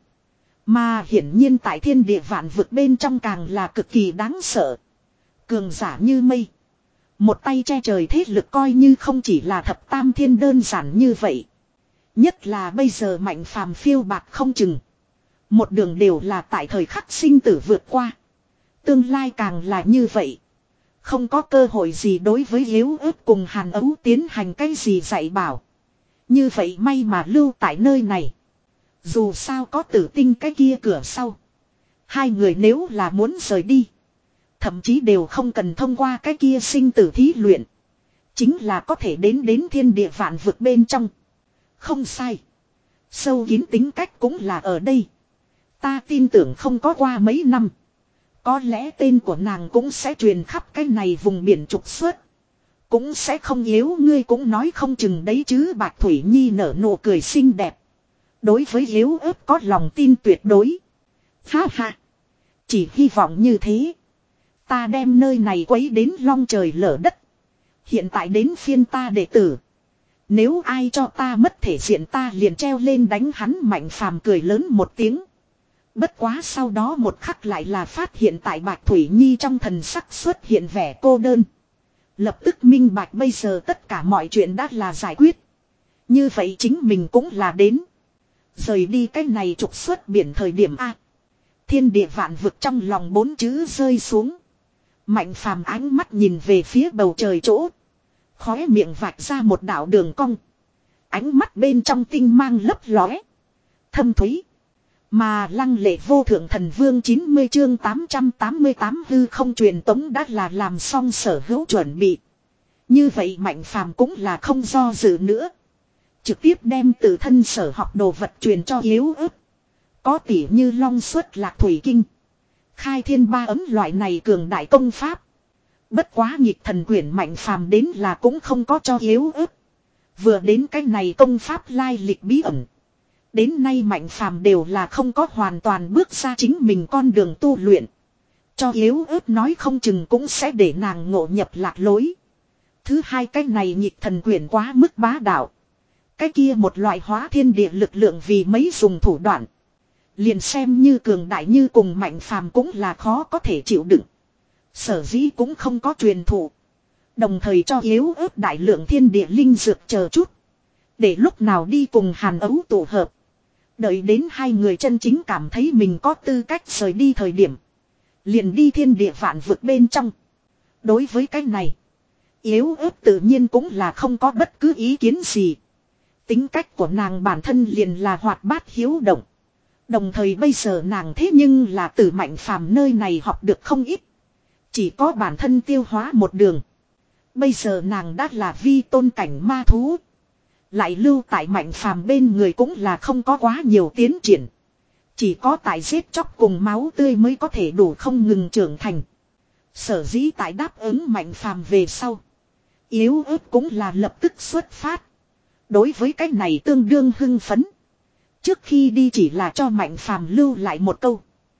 Mà hiển nhiên tại thiên địa vạn vực bên trong càng là cực kỳ đáng sợ. Cường giả như mây. Một tay che trời thế lực coi như không chỉ là thập tam thiên đơn giản như vậy. Nhất là bây giờ Mạnh Phàm phiêu bạc không chừng. Một đường đều là tại thời khắc sinh tử vượt qua. Tương lai càng là như vậy. Không có cơ hội gì đối với yếu ớt cùng Hàn Ấu tiến hành cái gì dạy bảo. Như vậy may mà lưu tại nơi này. Dù sao có tử tinh cái kia cửa sau. Hai người nếu là muốn rời đi. Thậm chí đều không cần thông qua cái kia sinh tử thí luyện. Chính là có thể đến đến thiên địa vạn vực bên trong. Không sai. Sâu kín tính cách cũng là ở đây. Ta tin tưởng không có qua mấy năm. Có lẽ tên của nàng cũng sẽ truyền khắp cái này vùng biển trục xuất. Cũng sẽ không yếu ngươi cũng nói không chừng đấy chứ. Bạch Thủy Nhi nở nụ cười xinh đẹp. Đối với yếu ớt có lòng tin tuyệt đối. Ha ha. Chỉ hy vọng như thế. Ta đem nơi này quấy đến long trời lở đất. Hiện tại đến phiên ta đệ tử. Nếu ai cho ta mất thể diện ta liền treo lên đánh hắn. Mạnh Phàm cười lớn một tiếng. Bất quá sau đó một khắc lại là phát hiện tại Bạch Thủy Nhi trong thần sắc xuất hiện vẻ cô đơn. Lập tức minh bạch bây giờ tất cả mọi chuyện đã là giải quyết. Như vậy chính mình cũng là đến. Rời đi cái này trục xuất biển thời điểm A. Thiên địa vạn vực trong lòng bốn chữ rơi xuống. Mạnh Phàm ánh mắt nhìn về phía bầu trời chỗ. Khóe miệng vạch ra một đạo đường cong. Ánh mắt bên trong tinh mang lấp lóe. Thâm thúy. Mà lăng lệ vô thượng thần vương chín mươi chương tám trăm tám mươi tám hư không truyền tống đã là làm xong sở hữu chuẩn bị. Như vậy Mạnh Phàm cũng là không do dự nữa. Trực tiếp đem tự thân sở học đồ vật truyền cho yếu ớt. Có tỉ như long xuất lạc thủy kinh. Khai thiên ba ấm loại này cường đại công pháp. Bất quá nhịp thần quyển Mạnh Phàm đến là cũng không có cho yếu ớt. Vừa đến cái này công pháp lai lịch bí ẩn. Đến nay Mạnh Phàm đều là không có hoàn toàn bước ra chính mình con đường tu luyện. Cho yếu ớt nói không chừng cũng sẽ để nàng ngộ nhập lạc lối. Thứ hai cái này nhịp thần quyển quá mức bá đạo. Cái kia một loại hóa thiên địa lực lượng vì mấy dùng thủ đoạn. Liền xem như cường đại như cùng Mạnh Phàm cũng là khó có thể chịu đựng. Sở dĩ cũng không có truyền thụ. Đồng thời cho yếu ớt đại lượng thiên địa linh dược chờ chút. Để lúc nào đi cùng Hàn Ấu tụ hợp. Đợi đến hai người chân chính cảm thấy mình có tư cách rời đi thời điểm. Liền đi thiên địa vạn vực bên trong. Đối với cái này. Yếu ớt tự nhiên cũng là không có bất cứ ý kiến gì. Tính cách của nàng bản thân liền là hoạt bát hiếu động. Đồng thời bây giờ nàng thế nhưng là từ Mạnh Phàm nơi này học được không ít. Chỉ có bản thân tiêu hóa một đường. Bây giờ nàng đã là vi tôn cảnh ma thú. Lại lưu tại Mạnh Phàm bên người cũng là không có quá nhiều tiến triển. Chỉ có tại giết chóc cùng máu tươi mới có thể đủ không ngừng trưởng thành. Sở dĩ tại đáp ứng Mạnh Phàm về sau. Yếu ớt cũng là lập tức xuất phát. Đối với cái này tương đương hưng phấn. Trước khi đi chỉ là cho Mạnh Phàm lưu lại một câu.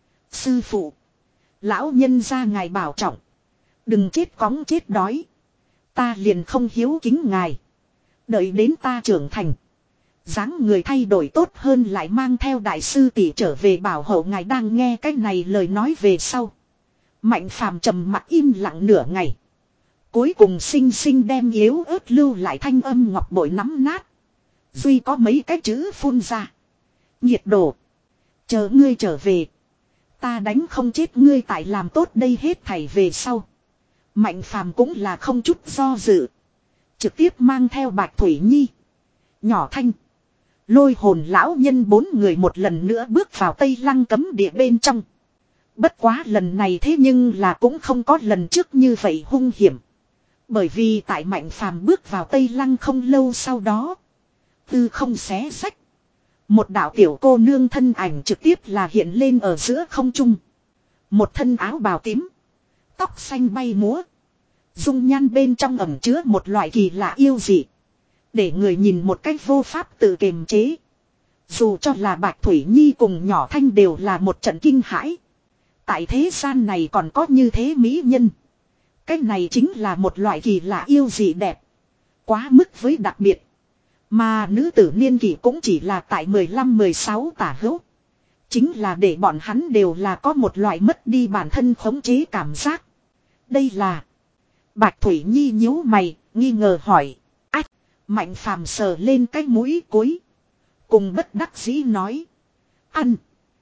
Sư phụ. Lão nhân gia ngài bảo trọng. Đừng chết cóng chết đói. Ta liền không hiếu kính ngài. Đợi đến ta trưởng thành. Dáng người thay đổi tốt hơn lại mang theo đại sư tỷ trở về bảo hộ ngài. Đang nghe cái này lời nói về sau. Mạnh Phàm trầm mặc im lặng nửa ngày. Cuối cùng xinh xinh đem yếu ớt lưu lại thanh âm ngọc bội nắm nát. Duy có mấy cái chữ phun ra. Nhiệt độ. Chờ ngươi trở về. Ta đánh không chết ngươi tại làm tốt đây hết thảy về sau. Mạnh Phàm cũng là không chút do dự. Trực tiếp mang theo Bạch Thủy Nhi. Nhỏ Thanh. Lôi hồn lão nhân bốn người một lần nữa bước vào Tây Lăng cấm địa bên trong. Bất quá lần này thế nhưng là cũng không có lần trước như vậy hung hiểm. Bởi vì tại Mạnh Phàm bước vào Tây Lăng không lâu sau đó. Tư không xé sách. Một đạo tiểu cô nương thân ảnh trực tiếp là hiện lên ở giữa không trung. Một thân áo bào tím. Tóc xanh bay múa. Dung nhan bên trong ẩm chứa một loại kỳ lạ yêu dị. Để người nhìn một cách vô pháp tự kiềm chế. Dù cho là Bạch Thủy Nhi cùng nhỏ Thanh đều là một trận kinh hãi. Tại thế gian này còn có như thế mỹ nhân. Cái này chính là một loại kỳ lạ yêu dị đẹp. Quá mức với đặc biệt. Mà nữ tử niên kỷ cũng chỉ là tại mười lăm mười sáu tả hữu. Chính là để bọn hắn đều là có một loại mất đi bản thân khống chế cảm giác. Đây là. Bạch Thủy Nhi nhíu mày, nghi ngờ hỏi. Ách, Mạnh Phàm sờ lên cái mũi cuối. Cùng bất đắc dĩ nói. Ăn.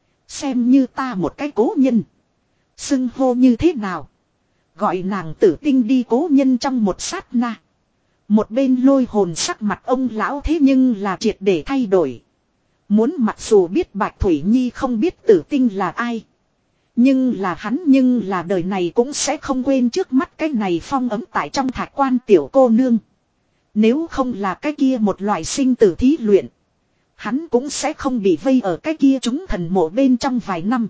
Xem như ta một cái cố nhân. Xưng hô như thế nào. Gọi nàng tử tinh đi cố nhân trong một sát na. Một bên lôi hồn sắc mặt ông lão thế nhưng là triệt để thay đổi. Muốn mặc dù biết Bạch Thủy Nhi không biết tử tinh là ai. Nhưng là hắn nhưng là đời này cũng sẽ không quên trước mắt cái này phong ấm tại trong thạch quan tiểu cô nương. Nếu không là cái kia một loại sinh tử thí luyện. Hắn cũng sẽ không bị vây ở cái kia chúng thần mộ bên trong vài năm.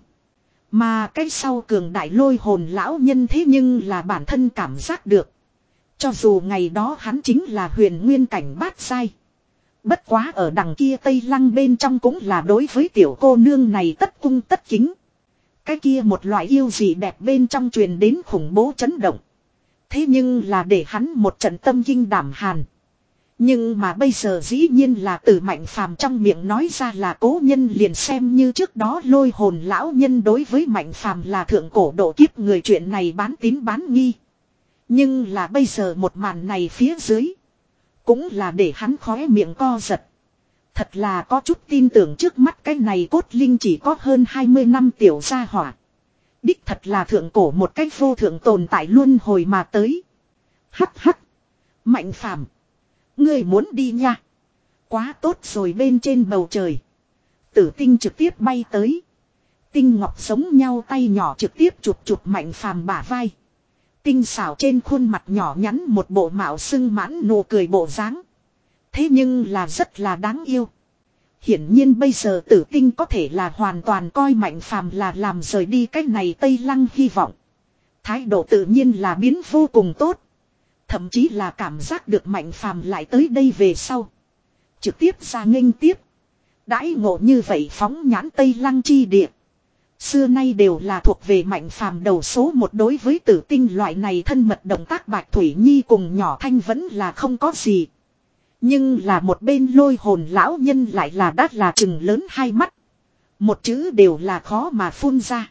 Mà cái sau cường đại lôi hồn lão nhân thế nhưng là bản thân cảm giác được. Cho dù ngày đó hắn chính là huyền nguyên cảnh bát sai. Bất quá ở đằng kia Tây Lăng bên trong cũng là đối với tiểu cô nương này tất cung tất kính. Cái kia một loại yêu dị đẹp bên trong truyền đến khủng bố chấn động. Thế nhưng là để hắn một trận tâm kinh đảm hàn. Nhưng mà bây giờ dĩ nhiên là từ Mạnh Phàm trong miệng nói ra là cố nhân liền xem như trước đó lôi hồn lão nhân đối với Mạnh Phàm là thượng cổ độ kiếp người chuyện này bán tín bán nghi. Nhưng là bây giờ một màn này phía dưới. Cũng là để hắn khóe miệng co giật. Thật là có chút tin tưởng trước mắt cái này cốt linh chỉ có hơn hai mươi năm tiểu gia hỏa. Đích thật là thượng cổ một cách vô thượng tồn tại luân hồi mà tới. Hắc hắc. Mạnh Phàm, ngươi muốn đi nha. Quá tốt rồi bên trên bầu trời. Tử tinh trực tiếp bay tới. Tinh ngọc giống nhau tay nhỏ trực tiếp chụp chụp Mạnh Phàm bả vai. Tinh xảo trên khuôn mặt nhỏ nhắn một bộ mạo sưng mãn nụ cười bộ dáng. Thế nhưng là rất là đáng yêu. Hiển nhiên bây giờ tử tinh có thể là hoàn toàn coi Mạnh Phàm là làm rời đi cách này Tây Lăng hy vọng. Thái độ tự nhiên là biến vô cùng tốt. Thậm chí là cảm giác được Mạnh Phàm lại tới đây về sau. Trực tiếp ra nghênh tiếp. Đãi ngộ như vậy phóng nhãn Tây Lăng chi địa. Xưa nay đều là thuộc về Mạnh Phàm đầu số một đối với tử tinh loại này thân mật động tác Bạch Thủy Nhi cùng nhỏ Thanh vẫn là không có gì. Nhưng là một bên lôi hồn lão nhân lại là đắt là chừng lớn hai mắt. Một chữ đều là khó mà phun ra.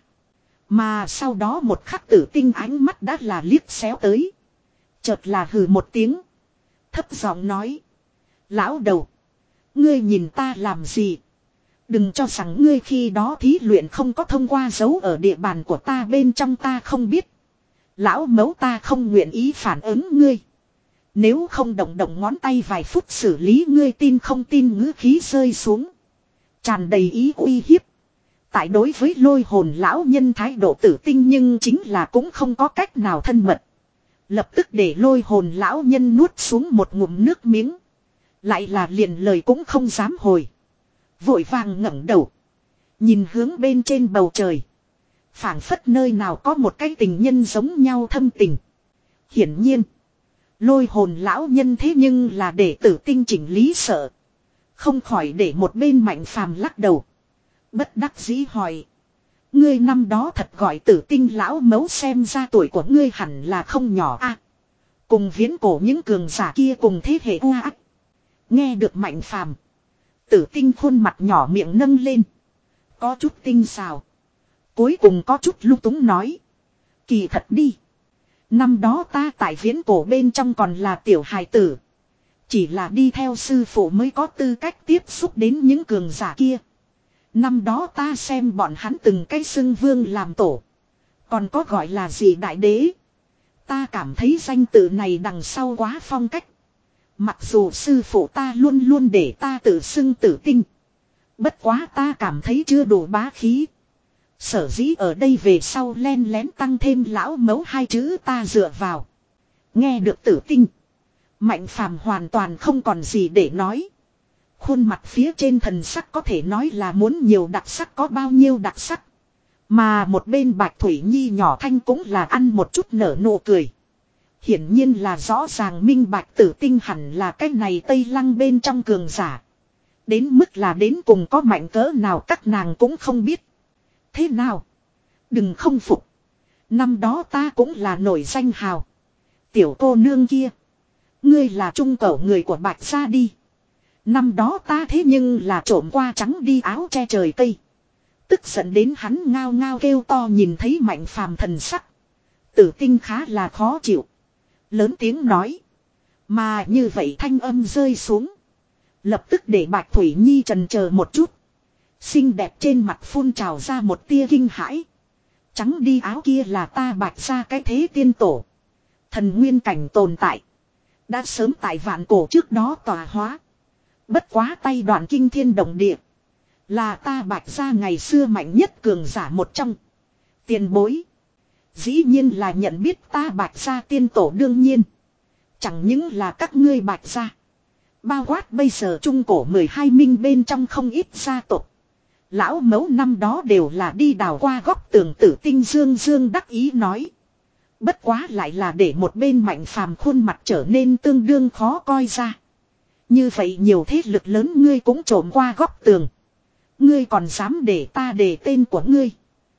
Mà sau đó một khắc tử tinh ánh mắt đã là liếc xéo tới. Chợt là hừ một tiếng. Thấp giọng nói. Lão đầu. Ngươi nhìn ta làm gì? Đừng cho rằng ngươi khi đó thí luyện không có thông qua dấu ở địa bàn của ta bên trong ta không biết. Lão mấu ta không nguyện ý phản ứng ngươi. Nếu không động động ngón tay vài phút xử lý ngươi tin không tin ngữ khí rơi xuống. Tràn đầy ý uy hiếp. Tại đối với lôi hồn lão nhân thái độ tử tinh nhưng chính là cũng không có cách nào thân mật. Lập tức để lôi hồn lão nhân nuốt xuống một ngụm nước miếng. Lại là liền lời cũng không dám hồi. Vội vàng ngẩng đầu. Nhìn hướng bên trên bầu trời. Phảng phất nơi nào có một cái tình nhân giống nhau thâm tình. Hiển nhiên. Lôi hồn lão nhân thế nhưng là để tử tinh chỉnh lý sợ. Không khỏi để một bên Mạnh Phàm lắc đầu. Bất đắc dĩ hỏi. Ngươi năm đó thật gọi Tử Tinh lão mấu, xem ra tuổi của ngươi hẳn là không nhỏ a. À, cùng viễn cổ những cường giả kia cùng thế hệ u ác. Nghe được Mạnh Phàm, Tử Tinh khuôn mặt nhỏ miệng nâng lên. Có chút tinh xào. Cuối cùng có chút lung túng nói. Kỳ thật đi. Năm đó ta tại viễn cổ bên trong còn là tiểu hài tử. Chỉ là đi theo sư phụ mới có tư cách tiếp xúc đến những cường giả kia. Năm đó ta xem bọn hắn từng cái xưng vương làm tổ. Còn có gọi là gì đại đế. Ta cảm thấy danh tự này đằng sau quá phong cách. Mặc dù sư phụ ta luôn luôn để ta tự xưng Tử Tinh. Bất quá ta cảm thấy chưa đủ bá khí. Sở dĩ ở đây về sau len lén tăng thêm lão mấu hai chữ ta dựa vào. Nghe được Tử Tinh, Mạnh Phàm hoàn toàn không còn gì để nói. Khuôn mặt phía trên thần sắc có thể nói là muốn nhiều đặc sắc có bao nhiêu đặc sắc. Mà một bên Bạch Thủy Nhi nhỏ thanh cũng là ăn một chút nở nụ cười. Hiển nhiên là rõ ràng minh bạch Tử Tinh hẳn là cái này Tây Lăng bên trong cường giả. Đến mức là đến cùng có mạnh cỡ nào các nàng cũng không biết. Thế nào? Đừng không phục. Năm đó ta cũng là nổi danh hào. Tiểu cô nương kia. Ngươi là trung cẩu người của Bạch gia đi. Năm đó ta thế nhưng là trộm qua trắng đi áo che trời cây. Tức giận đến hắn ngao ngao kêu to nhìn thấy Mạnh Phàm thần sắc. Tử Tinh khá là khó chịu. Lớn tiếng nói. Mà như vậy thanh âm rơi xuống. Lập tức để Bạch Thủy Nhi trần chờ một chút. Xinh đẹp trên mặt phun trào ra một tia kinh hãi. Trắng đi áo kia là ta Bạch gia cái thế tiên tổ. Thần nguyên cảnh tồn tại. Đã sớm tại vạn cổ trước đó tỏa hóa. Bất quá tay đoạn kinh thiên động địa. Là ta Bạch gia ngày xưa mạnh nhất cường giả một trong. Tiền bối. Dĩ nhiên là nhận biết ta Bạch gia tiên tổ đương nhiên. Chẳng những là các ngươi Bạch gia. Bao quát bây giờ trung cổ mười hai minh bên trong không ít gia tộc. Lão mấu năm đó đều là đi đào qua góc tường. Tử Tinh dương dương đắc ý nói. Bất quá lại là để một bên Mạnh Phàm khuôn mặt trở nên tương đương khó coi ra. Như vậy nhiều thế lực lớn ngươi cũng trộm qua góc tường. Ngươi còn dám để ta đề tên của ngươi.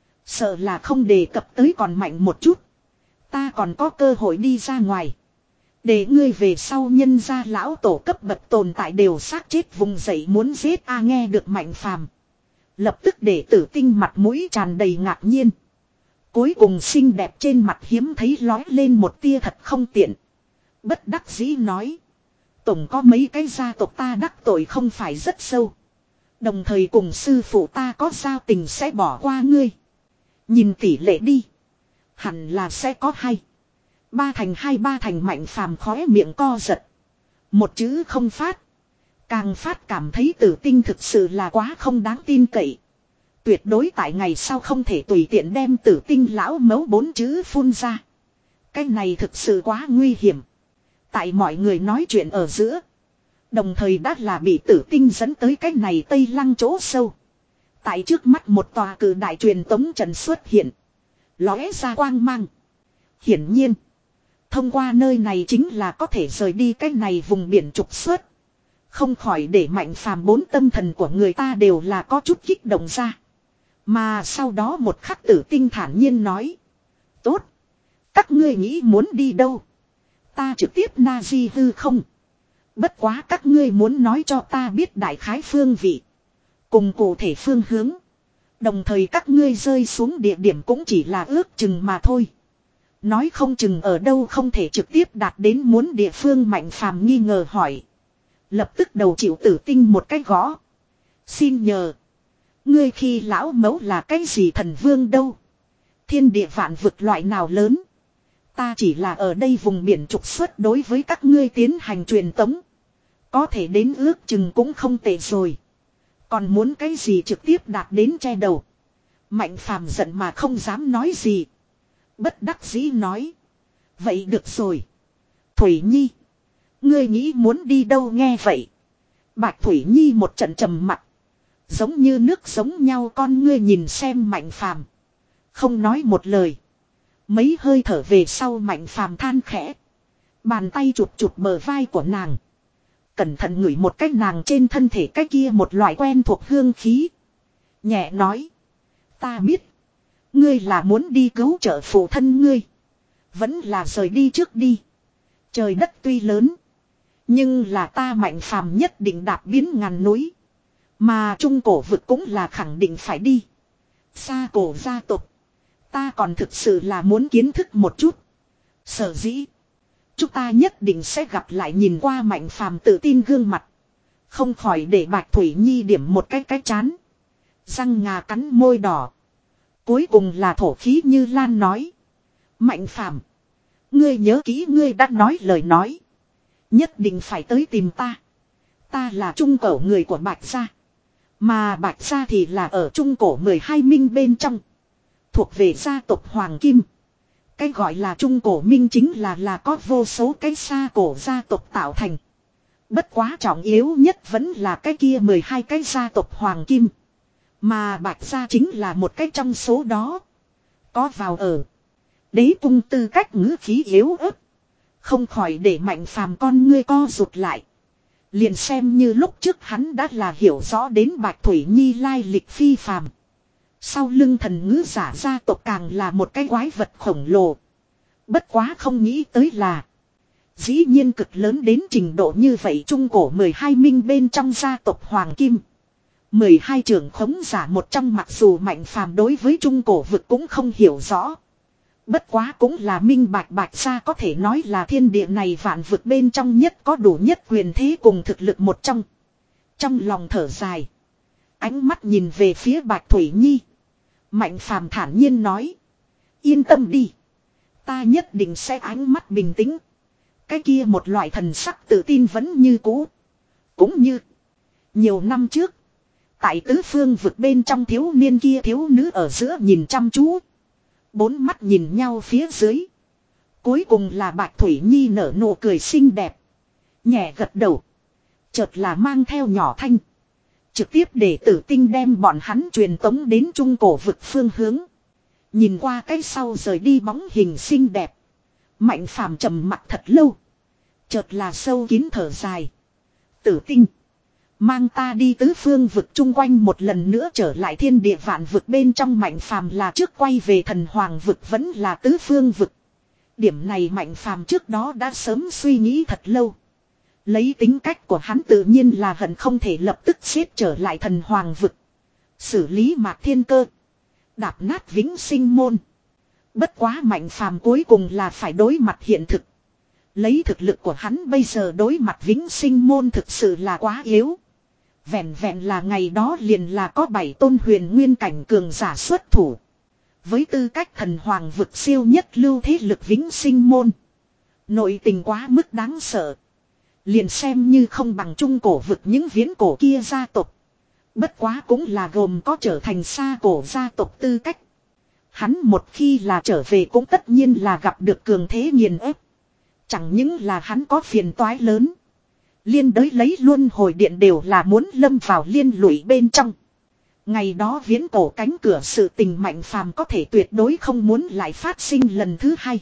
Sợ là không đề cập tới còn mạnh một chút. Ta còn có cơ hội đi ra ngoài. Để ngươi về sau nhân ra lão tổ cấp bậc tồn tại đều xác chết vùng dậy muốn giết a. Nghe được Mạnh Phàm, lập tức để Tử Tinh mặt mũi tràn đầy ngạc nhiên. Cuối cùng xinh đẹp trên mặt hiếm thấy lói lên một tia thật không tiện. Bất đắc dĩ nói. Tổng có mấy cái gia tộc ta đắc tội không phải rất sâu. Đồng thời cùng sư phụ ta có giao tình sẽ bỏ qua ngươi. Nhìn tỷ lệ đi. Hẳn là sẽ có hay. Ba thành hai ba thành Mạnh Phàm khóe miệng co giật. Một chữ không phát. Càng phát cảm thấy Tử Tinh thực sự là quá không đáng tin cậy. Tuyệt đối tại ngày sau không thể tùy tiện đem Tử Tinh lão mấu bốn chữ phun ra. Cái này thực sự quá nguy hiểm. Tại mọi người nói chuyện ở giữa. Đồng thời đã là bị Tử Tinh dẫn tới cái này Tây Lăng chỗ sâu. Tại trước mắt một tòa cử đại truyền tống trận xuất hiện. Lóe ra quang mang. Hiển nhiên. Thông qua nơi này chính là có thể rời đi cái này vùng biển trục xuất. Không khỏi để Mạnh Phàm bốn tâm thần của người ta đều là có chút kích động ra. Mà sau đó một khắc Tử Tinh thản nhiên nói. Tốt. Các ngươi nghĩ muốn đi đâu? Ta trực tiếp na di hư không? Bất quá các ngươi muốn nói cho ta biết đại khái phương vị. Cùng cụ thể phương hướng. Đồng thời các ngươi rơi xuống địa điểm cũng chỉ là ước chừng mà thôi. Nói không chừng ở đâu không thể trực tiếp đạt đến muốn địa phương. Mạnh Phàm nghi ngờ hỏi. Lập tức đầu chịu Tử Tinh một cái gõ. Xin nhờ. Ngươi khi lão mấu là cái gì thần vương đâu? Thiên địa vạn vực loại nào lớn? Ta chỉ là ở đây vùng biển trục xuất đối với các ngươi tiến hành truyền tống. Có thể đến ước chừng cũng không tệ rồi. Còn muốn cái gì trực tiếp đạt đến che đầu. Mạnh Phàm giận mà không dám nói gì. Bất đắc dĩ nói. Vậy được rồi. Thủy Nhi. Ngươi nghĩ muốn đi đâu nghe vậy. Bạch Thủy Nhi một trận trầm mặt. Giống như nước giống nhau con ngươi nhìn xem Mạnh Phàm. Không nói một lời. Mấy hơi thở về sau Mạnh Phàm than khẽ. Bàn tay chụp chụp bờ vai của nàng. Cẩn thận ngửi một cái nàng trên thân thể cái kia một loại quen thuộc hương khí. Nhẹ nói. Ta biết. Ngươi là muốn đi cứu trợ phụ thân ngươi. Vẫn là rời đi trước đi. Trời đất tuy lớn. Nhưng là ta Mạnh Phàm nhất định đạp biến ngàn núi. Mà trung cổ vực cũng là khẳng định phải đi. Xa cổ gia tộc. Ta còn thực sự là muốn kiến thức một chút. Sở dĩ. Chúng ta nhất định sẽ gặp lại, nhìn qua Mạnh Phàm tự tin gương mặt. Không khỏi để Bạch Thủy Nhi điểm một cái cái chán. Răng ngà cắn môi đỏ. Cuối cùng là thổ khí như lan nói. Mạnh Phàm, ngươi nhớ kỹ ngươi đã nói lời nói. Nhất định phải tới tìm ta. Ta là trung cổ người của Bạch gia. Mà Bạch gia thì là ở trung cổ mười hai minh bên trong. Thuộc về gia tộc Hoàng Kim. Cái gọi là trung cổ minh chính là là có vô số cái xa cổ gia tộc tạo thành. Bất quá trọng yếu nhất vẫn là cái kia mười hai cái gia tộc Hoàng Kim. Mà Bạch gia chính là một cái trong số đó. Có vào ở. Đế cung tư cách ngữ khí yếu ớt. Không khỏi để Mạnh Phàm con ngươi co rụt lại. Liền xem như lúc trước hắn đã là hiểu rõ đến Bạch Thủy Nhi lai lịch phi phàm. Sau lưng thần ngữ giả gia tộc càng là một cái quái vật khổng lồ. Bất quá không nghĩ tới là. Dĩ nhiên cực lớn đến trình độ như vậy, trung cổ mười hai minh bên trong gia tộc Hoàng Kim. mười hai trưởng khống giả một trong, mặc dù Mạnh Phàm đối với trung cổ vực cũng không hiểu rõ. Bất quá cũng là minh bạch Bạch gia có thể nói là thiên địa này vạn vực bên trong nhất có đủ nhất quyền thế cùng thực lực một trong. Trong lòng thở dài. Ánh mắt nhìn về phía Bạch Thủy Nhi. Mạnh Phàm thản nhiên nói. Yên tâm đi. Ta nhất định sẽ ánh mắt bình tĩnh. Cái kia một loại thần sắc tự tin vẫn như cũ. Cũng như. Nhiều năm trước. Tại tứ phương vực bên trong, thiếu niên kia thiếu nữ ở giữa nhìn chăm chú. Bốn mắt nhìn nhau phía dưới. Cuối cùng là Bạch Thủy Nhi nở nụ cười xinh đẹp. Nhẹ gật đầu. Chợt là mang theo nhỏ thanh. Trực tiếp để tử tinh đem bọn hắn truyền tống đến trung cổ vực phương hướng. Nhìn qua cái sau rời đi bóng hình xinh đẹp. Mạnh Phàm trầm mặt thật lâu. Chợt là sâu kín thở dài. Tử tinh. Mang ta đi tứ phương vực chung quanh một lần nữa trở lại thiên địa vạn vực bên trong. Mạnh Phàm là trước quay về thần hoàng vực vẫn là tứ phương vực. Điểm này Mạnh Phàm trước đó đã sớm suy nghĩ thật lâu. Lấy tính cách của hắn tự nhiên là hận không thể lập tức xếp trở lại thần hoàng vực. Xử lý Mạc Thiên Cơ. Đạp nát vĩnh sinh môn. Bất quá Mạnh Phàm cuối cùng là phải đối mặt hiện thực. Lấy thực lực của hắn bây giờ đối mặt vĩnh sinh môn thực sự là quá yếu. Vẹn vẹn là ngày đó liền là có bảy tôn huyền nguyên cảnh cường giả xuất thủ. Với tư cách thần hoàng vực siêu nhất lưu thế lực vĩnh sinh môn. Nội tình quá mức đáng sợ. Liền xem như không bằng trung cổ vực những viễn cổ kia gia tộc. Bất quá cũng là gồm có trở thành xa cổ gia tộc tư cách. Hắn một khi là trở về cũng tất nhiên là gặp được cường thế nghiền ép. Chẳng những là hắn có phiền toái lớn. Liên đới lấy luân hồi điện đều là muốn lâm vào liên lụy bên trong. Ngày đó viễn cổ cánh cửa sự tình Mạnh Phàm có thể tuyệt đối không muốn lại phát sinh lần thứ hai.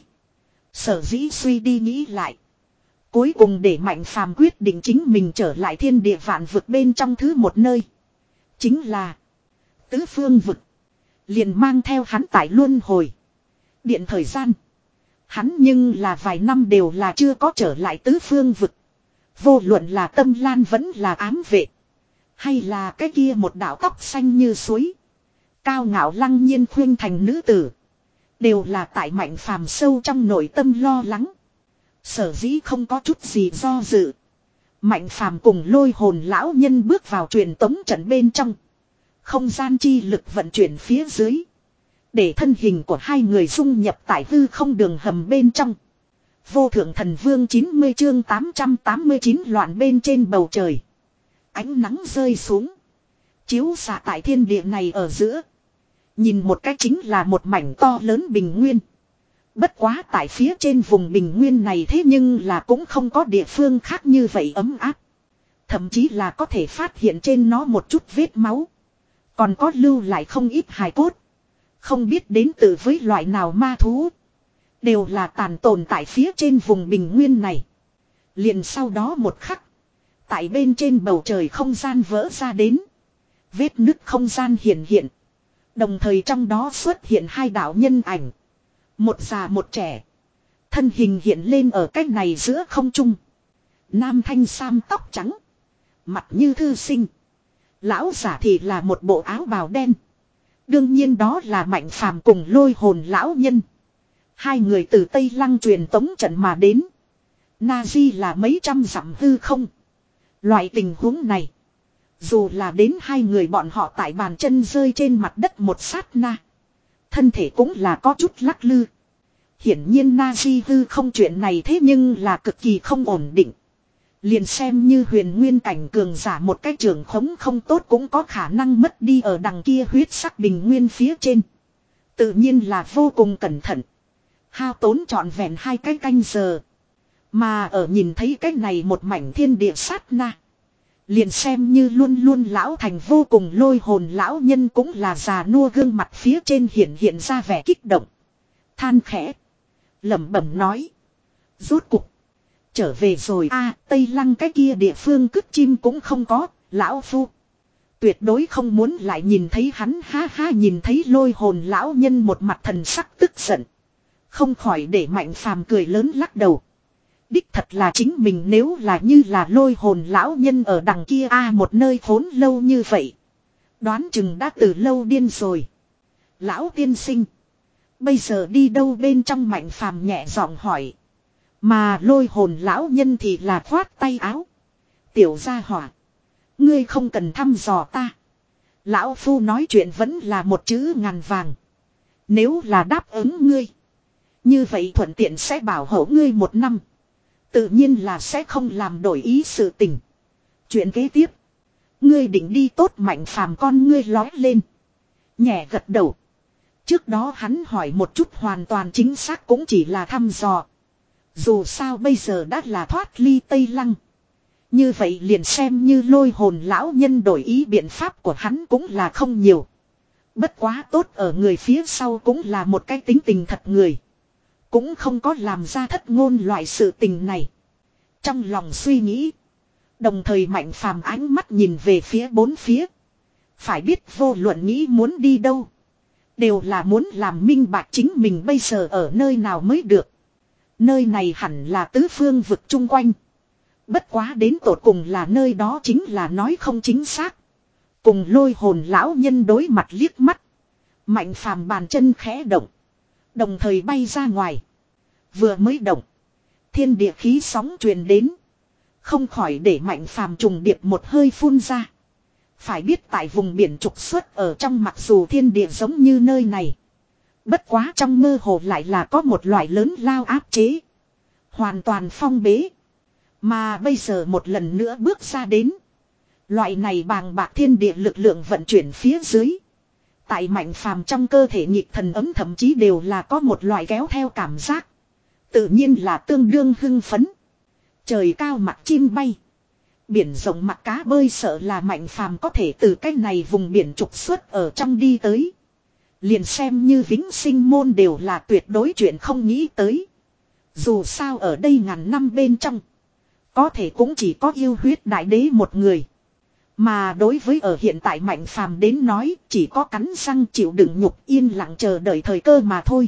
Sở dĩ suy đi nghĩ lại. Cuối cùng để Mạnh Phàm quyết định chính mình trở lại thiên địa vạn vực bên trong thứ một nơi. Chính là tứ phương vực. Liền mang theo hắn tại luân hồi điện thời gian. Hắn nhưng là vài năm đều là chưa có trở lại tứ phương vực. Vô luận là Tâm Lan vẫn là ám vệ. Hay là cái kia một đạo tóc xanh như suối. Cao ngạo lăng nhiên khuyên thành nữ tử. Đều là tại Mạnh Phàm sâu trong nội tâm lo lắng. Sở dĩ không có chút gì do dự. Mạnh Phàm cùng lôi hồn lão nhân bước vào truyền tống trận bên trong. Không gian chi lực vận chuyển phía dưới. Để thân hình của hai người dung nhập tại hư không đường hầm bên trong. Vô thượng thần vương chín mươi chương tám trăm tám mươi chín loạn bên trên bầu trời. Ánh nắng rơi xuống. Chiếu xạ tại thiên địa này ở giữa. Nhìn một cách chính là một mảnh to lớn bình nguyên. Bất quá tại phía trên vùng bình nguyên này thế nhưng là cũng không có địa phương khác như vậy ấm áp. Thậm chí là có thể phát hiện trên nó một chút vết máu. Còn có lưu lại không ít hài cốt. Không biết đến từ với loại nào ma thú. Đều là tàn tồn tại phía trên vùng bình nguyên này. Liền sau đó một khắc. Tại bên trên bầu trời không gian vỡ ra đến. Vết nứt không gian hiện hiện. Đồng thời trong đó xuất hiện hai đạo nhân ảnh. Một già một trẻ. Thân hình hiện lên ở cách này giữa không trung. Nam thanh sam tóc trắng. Mặt như thư sinh. Lão giả thì là một bộ áo bào đen. Đương nhiên đó là Mạnh Phàm cùng Lôi Hồn lão nhân. Hai người từ Tây Lăng truyền tống trận mà đến. Na-di là mấy trăm dặm hư không. Loại tình huống này. Dù là đến hai người bọn họ tại bàn chân rơi trên mặt đất một sát na. Thân thể cũng là có chút lắc lư. Hiển nhiên Na-di hư không chuyện này thế nhưng là cực kỳ không ổn định. Liền xem như huyền nguyên cảnh cường giả một cái trường khống không tốt cũng có khả năng mất đi ở đằng kia huyết sắc bình nguyên phía trên. Tự nhiên là vô cùng cẩn thận. Hao tốn trọn vẹn hai cái canh giờ. Mà ở nhìn thấy cái này một mảnh thiên địa sát na. Liền xem như luôn luôn lão thành vô cùng Lôi Hồn lão nhân cũng là già nua gương mặt phía trên hiện hiện ra vẻ kích động. Than khẽ. Lẩm bẩm nói. Rốt cục. Trở về rồi a Tây Lăng cái kia địa phương cứt chim cũng không có, lão phu. Tuyệt đối không muốn lại nhìn thấy hắn ha ha nhìn thấy Lôi Hồn lão nhân một mặt thần sắc tức giận. Không khỏi để Mạnh Phàm cười lớn lắc đầu. Đích thật là chính mình nếu là như là Lôi Hồn lão nhân ở đằng kia a một nơi khốn lâu như vậy. Đoán chừng đã từ lâu điên rồi. Lão tiên sinh. Bây giờ đi đâu bên trong Mạnh Phàm nhẹ giọng hỏi. Mà Lôi Hồn lão nhân thì là khoát tay áo. Tiểu gia hỏa. Ngươi không cần thăm dò ta. Lão phu nói chuyện vẫn là một chữ ngàn vàng. Nếu là đáp ứng ngươi. Như vậy thuận tiện sẽ bảo hộ ngươi một năm. Tự nhiên là sẽ không làm đổi ý sự tình. Chuyện kế tiếp. Ngươi định đi tốt Mạnh Phàm con ngươi lói lên. Nhẹ gật đầu. Trước đó hắn hỏi một chút hoàn toàn chính xác cũng chỉ là thăm dò. Dù sao bây giờ đã là thoát ly Tây Lăng. Như vậy liền xem như Lôi Hồn lão nhân đổi ý biện pháp của hắn cũng là không nhiều. Bất quá tốt ở người phía sau cũng là một cái tính tình thật người. Cũng không có làm ra thất ngôn loại sự tình này. Trong lòng suy nghĩ. Đồng thời Mạnh Phàm ánh mắt nhìn về phía bốn phía. Phải biết vô luận nghĩ muốn đi đâu. Đều là muốn làm minh bạch chính mình bây giờ ở nơi nào mới được. Nơi này hẳn là tứ phương vực chung quanh. Bất quá đến tột cùng là nơi đó chính là nói không chính xác. Cùng Lôi Hồn lão nhân đối mặt liếc mắt. Mạnh Phàm bàn chân khẽ động. Đồng thời bay ra ngoài. Vừa mới động. Thiên địa khí sóng truyền đến. Không khỏi để Mạnh Phàm trùng điệp một hơi phun ra. Phải biết tại vùng biển trục xuất ở trong mặc dù thiên địa giống như nơi này. Bất quá trong mơ hồ lại là có một loại lớn lao áp chế. Hoàn toàn phong bế. Mà bây giờ một lần nữa bước ra đến. Loại này bàng bạc thiên địa lực lượng vận chuyển phía dưới. Tại Mạnh Phàm trong cơ thể nhịp thần ấm thậm chí đều là có một loại kéo theo cảm giác. Tự nhiên là tương đương hưng phấn. Trời cao mặt chim bay. Biển rộng mặt cá bơi sợ là Mạnh Phàm có thể từ cái này vùng biển trục xuất ở trong đi tới. Liền xem như vĩnh sinh môn đều là tuyệt đối chuyện không nghĩ tới. Dù sao ở đây ngàn năm bên trong. Có thể cũng chỉ có yêu huyết đại đế một người. Mà đối với ở hiện tại Mạnh Phàm đến nói chỉ có cắn răng chịu đựng nhục yên lặng chờ đợi thời cơ mà thôi.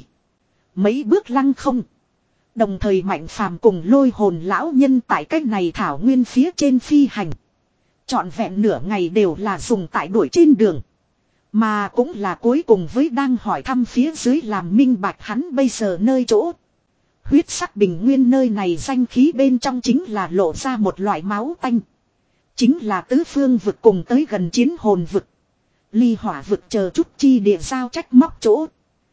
Mấy bước lăng không. Đồng thời Mạnh Phàm cùng Lôi Hồn lão nhân tại cách này thảo nguyên phía trên phi hành. Trọn vẹn nửa ngày đều là dùng tại đuổi trên đường. Mà cũng là cuối cùng với đang hỏi thăm phía dưới làm minh bạch hắn bây giờ nơi chỗ. Huyết sắc bình nguyên nơi này danh khí bên trong chính là lộ ra một loại máu tanh. Chính là tứ phương vực cùng tới gần chiến hồn vực. Ly hỏa vực chờ chút chi địa giao trách móc chỗ.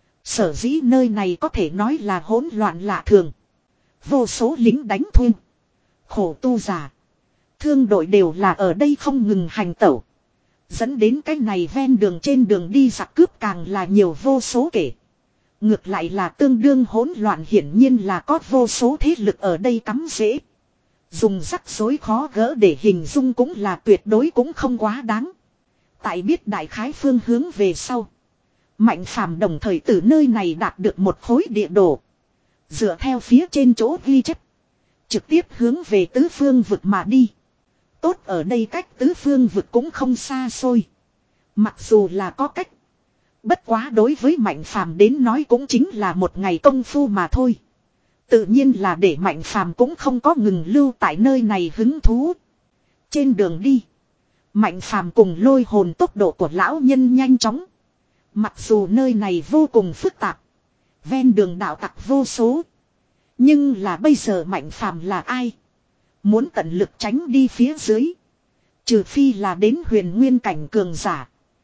Sở dĩ nơi này có thể nói là hỗn loạn lạ thường. Vô số lính đánh thuê. Khổ tu giả. Thương đội đều là ở đây không ngừng hành tẩu. Dẫn đến cái này ven đường trên đường đi giặc cướp càng là nhiều vô số kể. Ngược lại là tương đương hỗn loạn hiển nhiên là có vô số thế lực ở đây cắm rễ. Dùng rắc rối khó gỡ để hình dung cũng là tuyệt đối cũng không quá đáng. Tại biết đại khái phương hướng về sau. Mạnh Phàm đồng thời từ nơi này đạt được một khối địa đồ. Dựa theo phía trên chỗ ghi chép. Trực tiếp hướng về tứ phương vực mà đi. Tốt ở đây cách tứ phương vực cũng không xa xôi. Mặc dù là có cách. Bất quá đối với Mạnh Phàm đến nói cũng chính là một ngày công phu mà thôi. Tự nhiên là để Mạnh Phàm cũng không có ngừng lưu tại nơi này hứng thú. Trên đường đi, Mạnh Phàm cùng lôi hồn tốc độ của lão nhân nhanh chóng. Mặc dù nơi này vô cùng phức tạp, ven đường đạo tặc vô số, nhưng là bây giờ Mạnh Phàm là ai? Muốn tận lực tránh đi phía dưới, trừ phi là đến huyền nguyên cảnh cường giả.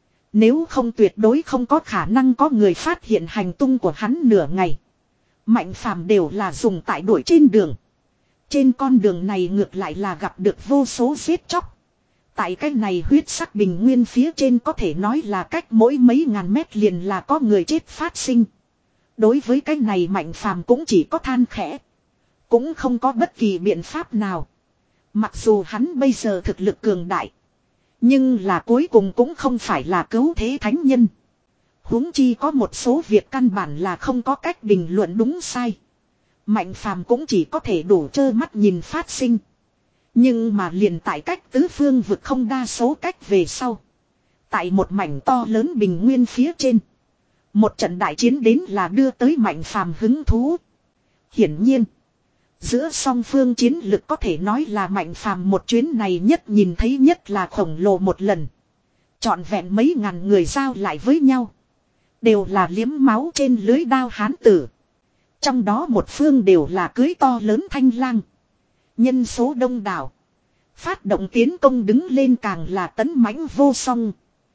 Nếu không tuyệt đối không có khả năng có người phát hiện hành tung của hắn nửa ngày. Mạnh Phàm đều là dùng tại đuổi trên đường. Trên con đường này ngược lại là gặp được vô số giết chóc. Tại cái này huyết sắc bình nguyên phía trên có thể nói là cách mỗi mấy ngàn mét liền là có người chết phát sinh. Đối với cái này Mạnh Phàm cũng chỉ có than khẽ. Cũng không có bất kỳ biện pháp nào. Mặc dù hắn bây giờ thực lực cường đại, nhưng là cuối cùng cũng không phải là cứu thế thánh nhân. Huống chi có một số việc căn bản là không có cách bình luận đúng sai. Mạnh Phàm cũng chỉ có thể đủ trơ mắt nhìn phát sinh. Nhưng mà liền tại cách tứ phương vực không đa số cách về sau. Tại một mảnh to lớn bình nguyên phía trên, một trận đại chiến đến là đưa tới Mạnh Phàm hứng thú. Hiển nhiên, giữa song phương chiến lực có thể nói là Mạnh Phàm một chuyến này nhất nhìn thấy nhất là khổng lồ một lần. Trọn vẹn mấy ngàn người giao lại với nhau, đều là liếm máu trên lưới đao hán tử. Trong đó một phương đều là cưới to lớn thanh lang. Nhân số đông đảo, phát động tiến công đứng lên càng là tấn mãnh vô song.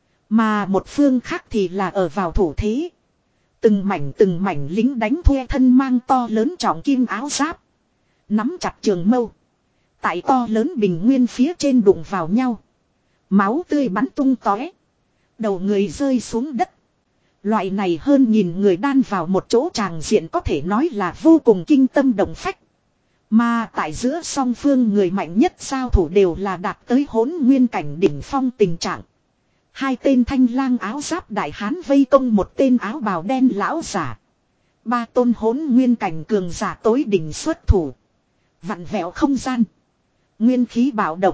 Mà một phương khác thì là ở vào thủ thế. Từng mảnh từng mảnh lính đánh thuê thân mang to lớn trọng kim áo giáp, nắm chặt trường mâu, tại to lớn bình nguyên phía trên đụng vào nhau. Máu tươi bắn tung tóe, đầu người rơi xuống đất. Loại này hơn nghìn người đan vào một chỗ tràng diện có thể nói là vô cùng kinh tâm động phách. Mà tại giữa song phương người mạnh nhất giao thủ đều là đạt tới hỗn nguyên cảnh đỉnh phong tình trạng. Hai tên thanh lang áo giáp đại hán vây công một tên áo bào đen lão giả. Ba tôn hỗn nguyên cảnh cường giả tối đỉnh xuất thủ. Vặn vẹo không gian, nguyên khí bạo động.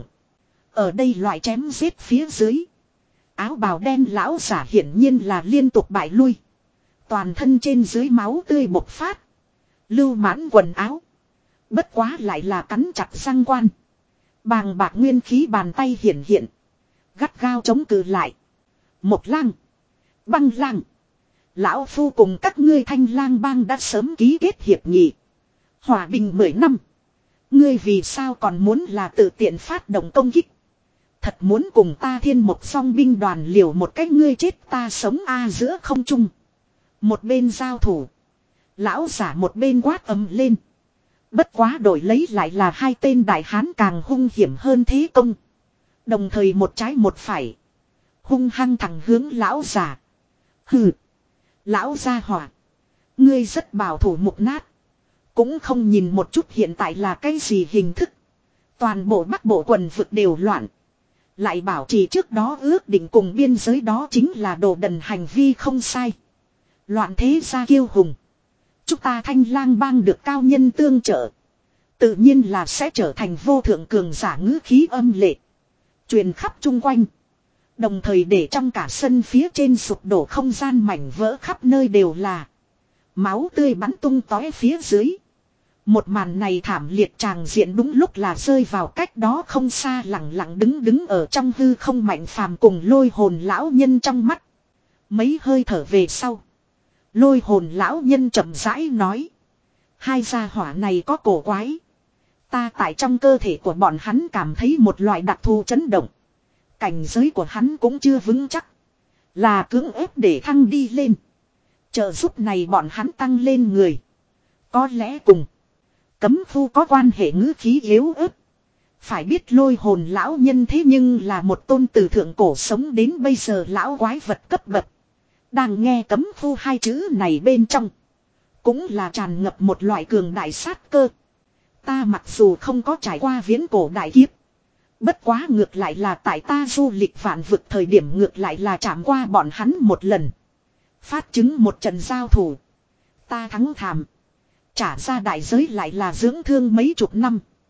Ở đây loại chém giết phía dưới, áo bào đen lão giả hiển nhiên là liên tục bại lui. Toàn thân trên dưới máu tươi bộc phát, lưu mãn quần áo. Bất quá lại là cắn chặt răng quan. Bàng bạc nguyên khí bàn tay hiển hiện, gắt gao chống cự lại. Một lang, băng lang, lão phu cùng các ngươi thanh lang bang đã sớm ký kết hiệp nghị hòa bình mười năm. Ngươi vì sao còn muốn là tự tiện phát động công kích? Thật muốn cùng ta thiên một song binh đoàn liều một cách ngươi chết ta sống a giữa không trung. Một bên giao thủ, lão giả một bên quát ầm lên. Bất quá đổi lấy lại là hai tên đại hán càng hung hiểm hơn thế công. Đồng thời một trái một phải, hung hăng thẳng hướng lão giả. Hừ, lão gia hỏa, ngươi rất bảo thủ mục nát. Cũng không nhìn một chút hiện tại là cái gì hình thức. Toàn bộ Bắc Bộ quần vực đều loạn. Lại bảo trì trước đó ước định cùng biên giới đó chính là đồ đần hành vi không sai. Loạn thế gia kiêu hùng. Chúng ta thanh lang bang được cao nhân tương trợ, tự nhiên là sẽ trở thành vô thượng cường giả ngữ khí âm lệ, truyền khắp chung quanh. Đồng thời để trong cả sân phía trên sụp đổ không gian mảnh vỡ khắp nơi đều là. Máu tươi bắn tung tóe phía dưới. Một màn này thảm liệt tràng diện đúng lúc là rơi vào cách đó không xa lặng lặng đứng đứng ở trong hư không Mạnh Phàm cùng lôi hồn lão nhân trong mắt. Mấy hơi thở về sau, lôi hồn lão nhân chậm rãi nói. Hai gia hỏa này có cổ quái. Ta tại trong cơ thể của bọn hắn cảm thấy một loại đặc thù chấn động. Cảnh giới của hắn cũng chưa vững chắc, là cưỡng ép để thăng đi lên. Trợ giúp này bọn hắn tăng lên người, có lẽ cùng cấm phu có quan hệ ngữ khí yếu ớt. Phải biết lôi hồn lão nhân thế nhưng là một tôn từ thượng cổ sống đến bây giờ lão quái vật cấp bậc. Đang nghe cấm phu hai chữ này bên trong, cũng là tràn ngập một loại cường đại sát cơ. Ta mặc dù không có trải qua viễn cổ đại kiếp, bất quá ngược lại là tại ta du lịch vạn vực thời điểm ngược lại là chạm qua bọn hắn một lần. Phát chứng một trận giao thủ, ta thắng thảm. Trả ra đại giới lại là dưỡng thương mấy chục năm.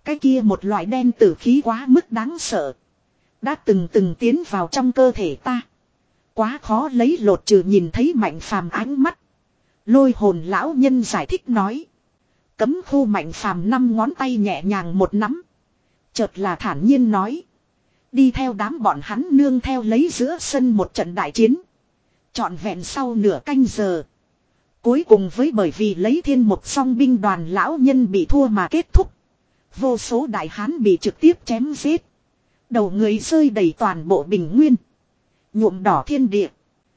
Cái kia một loại đen tử khí quá mức đáng sợ. Đã từng từng tiến vào trong cơ thể ta. Quá khó lấy lột trừ nhìn thấy Mạnh Phàm ánh mắt. Lôi hồn lão nhân giải thích nói. Cấm khu Mạnh Phàm năm ngón tay nhẹ nhàng một nắm. Chợt là thản nhiên nói. Đi theo đám bọn hắn nương theo lấy giữa sân một trận đại chiến. Trọn vẹn sau nửa canh giờ. Cuối cùng với bởi vì lấy thiên một song binh đoàn lão nhân bị thua mà kết thúc. Vô số đại hán bị trực tiếp chém giết. Đầu người rơi đầy toàn bộ bình nguyên. Nhuộm đỏ thiên địa.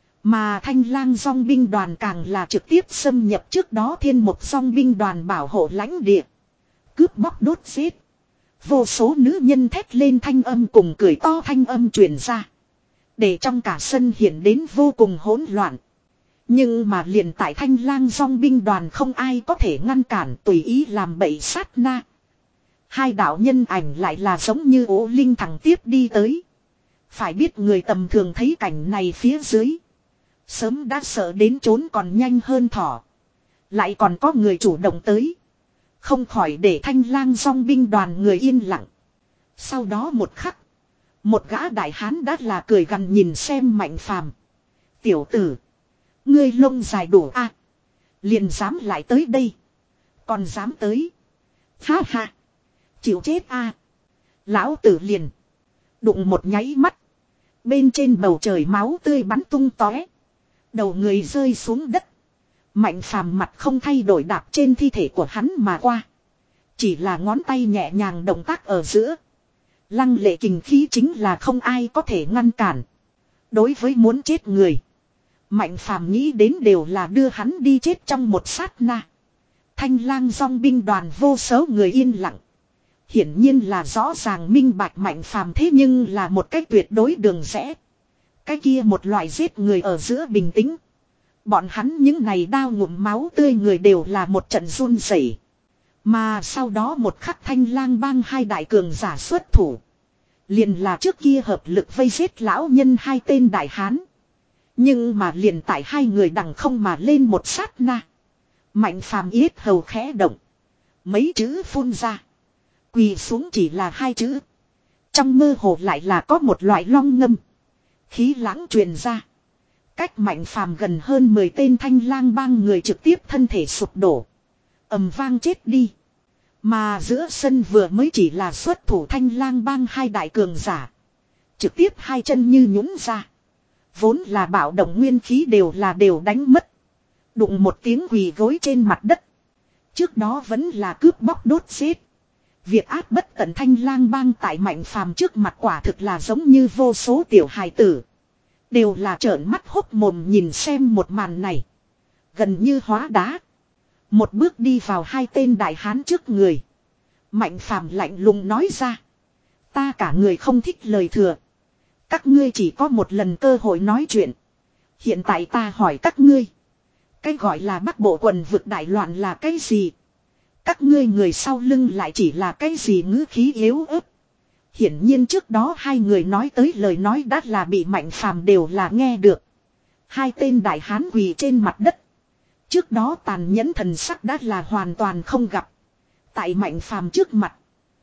Mà thanh lang song binh đoàn càng là trực tiếp xâm nhập trước đó thiên một song binh đoàn bảo hộ lãnh địa. Cướp bóc đốt giết. Vô số nữ nhân thét lên thanh âm cùng cười to thanh âm truyền ra. Để trong cả sân hiện đến vô cùng hỗn loạn. Nhưng mà liền tại thanh lang song binh đoàn không ai có thể ngăn cản tùy ý làm bậy sát na. Hai đạo nhân ảnh lại là giống như ố linh thẳng tiếp đi tới. Phải biết người tầm thường thấy cảnh này phía dưới. Sớm đã sợ đến trốn còn nhanh hơn thỏ. Lại còn có người chủ động tới. Không khỏi để thanh lang song binh đoàn người yên lặng. Sau đó một khắc. Một gã đại hán đã là cười gằn nhìn xem Mạnh Phàm. Tiểu tử. Ngươi lông dài đủ a, liền dám lại tới đây. Còn dám tới. Ha ha. Chịu chết a. Lão tử liền. Đụng một nháy mắt. Bên trên bầu trời máu tươi bắn tung tóe. Đầu người rơi xuống đất. Mạnh Phàm mặt không thay đổi đạp trên thi thể của hắn mà qua. Chỉ là ngón tay nhẹ nhàng động tác ở giữa. Lăng lệ kình khí chính là không ai có thể ngăn cản. Đối với muốn chết người. Mạnh Phàm nghĩ đến đều là đưa hắn đi chết trong một sát na. Thanh lang song binh đoàn vô số người yên lặng. Hiển nhiên là rõ ràng minh bạch Mạnh Phàm thế nhưng là một cách tuyệt đối đường rẽ. Cái kia một loại giết người ở giữa bình tĩnh. Bọn hắn những này đao ngụm máu tươi người đều là một trận run rẩy. Mà sau đó một khắc thanh lang bang hai đại cường giả xuất thủ. Liền là trước kia hợp lực vây giết lão nhân hai tên đại hán. Nhưng mà liền tại hai người đằng không mà lên một sát na. Mạnh Phàm yết hầu khẽ động. Mấy chữ phun ra. Quỳ xuống chỉ là hai chữ. Trong mơ hồ lại là có một loại long ngâm. Khí lãng truyền ra. Cách Mạnh Phàm gần hơn mười tên thanh lang bang người trực tiếp thân thể sụp đổ. Ầm vang chết đi. Mà giữa sân vừa mới chỉ là xuất thủ thanh lang bang hai đại cường giả. Trực tiếp hai chân như nhũn ra. Vốn là bạo động nguyên khí đều là đều đánh mất. Đụng một tiếng quỳ gối trên mặt đất. Trước đó vẫn là cướp bóc đốt giết. Việc áp bất tận thanh lang bang tại Mạnh Phàm trước mặt quả thực là giống như vô số tiểu hài tử. Đều là trợn mắt hốc mồm nhìn xem một màn này. Gần như hóa đá. Một bước đi vào hai tên đại hán trước người. Mạnh Phàm lạnh lùng nói ra. Ta cả người không thích lời thừa. Các ngươi chỉ có một lần cơ hội nói chuyện. Hiện tại ta hỏi các ngươi. Cái gọi là Bắc Bộ quần vực đại loạn là cái gì? Các ngươi người sau lưng lại chỉ là cái gì ngữ khí yếu ớt. Hiển nhiên trước đó hai người nói tới lời nói đã là bị Mạnh Phàm đều là nghe được. Hai tên đại hán quỳ trên mặt đất. Trước đó tàn nhẫn thần sắc đã là hoàn toàn không gặp. Tại Mạnh Phàm trước mặt.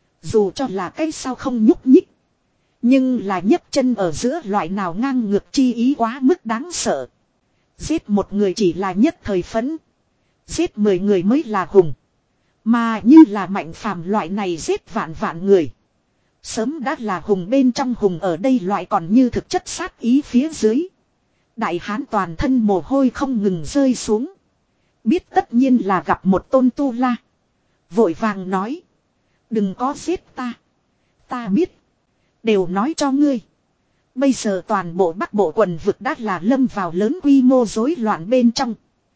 Dù cho là cái sao không nhúc nhích. Nhưng là nhấc chân ở giữa loại nào ngang ngược chi ý quá mức đáng sợ. Giết một người chỉ là nhất thời phấn. Giết mười người mới là hùng. Mà như là Mạnh Phàm loại này giết vạn vạn người. Sớm đã là hùng bên trong hùng ở đây loại còn như thực chất sát ý phía dưới. Đại hán toàn thân mồ hôi không ngừng rơi xuống. Biết tất nhiên là gặp một tôn tu la. Vội vàng nói. Đừng có giết ta. Ta biết. Đều nói cho ngươi. Bây giờ toàn bộ Bắc Bộ quần vực đã là lâm vào lớn quy mô rối loạn bên trong.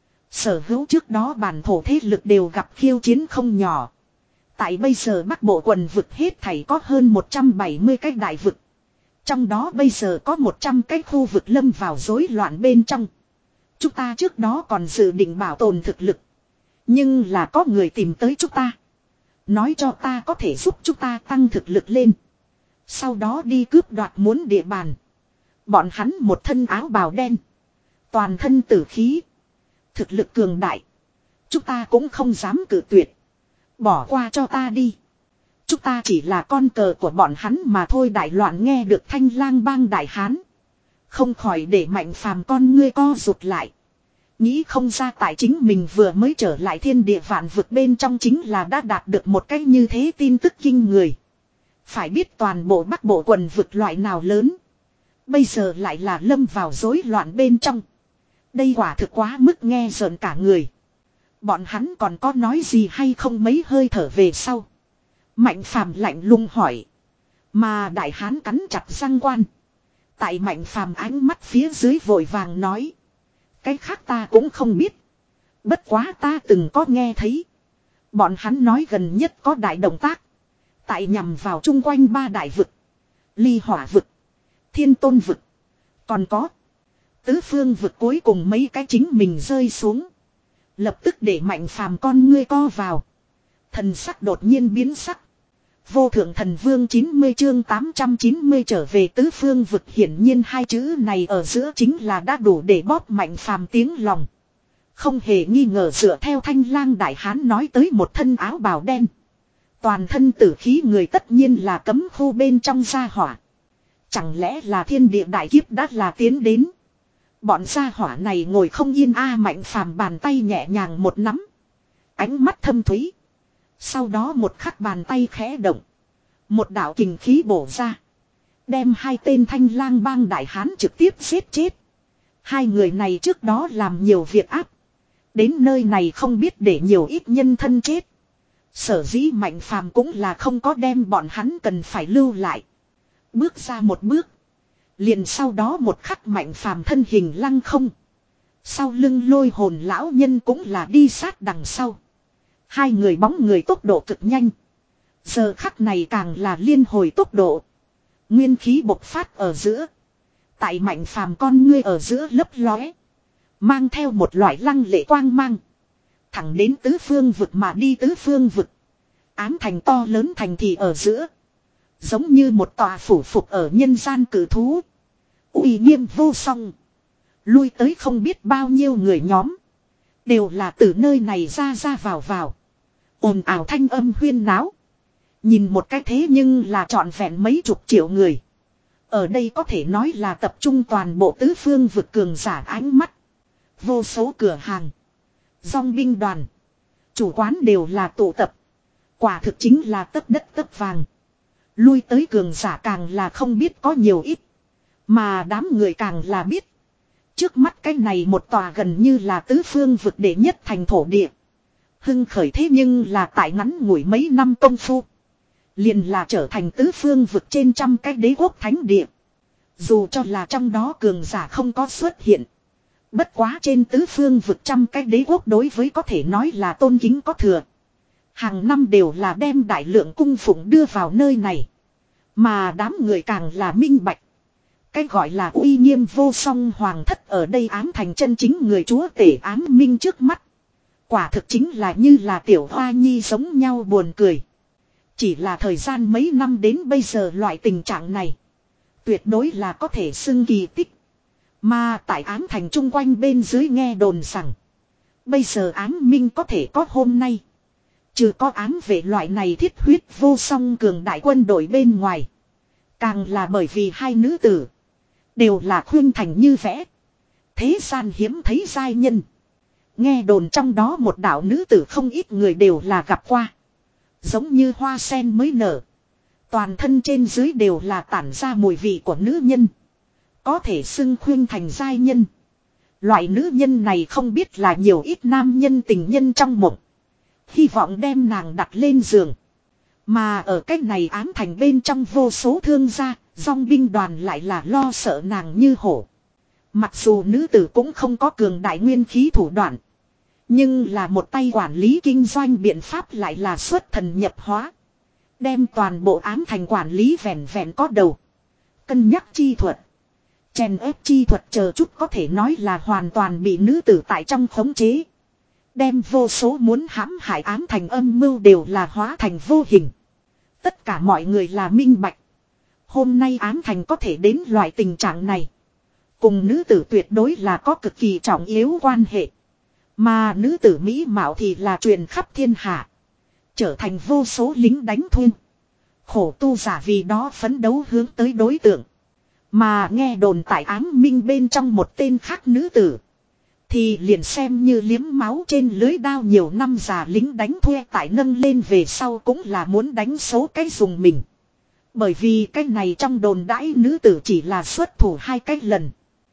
Sở hữu trước đó bản thổ thế lực đều gặp khiêu chiến không nhỏ. Tại bây giờ Bắc Bộ quần vực hết thảy có hơn một trăm bảy mươi cái đại vực. Trong đó bây giờ có một trăm cái khu vực lâm vào rối loạn bên trong. Chúng ta trước đó còn dự định bảo tồn thực lực. Nhưng là có người tìm tới chúng ta. Nói cho ta có thể giúp chúng ta tăng thực lực lên. Sau đó đi cướp đoạt muốn địa bàn. Bọn hắn một thân áo bào đen. Toàn thân tử khí. Thực lực cường đại. Chúng ta cũng không dám cử tuyệt. Bỏ qua cho ta đi. Chúng ta chỉ là con cờ của bọn hắn mà thôi. Đại Loạn nghe được Thanh Lang bang đại hán. Không khỏi để Mạnh Phàm con ngươi co rụt lại. Nghĩ không ra tại chính mình vừa mới trở lại thiên địa vạn vực bên trong chính là đã đạt được một cách như thế tin tức kinh người. Phải biết toàn bộ Bắc Bộ quần vực loại nào lớn. Bây giờ lại là lâm vào rối loạn bên trong. Đây quả thực quá mức nghe rợn cả người. Bọn hắn còn có nói gì hay không mấy hơi thở về sau. Mạnh Phàm lạnh lùng hỏi. Mà đại hán cắn chặt răng quan. Tại Mạnh Phàm ánh mắt phía dưới vội vàng nói. Cái khác ta cũng không biết. Bất quá ta từng có nghe thấy. Bọn hắn nói gần nhất có đại động tác. Tại nhằm vào chung quanh ba đại vực. Ly Hỏa vực. Thiên Tôn vực. Còn có. Tứ phương vực cuối cùng mấy cái chính mình rơi xuống. Lập tức để Mạnh Phàm con ngươi co vào. Thần sắc đột nhiên biến sắc. Vô thượng thần vương chín mươi chương tám trăm chín mươi trở về tứ phương vực, hiển nhiên hai chữ này ở giữa chính là đã đủ để bóp Mạnh Phàm tiếng lòng. Không hề nghi ngờ dựa theo Thanh Lang đại hán nói tới một thân áo bào đen. Toàn thân tử khí người tất nhiên là cấm khu bên trong gia hỏa. Chẳng lẽ là thiên địa đại kiếp đã là tiến đến. Bọn gia hỏa này ngồi không yên a. Mạnh Phàm bàn tay nhẹ nhàng một nắm. Ánh mắt thâm thúy. Sau đó một khắc bàn tay khẽ động. Một đạo kình khí bổ ra. Đem hai tên Thanh Lang bang đại hán trực tiếp giết chết. Hai người này trước đó làm nhiều việc ác. Đến nơi này không biết để nhiều ít nhân thân chết. Sở dĩ Mạnh Phàm cũng là không có đem bọn hắn cần phải lưu lại. Bước ra một bước. Liền sau đó một khắc Mạnh Phàm thân hình lăng không. Sau lưng Lôi Hồn lão nhân cũng là đi sát đằng sau. Hai người bóng người tốc độ cực nhanh. Giờ khắc này càng là liên hồi tốc độ. Nguyên khí bộc phát ở giữa. Tại Mạnh Phàm con ngươi ở giữa lấp lóe. Mang theo một loại lăng lệ quang mang. Thẳng đến tứ phương vực mà đi tứ phương vực. Ám thành to lớn thành thị ở giữa. Giống như một tòa phủ phục ở nhân gian cử thú. Uy nghiêm vô song. Lui tới không biết bao nhiêu người nhóm. Đều là từ nơi này ra ra vào vào. Ồn ào thanh âm huyên náo. Nhìn một cái thế nhưng là trọn vẹn mấy chục triệu người. Ở đây có thể nói là tập trung toàn bộ tứ phương vực cường giả ánh mắt. Vô số cửa hàng. Dòng binh đoàn. Chủ quán đều là tụ tập. Quả thực chính là tấp đất tấp vàng. Lui tới cường giả càng là không biết có nhiều ít. Mà đám người càng là biết. Trước mắt cái này một tòa gần như là tứ phương vực đệ nhất thành thổ địa. Hưng khởi thế nhưng là tại ngắn ngủi mấy năm công phu. Liền là trở thành tứ phương vực trên trăm cái đế quốc thánh địa. Dù cho là trong đó cường giả không có xuất hiện. Bất quá trên tứ phương vực trăm cái đế quốc đối với có thể nói là tôn kính có thừa. Hàng năm đều là đem đại lượng cung phụng đưa vào nơi này. Mà đám người càng là minh bạch. Cái gọi là uy nghiêm vô song hoàng thất ở đây ám thành chân chính người chúa tể ám minh trước mắt. Quả thực chính là như là tiểu hoa nhi giống nhau buồn cười. Chỉ là thời gian mấy năm đến bây giờ loại tình trạng này. Tuyệt đối là có thể xưng kỳ tích. Mà tại ám thành chung quanh bên dưới nghe đồn rằng. Bây giờ ám minh có thể có hôm nay. Trừ có ám vệ loại này thiết huyết vô song cường đại quân đội bên ngoài. Càng là bởi vì hai nữ tử. Đều là khuyên thành như vẽ. Thế gian hiếm thấy giai nhân. Nghe đồn trong đó một đạo nữ tử không ít người đều là gặp qua. Giống như hoa sen mới nở. Toàn thân trên dưới đều là tản ra mùi vị của nữ nhân. Có thể xưng khuyên thành giai nhân. Loại nữ nhân này không biết là nhiều ít nam nhân tình nhân trong mộng. Hy vọng đem nàng đặt lên giường. Mà ở cách này ám thành bên trong vô số thương gia, dòng binh đoàn lại là lo sợ nàng như hổ. Mặc dù nữ tử cũng không có cường đại nguyên khí thủ đoạn. Nhưng là một tay quản lý kinh doanh biện pháp lại là xuất thần nhập hóa. Đem toàn bộ ám thành quản lý vẹn vẹn có đầu. Cân nhắc chi thuật. Chèn ép chi thuật chờ chút có thể nói là hoàn toàn bị nữ tử tại trong khống chế. Đem vô số muốn hãm hại ám thành âm mưu đều là hóa thành vô hình. Tất cả mọi người là minh bạch. Hôm nay ám thành có thể đến loại tình trạng này. Cùng nữ tử tuyệt đối là có cực kỳ trọng yếu quan hệ. Mà nữ tử Mỹ Mạo thì là truyền khắp thiên hạ. Trở thành vô số lính đánh thuê. khổ tu giả vì đó phấn đấu hướng tới đối tượng. Mà nghe đồn tại ám minh bên trong một tên khác nữ tử. Thì liền xem như liếm máu trên lưới đao nhiều năm già lính đánh thuê tại nâng lên về sau cũng là muốn đánh số cái dùng mình. Bởi vì cái này trong đồn đãi nữ tử chỉ là xuất thủ hai cái lần.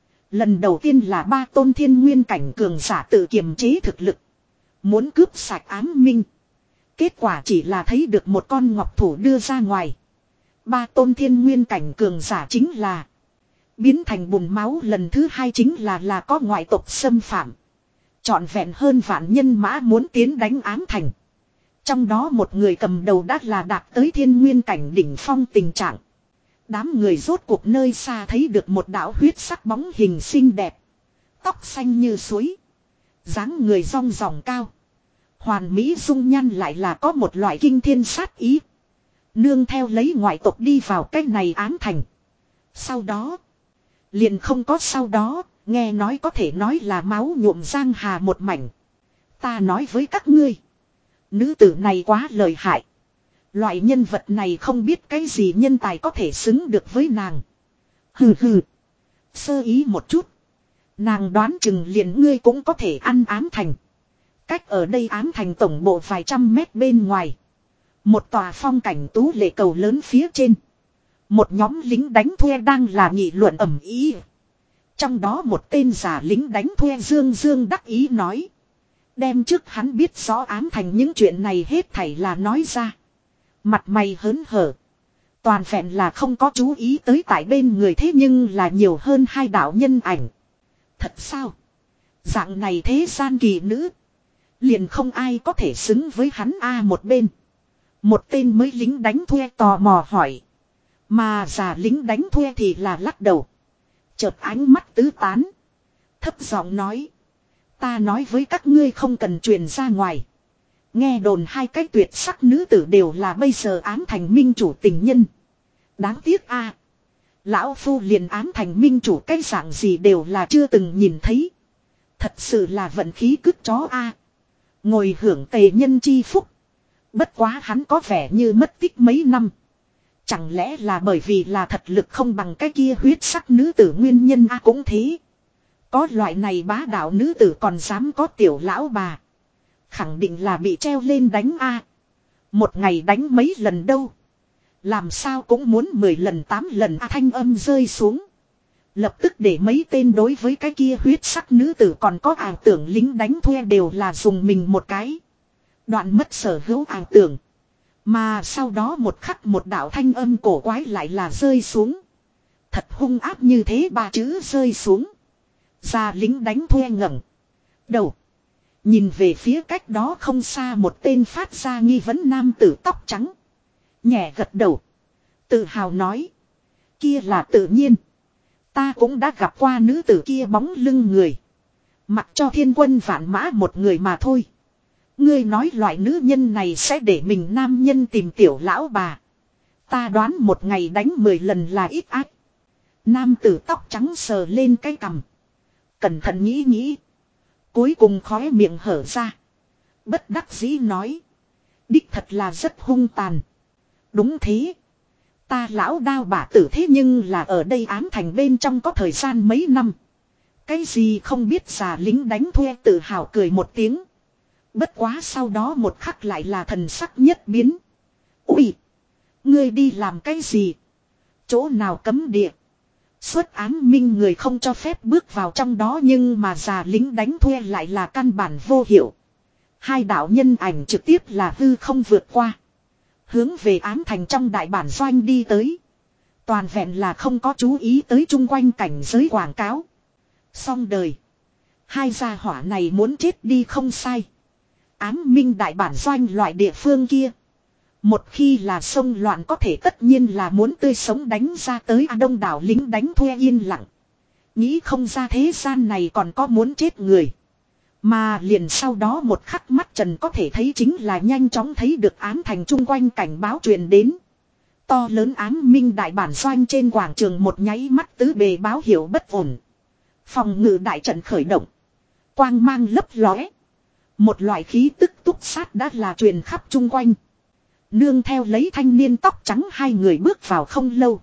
Lần đầu tiên là ba tôn thiên nguyên cảnh cường giả tự kiềm chế thực lực. Muốn cướp sạch ám minh. Kết quả chỉ là thấy được một con ngọc thủ đưa ra ngoài. Ba tôn thiên nguyên cảnh cường giả chính là biến thành bùn máu. Lần thứ hai chính là là có ngoại tộc xâm phạm. Trọn vẹn hơn vạn nhân mã muốn tiến đánh ám thành. Trong đó một người cầm đầu đã là đạt tới thiên nguyên cảnh đỉnh phong tình trạng. Đám người rốt cuộc nơi xa thấy được một đạo huyết sắc bóng hình xinh đẹp. Tóc xanh như suối. Dáng người rong ròng cao. Hoàn mỹ dung nhan lại là có một loại kinh thiên sát ý. Nương theo lấy ngoại tộc đi vào cái này ám thành. Sau đó. Liền không có sau đó. Nghe nói có thể nói là máu nhuộm giang hà một mảnh. Ta nói với các ngươi. Nữ tử này quá lợi hại. Loại nhân vật này không biết cái gì nhân tài có thể xứng được với nàng. Hừ hừ. Sơ ý một chút. Nàng đoán chừng liền ngươi cũng có thể ăn ám thành. Cách ở đây ám thành tổng bộ vài trăm mét bên ngoài. Một tòa phong cảnh tú lệ cầu lớn phía trên. Một nhóm lính đánh thuê đang là nghị luận ầm ĩ. Trong đó một tên giả lính đánh thuê dương dương đắc ý nói. Đem trước hắn biết rõ ám thành những chuyện này hết thảy là nói ra. Mặt mày hớn hở. Toàn vẹn là không có chú ý tới tại bên người thế nhưng là nhiều hơn hai đạo nhân ảnh. Thật sao? Dạng này thế gian kỳ nữ. Liền không ai có thể xứng với hắn a một bên. Một tên mới lính đánh thuê tò mò hỏi. Mà già lính đánh thuê thì là lắc đầu. Chợt ánh mắt tứ tán. Thấp giọng nói. Ta nói với các ngươi không cần truyền ra ngoài. Nghe đồn hai cái tuyệt sắc nữ tử đều là bây giờ ám thành minh chủ tình nhân. Đáng tiếc a, lão phu liền ám thành minh chủ cái dạng gì đều là chưa từng nhìn thấy. Thật sự là vận khí cứt chó a. Ngồi hưởng tề nhân chi phúc. Bất quá hắn có vẻ như mất tích mấy năm. Chẳng lẽ là bởi vì là thật lực không bằng cái kia huyết sắc nữ tử nguyên nhân a cũng thế. Có loại này bá đạo nữ tử còn dám có tiểu lão bà. Khẳng định là bị treo lên đánh a. Một ngày đánh mấy lần đâu. Làm sao cũng muốn mười lần tám lần a thanh âm rơi xuống. Lập tức để mấy tên đối với cái kia huyết sắc nữ tử còn có ảo tưởng lính đánh thuê đều là dùng mình một cái. Đoạn mất sở hữu ảo tưởng. Mà sau đó một khắc một đạo thanh âm cổ quái lại là rơi xuống. Thật hung áp như thế ba chữ rơi xuống. Già lính đánh thuê ngẩng đầu. Nhìn về phía cách đó không xa một tên phát ra nghi vấn nam tử tóc trắng. Nhẹ gật đầu. Tự hào nói. Kia là tự nhiên. Ta cũng đã gặp qua nữ tử kia bóng lưng người. Mặc cho thiên quân vạn mã một người mà thôi. Ngươi nói loại nữ nhân này sẽ để mình nam nhân tìm tiểu lão bà. Ta đoán một ngày đánh mười lần là ít ác. Nam tử tóc trắng sờ lên cái cằm. Cẩn thận nghĩ nghĩ. Cuối cùng khóe miệng hở ra. Bất đắc dĩ nói. Đích thật là rất hung tàn. Đúng thế. Ta lão đao bả tử thế nhưng là ở đây ám thành bên trong có thời gian mấy năm. Cái gì không biết già lính đánh thuê tự hào cười một tiếng. Bất quá sau đó một khắc lại là thần sắc nhất biến. Ui! Ngươi đi làm cái gì? Chỗ nào cấm địa? Xuất ám minh người không cho phép bước vào trong đó nhưng mà già lính đánh thuê lại là căn bản vô hiệu. Hai đạo nhân ảnh trực tiếp là hư không vượt qua. Hướng về ám thành trong đại bản doanh đi tới. Toàn vẹn là không có chú ý tới chung quanh cảnh giới quảng cáo. Xong đời. Hai gia hỏa này muốn chết đi không sai. Ám minh đại bản doanh loại địa phương kia. Một khi là sông loạn có thể tất nhiên là muốn tươi sống đánh ra tới à đông đảo lính đánh thuê yên lặng. Nghĩ không ra thế gian này còn có muốn chết người. Mà liền sau đó một khắc mắt trần có thể thấy chính là nhanh chóng thấy được ám thành chung quanh cảnh báo truyền đến. To lớn ám minh đại bản doanh trên quảng trường một nháy mắt tứ bề báo hiệu bất ổn. Phòng ngự đại trận khởi động. Quang mang lấp lóe. Một loại khí tức túc sát đã là truyền khắp chung quanh. Nương theo lấy thanh niên tóc trắng hai người bước vào không lâu.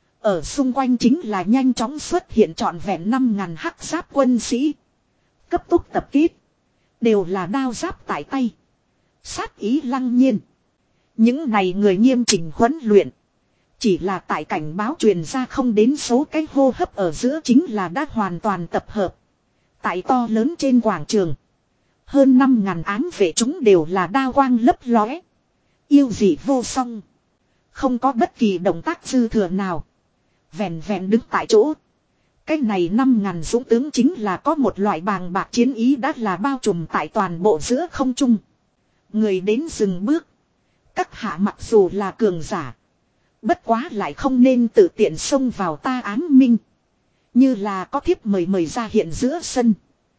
Ở xung quanh chính là nhanh chóng xuất hiện trọn vẹn năm ngàn hắc giáp quân sĩ. Cấp tốc tập kết. Đều là đao giáp tại tay. Sát ý lăng nhiên. Những này người nghiêm chỉnh huấn luyện. Chỉ là tại cảnh báo truyền ra không đến số cái hô hấp ở giữa chính là đã hoàn toàn tập hợp. Tại to lớn trên quảng trường. Hơn năm ngàn ám vệ chúng đều là đao quang lấp lóe. Yêu dị vô song. Không có bất kỳ động tác dư thừa nào. Vẹn vẹn đứng tại chỗ. Cái này năm ngàn dũng tướng chính là có một loại bàng bạc chiến ý đã là bao trùm tại toàn bộ giữa không trung. Người đến dừng bước. Các hạ mặc dù là cường giả. Bất quá lại không nên tự tiện xông vào ta ám minh. Như là có thiếp mời mời ra hiện giữa sân.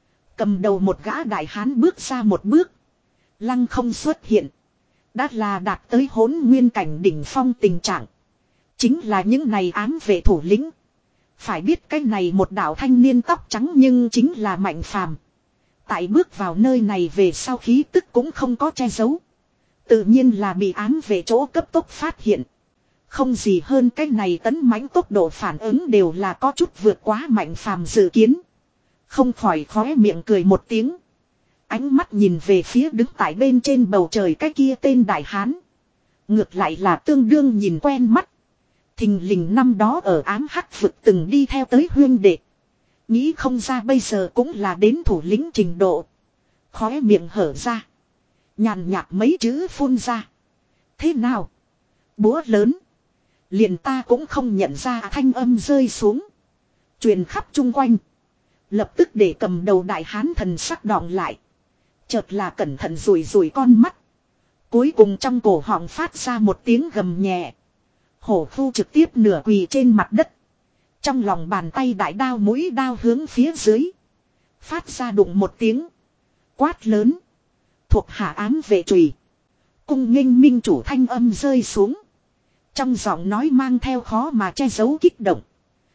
Cầm đầu một gã đại hán bước ra một bước. Lăng không xuất hiện. Đã là đạt tới hỗn nguyên cảnh đỉnh phong tình trạng. Chính là những này ám vệ thủ lĩnh. Phải biết cái này một đạo thanh niên tóc trắng nhưng chính là Mạnh Phàm. Tại bước vào nơi này về sau khí tức cũng không có che giấu. Tự nhiên là bị ám vệ chỗ cấp tốc phát hiện. Không gì hơn cái này tấn mãnh tốc độ phản ứng đều là có chút vượt quá Mạnh Phàm dự kiến. Không khỏi khóe miệng cười một tiếng. Ánh mắt nhìn về phía đứng tại bên trên bầu trời cái kia tên đại hán. Ngược lại là tương đương nhìn quen mắt. Thình lình năm đó ở ám hắc vực từng đi theo tới huyên đệ. Nghĩ không ra bây giờ cũng là đến thủ lĩnh trình độ. Khóe miệng hở ra. Nhàn nhạt mấy chữ phun ra. Thế nào? Búa lớn. Liền ta cũng không nhận ra thanh âm rơi xuống. Truyền khắp chung quanh. Lập tức để cầm đầu đại hán thần sắc đọng lại. Chợt là cẩn thận rủi rủi con mắt. Cuối cùng trong cổ họng phát ra một tiếng gầm nhẹ. Hổ phu trực tiếp nửa quỳ trên mặt đất. Trong lòng bàn tay đại đao mũi đao hướng phía dưới. Phát ra đụng một tiếng. Quát lớn. Thuộc hạ ám vệ chùy. Cung nghênh minh chủ thanh âm rơi xuống. Trong giọng nói mang theo khó mà che giấu kích động.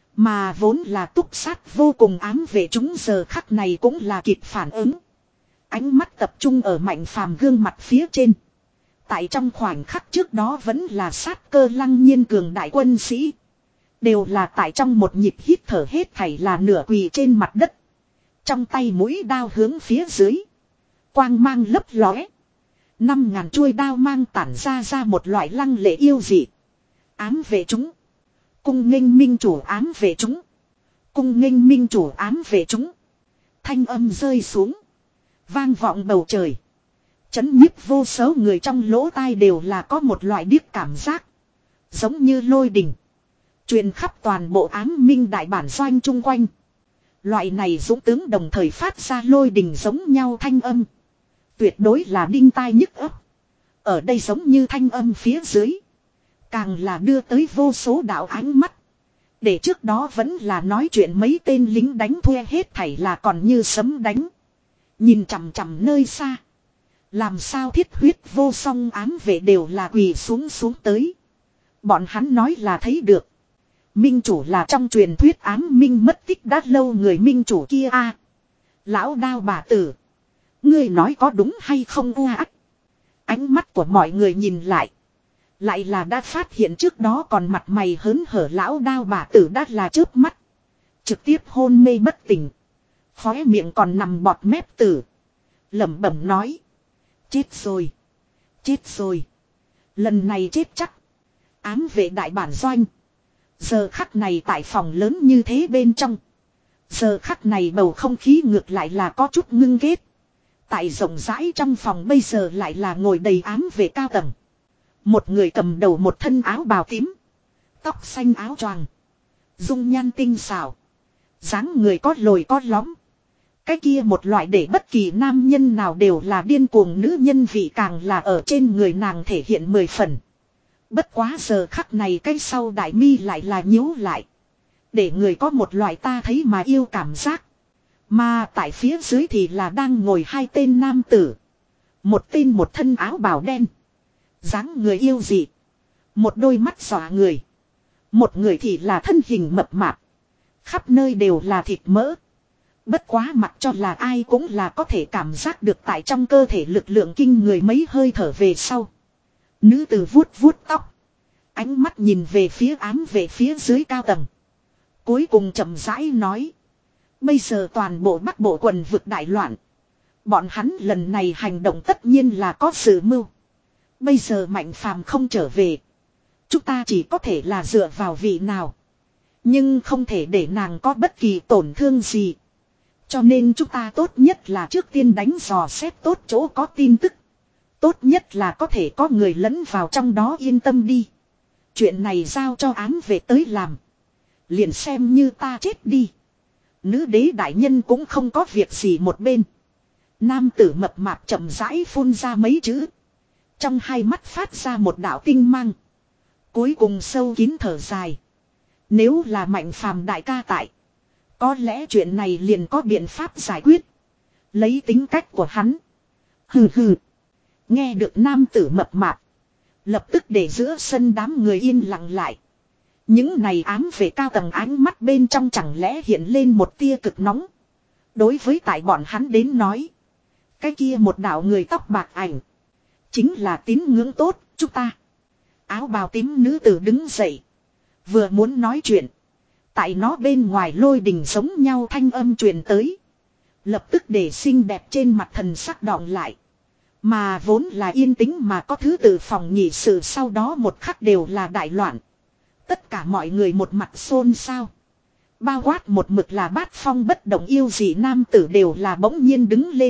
Mà vốn là túc sát vô cùng ám vệ chúng giờ khắc này cũng là kịp phản ứng. Ánh mắt tập trung ở Mạnh Phàm gương mặt phía trên. Tại trong khoảnh khắc trước đó vẫn là sát cơ lăng nhiên cường đại quân sĩ. Đều là tại trong một nhịp hít thở hết thảy là nửa quỳ trên mặt đất. Trong tay mũi đao hướng phía dưới. Quang mang lấp lóe. Năm ngàn chuôi đao mang tản ra ra một loại lăng lệ yêu dị. Ám vệ chúng. Cung nghênh minh chủ ám vệ chúng. Cung nghênh minh chủ ám vệ chúng. Thanh âm rơi xuống. Vang vọng bầu trời. Chấn nhiếp vô số người trong lỗ tai đều là có một loại điếc cảm giác. Giống như lôi đình. Truyền khắp toàn bộ ám minh đại bản doanh chung quanh. Loại này dũng tướng đồng thời phát ra lôi đình giống nhau thanh âm. Tuyệt đối là đinh tai nhức ấp. Ở đây giống như thanh âm phía dưới. Càng là đưa tới vô số đạo ánh mắt. Để trước đó vẫn là nói chuyện mấy tên lính đánh thuê hết thảy là còn như sấm đánh. Nhìn chằm chằm nơi xa. Làm sao thiết huyết vô song ám vệ đều là quỳ xuống xuống tới. Bọn hắn nói là thấy được. Minh chủ là trong truyền thuyết ám minh mất tích đã lâu người minh chủ kia a. Lão đao bà tử. Ngươi nói có đúng hay không u ác. Ánh mắt của mọi người nhìn lại. Lại là đã phát hiện trước đó còn mặt mày hớn hở lão đao bà tử đã là chớp mắt. Trực tiếp hôn mê bất tỉnh. Khóe miệng còn nằm bọt mép tử. Lẩm bẩm nói. Chết rồi. Chết rồi. Lần này chết chắc. Ám vệ đại bản doanh. Giờ khắc này tại phòng lớn như thế bên trong. Giờ khắc này bầu không khí ngược lại là có chút ngưng ghét. Tại rộng rãi trong phòng bây giờ lại là ngồi đầy ám vệ cao tầng. Một người cầm đầu một thân áo bào tím. Tóc xanh áo choàng. Dung nhan tinh xảo. Dáng người có lồi có lõm. Cái kia một loại để bất kỳ nam nhân nào đều là điên cuồng nữ nhân vị càng là ở trên người nàng thể hiện mười phần. Bất quá giờ khắc này cái sau đại mi lại là nhíu lại. Để người có một loại ta thấy mà yêu cảm giác. Mà tại phía dưới thì là đang ngồi hai tên nam tử. Một tên một thân áo bào đen. Dáng người yêu dị. Một đôi mắt xòa người. Một người thì là thân hình mập mạp. Khắp nơi đều là thịt mỡ. Bất quá mặc cho là ai cũng là có thể cảm giác được tại trong cơ thể lực lượng kinh người mấy hơi thở về sau. Nữ tử vuốt vuốt tóc. Ánh mắt nhìn về phía ám về phía dưới cao tầng. Cuối cùng chậm rãi nói. Bây giờ toàn bộ Bắc Bộ quần vực đại loạn. Bọn hắn lần này hành động tất nhiên là có sự mưu. Bây giờ Mạnh Phàm không trở về. Chúng ta chỉ có thể là dựa vào vị nào. Nhưng không thể để nàng có bất kỳ tổn thương gì. Cho nên chúng ta tốt nhất là trước tiên đánh dò xét tốt chỗ có tin tức. Tốt nhất là có thể có người lẫn vào trong đó, yên tâm đi. Chuyện này giao cho ám về tới làm. Liền xem như ta chết đi. Nữ đế đại nhân cũng không có việc gì một bên. Nam tử mập mạp chậm rãi phun ra mấy chữ. Trong hai mắt phát ra một đạo tinh mang. Cuối cùng sâu kín thở dài. Nếu là Mạnh Phàm đại ca tại, có lẽ chuyện này liền có biện pháp giải quyết. Lấy tính cách của hắn. Hừ hừ. Nghe được nam tử mập mạp, lập tức để giữa sân đám người yên lặng lại. Những này ám về cao tầng ánh mắt bên trong chẳng lẽ hiện lên một tia cực nóng. Đối với tại bọn hắn đến nói, cái kia một đạo người tóc bạc ảnh chính là tín ngưỡng tốt, chúng ta. Áo bào tím nữ tử đứng dậy, vừa muốn nói chuyện, tại nó bên ngoài lôi đình giống nhau thanh âm truyền tới. Lập tức để xinh đẹp trên mặt thần sắc đọng lại. Mà vốn là yên tĩnh mà có thứ tự phòng nhị sự sau đó một khắc đều là đại loạn. Tất cả mọi người một mặt xôn xao. Bao quát một mực là bát phong bất động yêu dị nam tử đều là bỗng nhiên đứng lên.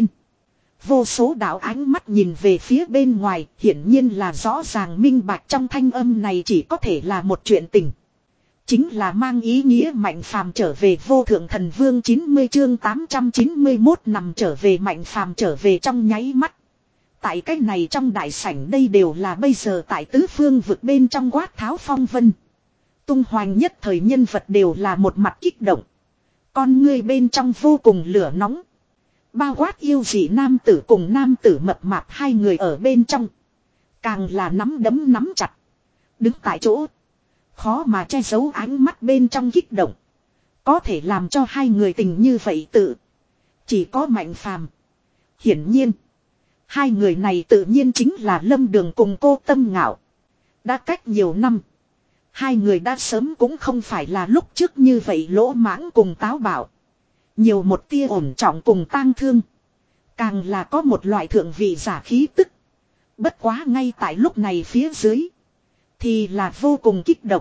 Vô số đạo ánh mắt nhìn về phía bên ngoài, hiển nhiên là rõ ràng minh bạch trong thanh âm này chỉ có thể là một chuyện tình. Chính là mang ý nghĩa Mạnh Phàm trở về. Vô thượng thần vương chín mươi chương tám trăm chín mươi mốt nằm trở về. Mạnh Phàm trở về trong nháy mắt. Tại cái này trong đại sảnh đây đều là bây giờ tại tứ phương vực bên trong quát tháo phong vân. Tung hoành nhất thời nhân vật đều là một mặt kích động. Con ngươi bên trong vô cùng lửa nóng. Bao quát yêu dị nam tử cùng nam tử mập mạp hai người ở bên trong. Càng là nắm đấm nắm chặt. Đứng tại chỗ. Khó mà che giấu ánh mắt bên trong kích động. Có thể làm cho hai người tình như vậy tự. Chỉ có Mạnh Phàm. Hiển nhiên. Hai người này tự nhiên chính là Lâm Đường cùng Cô Tâm Ngạo. Đã cách nhiều năm. Hai người đã sớm cũng không phải là lúc trước như vậy lỗ mãng cùng táo bạo. Nhiều một tia ổn trọng cùng tang thương. Càng là có một loại thượng vị giả khí tức. Bất quá ngay tại lúc này phía dưới. Thì là vô cùng kích động.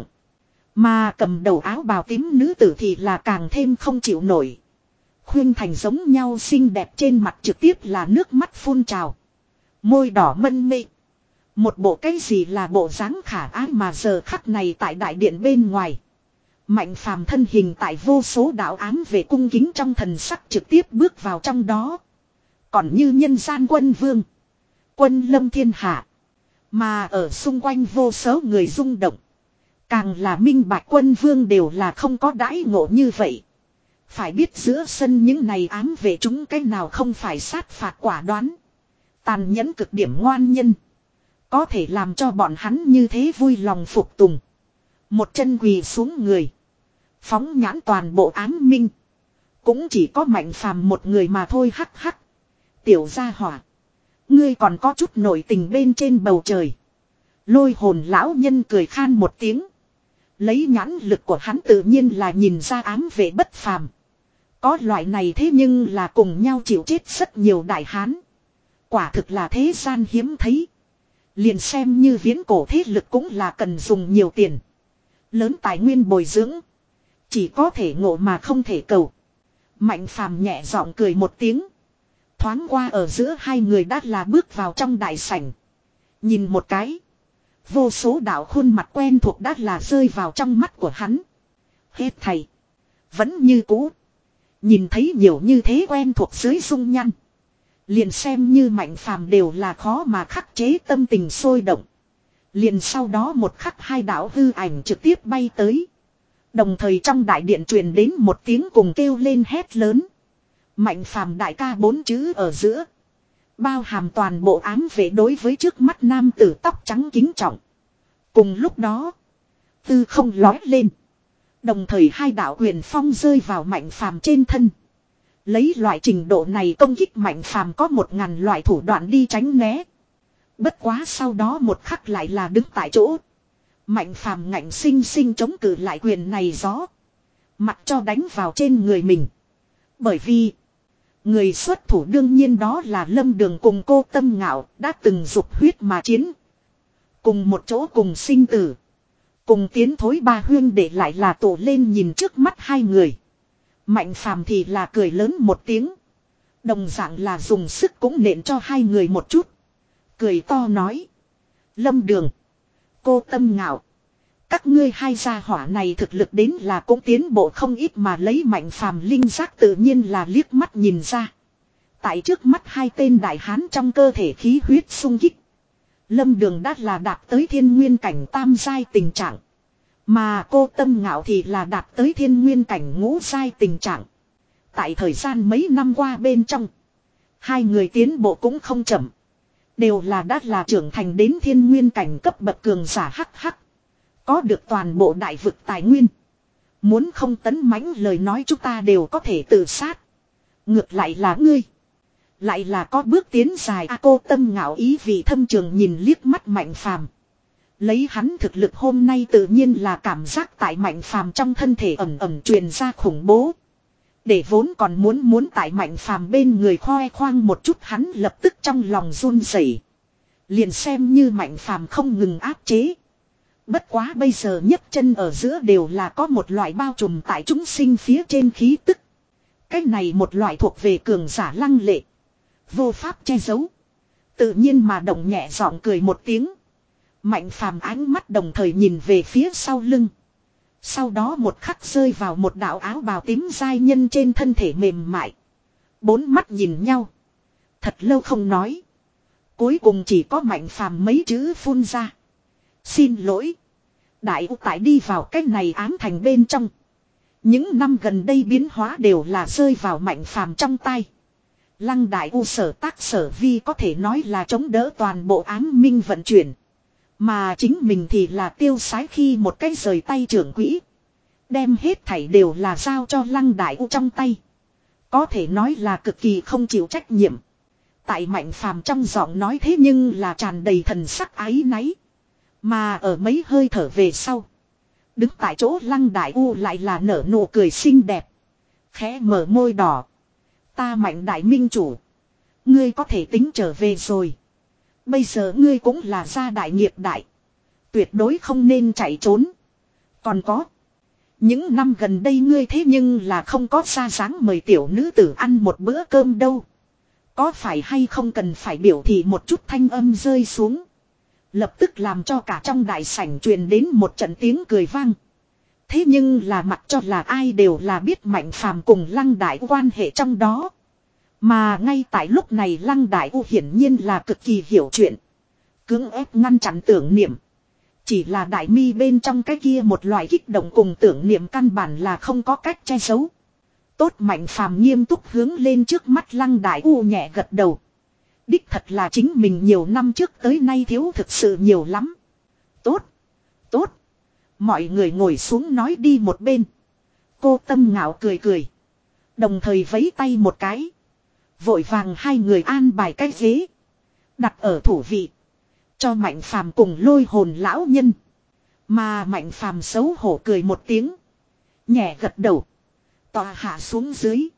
Mà cầm đầu áo bào tím nữ tử thì là càng thêm không chịu nổi. Khuyên thành giống nhau xinh đẹp trên mặt trực tiếp là nước mắt phun trào. Môi đỏ mân mê. Một bộ cái gì là bộ dáng khả ái mà giờ khắc này tại đại điện bên ngoài. Mạnh Phàm thân hình tại vô số đạo ám về cung kính trong thần sắc trực tiếp bước vào trong đó. Còn như nhân gian quân vương. Quân lâm thiên hạ. Mà ở xung quanh vô số người rung động. Càng là minh bạch quân vương đều là không có đãi ngộ như vậy. Phải biết giữa sân những này ám về chúng cái nào không phải sát phạt quả đoán. Tàn nhẫn cực điểm ngoan nhân. Có thể làm cho bọn hắn như thế vui lòng phục tùng. Một chân quỳ xuống người. Phóng nhãn toàn bộ ám minh. Cũng chỉ có Mạnh Phàm một người mà thôi. Hắc hắc. Tiểu gia hỏa. Ngươi còn có chút nổi tình bên trên bầu trời. Lôi hồn lão nhân cười khan một tiếng. Lấy nhãn lực của hắn tự nhiên là nhìn ra ám vệ bất phàm. Có loại này thế nhưng là cùng nhau chịu chết rất nhiều đại hán. Quả thực là thế gian hiếm thấy. Liền xem như viễn cổ thế lực cũng là cần dùng nhiều tiền. Lớn tài nguyên bồi dưỡng. Chỉ có thể ngộ mà không thể cầu. Mạnh Phàm nhẹ giọng cười một tiếng. Thoáng qua ở giữa hai người đã là bước vào trong đại sảnh. Nhìn một cái. Vô số đạo khuôn mặt quen thuộc đã là rơi vào trong mắt của hắn. Hết thầy. Vẫn như cũ. Nhìn thấy nhiều như thế quen thuộc dưới dung nhăn. Liền xem như Mạnh Phàm đều là khó mà khắc chế tâm tình sôi động. Liền sau đó một khắc hai đạo hư ảnh trực tiếp bay tới. Đồng thời trong đại điện truyền đến một tiếng cùng kêu lên hét lớn. Mạnh Phàm đại ca bốn chữ ở giữa. Bao hàm toàn bộ ám vệ đối với trước mắt nam tử tóc trắng kính trọng. Cùng lúc đó. Tư không lói lên. Đồng thời hai đạo huyền phong rơi vào Mạnh Phàm trên thân. Lấy loại trình độ này công kích Mạnh Phàm có một ngàn loại thủ đoạn đi tránh né. Bất quá sau đó một khắc lại là đứng tại chỗ. Mạnh phàm ngạnh sinh sinh chống cự lại quyền này gió. Mặc cho đánh vào trên người mình. Bởi vì người xuất thủ đương nhiên đó là Lâm Đường cùng cô Tâm Ngạo đã từng dục huyết mà chiến. Cùng một chỗ cùng sinh tử. Cùng tiến thối ba huyên để lại là tổ lên nhìn trước mắt hai người. Mạnh phàm thì là cười lớn một tiếng. Đồng dạng là dùng sức cũng nện cho hai người một chút. Cười to nói. Lâm Đường. Cô Tâm Ngạo. Các ngươi hai gia hỏa này thực lực đến là cũng tiến bộ không ít mà lấy mạnh phàm linh giác tự nhiên là liếc mắt nhìn ra. Tại trước mắt hai tên đại hán trong cơ thể khí huyết sung kích. Lâm Đường đã là đạt tới thiên nguyên cảnh tam giai tình trạng. Mà cô Tâm Ngạo thì là đạt tới thiên nguyên cảnh ngũ giai tình trạng. Tại thời gian mấy năm qua bên trong. Hai người tiến bộ cũng không chậm. Đều là đã là trưởng thành đến thiên nguyên cảnh cấp bậc cường giả hắc hắc. Có được toàn bộ đại vực tài nguyên. Muốn không tấn mãnh lời nói chúng ta đều có thể tự sát. Ngược lại là ngươi. Lại là có bước tiến dài a cô Tâm Ngạo ý vị thâm trường nhìn liếc mắt Mạnh Phàm. Lấy hắn thực lực hôm nay tự nhiên là cảm giác tại Mạnh Phàm trong thân thể ẩm ẩm truyền ra khủng bố. Để vốn còn muốn muốn tại Mạnh Phàm bên người khoe khoang một chút hắn lập tức trong lòng run rẩy. Liền xem như Mạnh Phàm không ngừng áp chế. Bất quá bây giờ nhấc chân ở giữa đều là có một loại bao trùm tại chúng sinh phía trên khí tức. Cái này một loại thuộc về cường giả lăng lệ. Vô pháp che giấu. Tự nhiên mà động nhẹ giọng cười một tiếng. Mạnh Phàm ánh mắt đồng thời nhìn về phía sau lưng. Sau đó một khắc rơi vào một đạo áo bào tím giai nhân trên thân thể mềm mại. Bốn mắt nhìn nhau. Thật lâu không nói. Cuối cùng chỉ có Mạnh Phàm mấy chữ phun ra. Xin lỗi. Đại U tại đi vào cái này ám thành bên trong. Những năm gần đây biến hóa đều là rơi vào Mạnh Phàm trong tay. Lăng Đại U sở tác sở vi có thể nói là chống đỡ toàn bộ ám minh vận chuyển. Mà chính mình thì là tiêu sái khi một cái rời tay trưởng quỹ. Đem hết thảy đều là giao cho Lăng Đại U trong tay. Có thể nói là cực kỳ không chịu trách nhiệm. Tại Mạnh Phàm trong giọng nói thế nhưng là tràn đầy thần sắc áy náy. Mà ở mấy hơi thở về sau. Đứng tại chỗ Lăng Đại U lại là nở nụ cười xinh đẹp. Khẽ mở môi đỏ. Ta Mạnh Đại Minh chủ. Ngươi có thể tính trở về rồi. Bây giờ ngươi cũng là gia đại nghiệp đại. Tuyệt đối không nên chạy trốn. Còn có. Những năm gần đây ngươi thế nhưng là không có ra dáng mời tiểu nữ tử ăn một bữa cơm đâu. Có phải hay không cần phải biểu thị một chút thanh âm rơi xuống. Lập tức làm cho cả trong đại sảnh truyền đến một trận tiếng cười vang. Thế nhưng là mặc cho là ai đều là biết Mạnh Phàm cùng Lăng Đại U quan hệ trong đó. Mà ngay tại lúc này Lăng Đại U hiển nhiên là cực kỳ hiểu chuyện. Cưỡng ép ngăn chặn tưởng niệm. Chỉ là đại mi bên trong cái kia một loại kích động cùng tưởng niệm căn bản là không có cách che giấu. Tốt Mạnh Phàm nghiêm túc hướng lên trước mắt Lăng Đại U nhẹ gật đầu. Đích thật là chính mình nhiều năm trước tới nay thiếu thực sự nhiều lắm. Tốt. Tốt. Mọi người ngồi xuống nói đi một bên. Cô Tâm Ngạo cười cười. Đồng thời vẫy tay một cái. Vội vàng hai người an bài cái ghế. Đặt ở thủ vị. Cho Mạnh Phàm cùng lôi hồn lão nhân. Mà Mạnh Phàm xấu hổ cười một tiếng. Nhẹ gật đầu. Tòa hạ xuống dưới.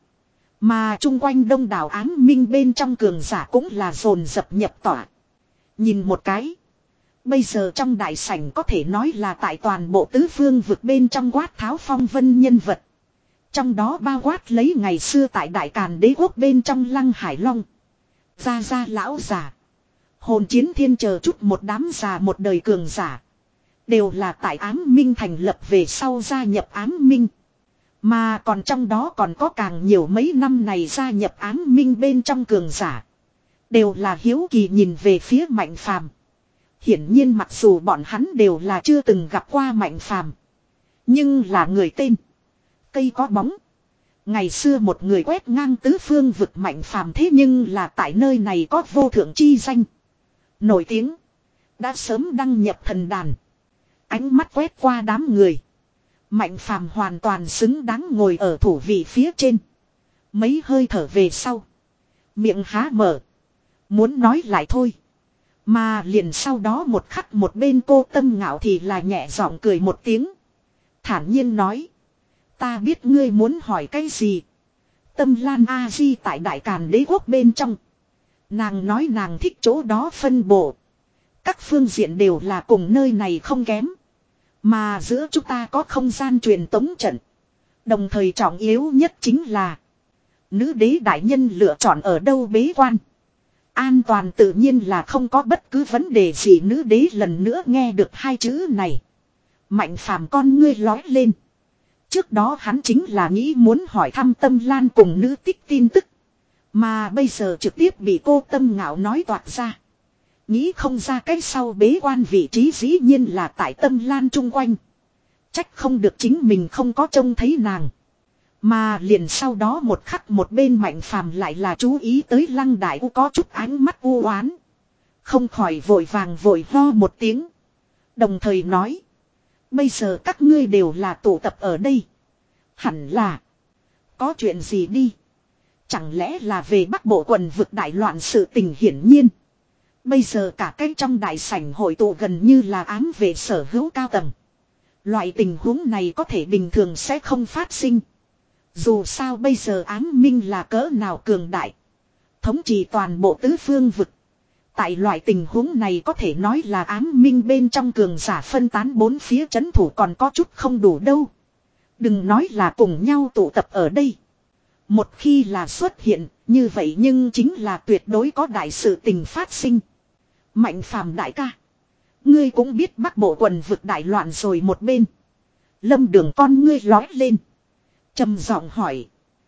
Mà chung quanh đông đảo ám minh bên trong cường giả cũng là dồn dập nhập tỏa. Nhìn một cái. Bây giờ trong đại sảnh có thể nói là tại toàn bộ tứ phương vực bên trong quát tháo phong vân nhân vật. Trong đó bao quát lấy ngày xưa tại Đại Càn Đế quốc bên trong Lăng Hải Long. Gia Gia lão già. Hồn Chiến Thiên chờ chút một đám già một đời cường giả. Đều là tại ám minh thành lập về sau gia nhập ám minh. Mà còn trong đó còn có càng nhiều mấy năm này gia nhập ám minh bên trong cường giả. Đều là hiếu kỳ nhìn về phía Mạnh Phàm. Hiển nhiên mặc dù bọn hắn đều là chưa từng gặp qua Mạnh Phàm, nhưng là người tên cây có bóng. Ngày xưa một người quét ngang tứ phương vực Mạnh Phàm thế nhưng là tại nơi này có vô thượng chi danh. Nổi tiếng. Đã sớm đăng nhập thần đàn. Ánh mắt quét qua đám người. Mạnh Phàm hoàn toàn xứng đáng ngồi ở thủ vị phía trên. Mấy hơi thở về sau. Miệng há mở. Muốn nói lại thôi. Mà liền sau đó một khắc một bên cô Tâm Ngạo thì là nhẹ giọng cười một tiếng. Thản nhiên nói. Ta biết ngươi muốn hỏi cái gì. Tâm Lan A Di tại Đại Càn Đế Quốc bên trong. Nàng nói nàng thích chỗ đó phân bổ. Các phương diện đều là cùng nơi này không kém. Mà giữa chúng ta có không gian truyền tống trận. Đồng thời trọng yếu nhất chính là. Nữ đế đại nhân lựa chọn ở đâu bế quan. An toàn tự nhiên là không có bất cứ vấn đề gì. Nữ đế lần nữa nghe được hai chữ này. Mạnh phàm con ngươi lói lên. Trước đó hắn chính là nghĩ muốn hỏi thăm Tâm Lan cùng nữ tích tin tức. Mà bây giờ trực tiếp bị cô Tâm Ngạo nói toạc ra. Nghĩ không ra cái sau bế quan vị trí dĩ nhiên là tại Tâm Lan chung quanh. Trách không được chính mình không có trông thấy nàng. Mà liền sau đó một khắc một bên Mạnh phàm lại là chú ý tới Lăng Đại U có chút ánh mắt u oán. Không khỏi vội vàng vội ho một tiếng. Đồng thời nói. Bây giờ các ngươi đều là tụ tập ở đây. Hẳn là. Có chuyện gì đi. Chẳng lẽ là về Bắc Bộ quần vực đại loạn sự tình hiển nhiên. Bây giờ cả cái trong đại sảnh hội tụ gần như là ám về sở hữu cao tầng. Loại tình huống này có thể bình thường sẽ không phát sinh. Dù sao bây giờ ám minh là cỡ nào cường đại. Thống trị toàn bộ tứ phương vực. Tại loại tình huống này có thể nói là ám minh bên trong cường giả phân tán bốn phía trấn thủ còn có chút không đủ đâu. Đừng nói là cùng nhau tụ tập ở đây. Một khi là xuất hiện, như vậy nhưng chính là tuyệt đối có đại sự tình phát sinh. Mạnh phàm đại ca. Ngươi cũng biết Bắc Bộ quần vực đại loạn rồi một bên. Lâm Đường con ngươi lói lên. Trầm giọng hỏi.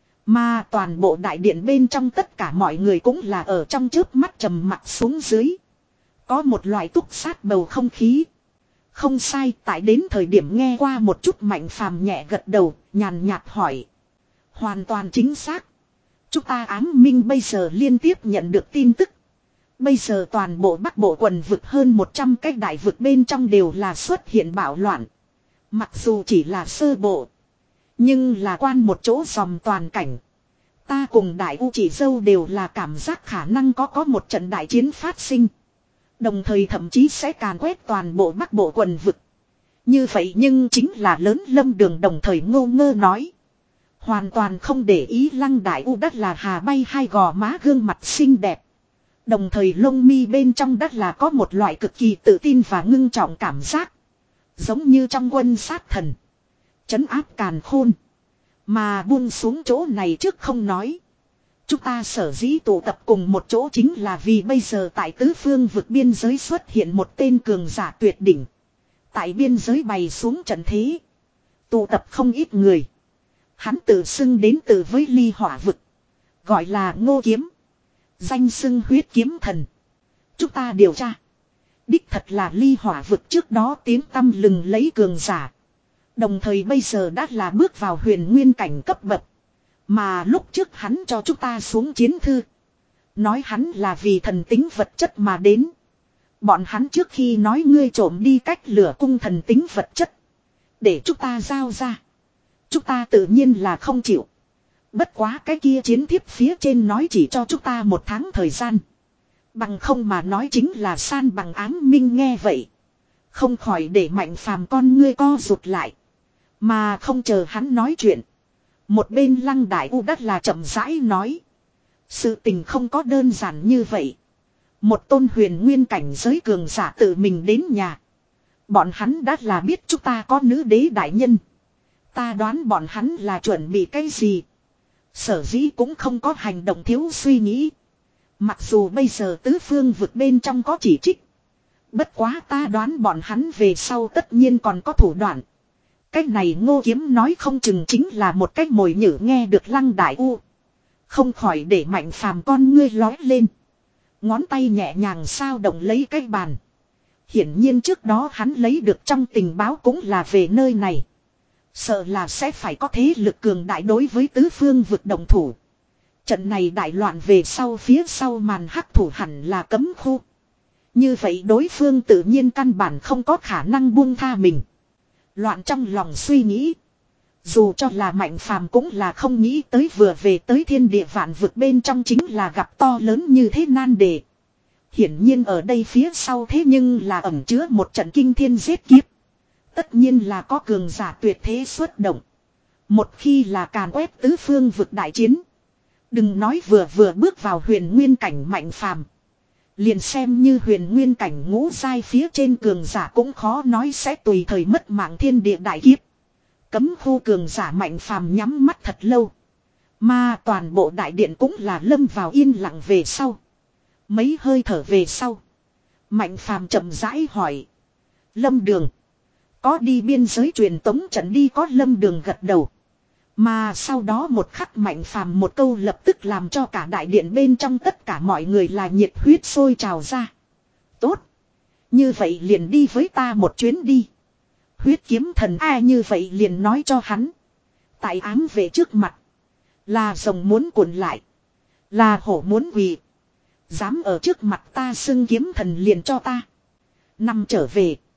Mà toàn bộ đại điện bên trong tất cả mọi người cũng là ở trong chớp mắt trầm mặt xuống dưới. Có một loại túc sát bầu không khí. Không sai, tại đến thời điểm nghe qua một chút Mạnh phàm nhẹ gật đầu, nhàn nhạt hỏi. Hoàn toàn chính xác. Chúng ta ám minh bây giờ liên tiếp nhận được tin tức. Bây giờ toàn bộ Bắc Bộ quần vực hơn một trăm cái đại vực bên trong đều là xuất hiện bạo loạn. Mặc dù chỉ là sơ bộ. Nhưng là quan một chỗ dòng toàn cảnh. Ta cùng đại U chỉ dâu đều là cảm giác khả năng có có một trận đại chiến phát sinh. Đồng thời thậm chí sẽ càn quét toàn bộ Bắc Bộ quần vực. Như vậy nhưng chính là lớn Lâm Đường đồng thời ngô ngơ nói. Hoàn toàn không để ý Lăng Đại U đất là hà bay hai gò má gương mặt xinh đẹp. Đồng thời lông mi bên trong đất là có một loại cực kỳ tự tin và ngưng trọng cảm giác. Giống như trong Quân Sát Thần. Trấn áp càn khôn. Mà buông xuống chỗ này trước không nói. Chúng ta sở dĩ tụ tập cùng một chỗ chính là vì bây giờ tại tứ phương vực biên giới xuất hiện một tên cường giả tuyệt đỉnh. Tại biên giới bày xuống trận thế. Tụ tập không ít người. Hắn tự xưng đến từ với ly hỏa vực. Gọi là Ngô Kiếm. Danh xưng huyết kiếm thần. Chúng ta điều tra. Đích thật là ly hỏa vực trước đó tiếng tăm lừng lấy cường giả. Đồng thời bây giờ đã là bước vào huyền nguyên cảnh cấp bậc. Mà lúc trước hắn cho chúng ta xuống chiến thư. Nói hắn là vì thần tính vật chất mà đến. Bọn hắn trước khi nói ngươi trộm đi cách lửa cung thần tính vật chất. Để chúng ta giao ra. Chúng ta tự nhiên là không chịu. Bất quá cái kia chiến thiếp phía trên nói chỉ cho chúng ta một tháng thời gian. Bằng không mà nói chính là san bằng ám minh nghe vậy. Không khỏi để Mạnh phàm con ngươi co rụt lại. Mà không chờ hắn nói chuyện. Một bên Lăng Đại U đất là chậm rãi nói. Sự tình không có đơn giản như vậy. Một tôn huyền nguyên cảnh giới cường giả tự mình đến nhà. Bọn hắn đã là biết chúng ta có nữ đế đại nhân. Ta đoán bọn hắn là chuẩn bị cái gì. Sở dĩ cũng không có hành động thiếu suy nghĩ. Mặc dù bây giờ tứ phương vực bên trong có chỉ trích. Bất quá ta đoán bọn hắn về sau tất nhiên còn có thủ đoạn. Cách này Ngô Kiếm nói không chừng chính là một cách mồi nhử nghe được Lăng Đại U. Không khỏi để Mạnh phàm con ngươi lói lên. Ngón tay nhẹ nhàng sao động lấy cái bàn. Hiển nhiên trước đó hắn lấy được trong tình báo cũng là về nơi này. Sợ là sẽ phải có thế lực cường đại đối với tứ phương vực đồng thủ. Trận này đại loạn về sau phía sau màn hắc thủ hẳn là cấm khu. Như vậy đối phương tự nhiên căn bản không có khả năng buông tha mình. Loạn trong lòng suy nghĩ. Dù cho là Mạnh phàm cũng là không nghĩ tới vừa về tới thiên địa vạn vực bên trong chính là gặp to lớn như thế nan đề. Hiển nhiên ở đây phía sau thế nhưng là ẩn chứa một trận kinh thiên giết kiếp. Tất nhiên là có cường giả tuyệt thế xuất động. Một khi là càn quét tứ phương vực đại chiến. Đừng nói vừa vừa bước vào huyền nguyên cảnh mạnh phàm. Liền xem như huyền nguyên cảnh ngũ giai phía trên cường giả cũng khó nói sẽ tùy thời mất mạng thiên địa đại kiếp. Cấm khu cường giả mạnh phàm nhắm mắt thật lâu. Mà toàn bộ đại điện cũng là lâm vào yên lặng về sau. Mấy hơi thở về sau. Mạnh phàm chậm rãi hỏi. Lâm Đường. Có đi biên giới truyền tống trận đi có Lâm Đường gật đầu. Mà sau đó một khắc Mạnh phàm một câu lập tức làm cho cả đại điện bên trong tất cả mọi người là nhiệt huyết sôi trào ra. Tốt. Như vậy liền đi với ta một chuyến đi. Huyết kiếm thần ai như vậy liền nói cho hắn. Tại ám về trước mặt. Là rồng muốn cuộn lại. Là hổ muốn quỳ. Dám ở trước mặt ta xưng kiếm thần liền cho ta. Năm trở về.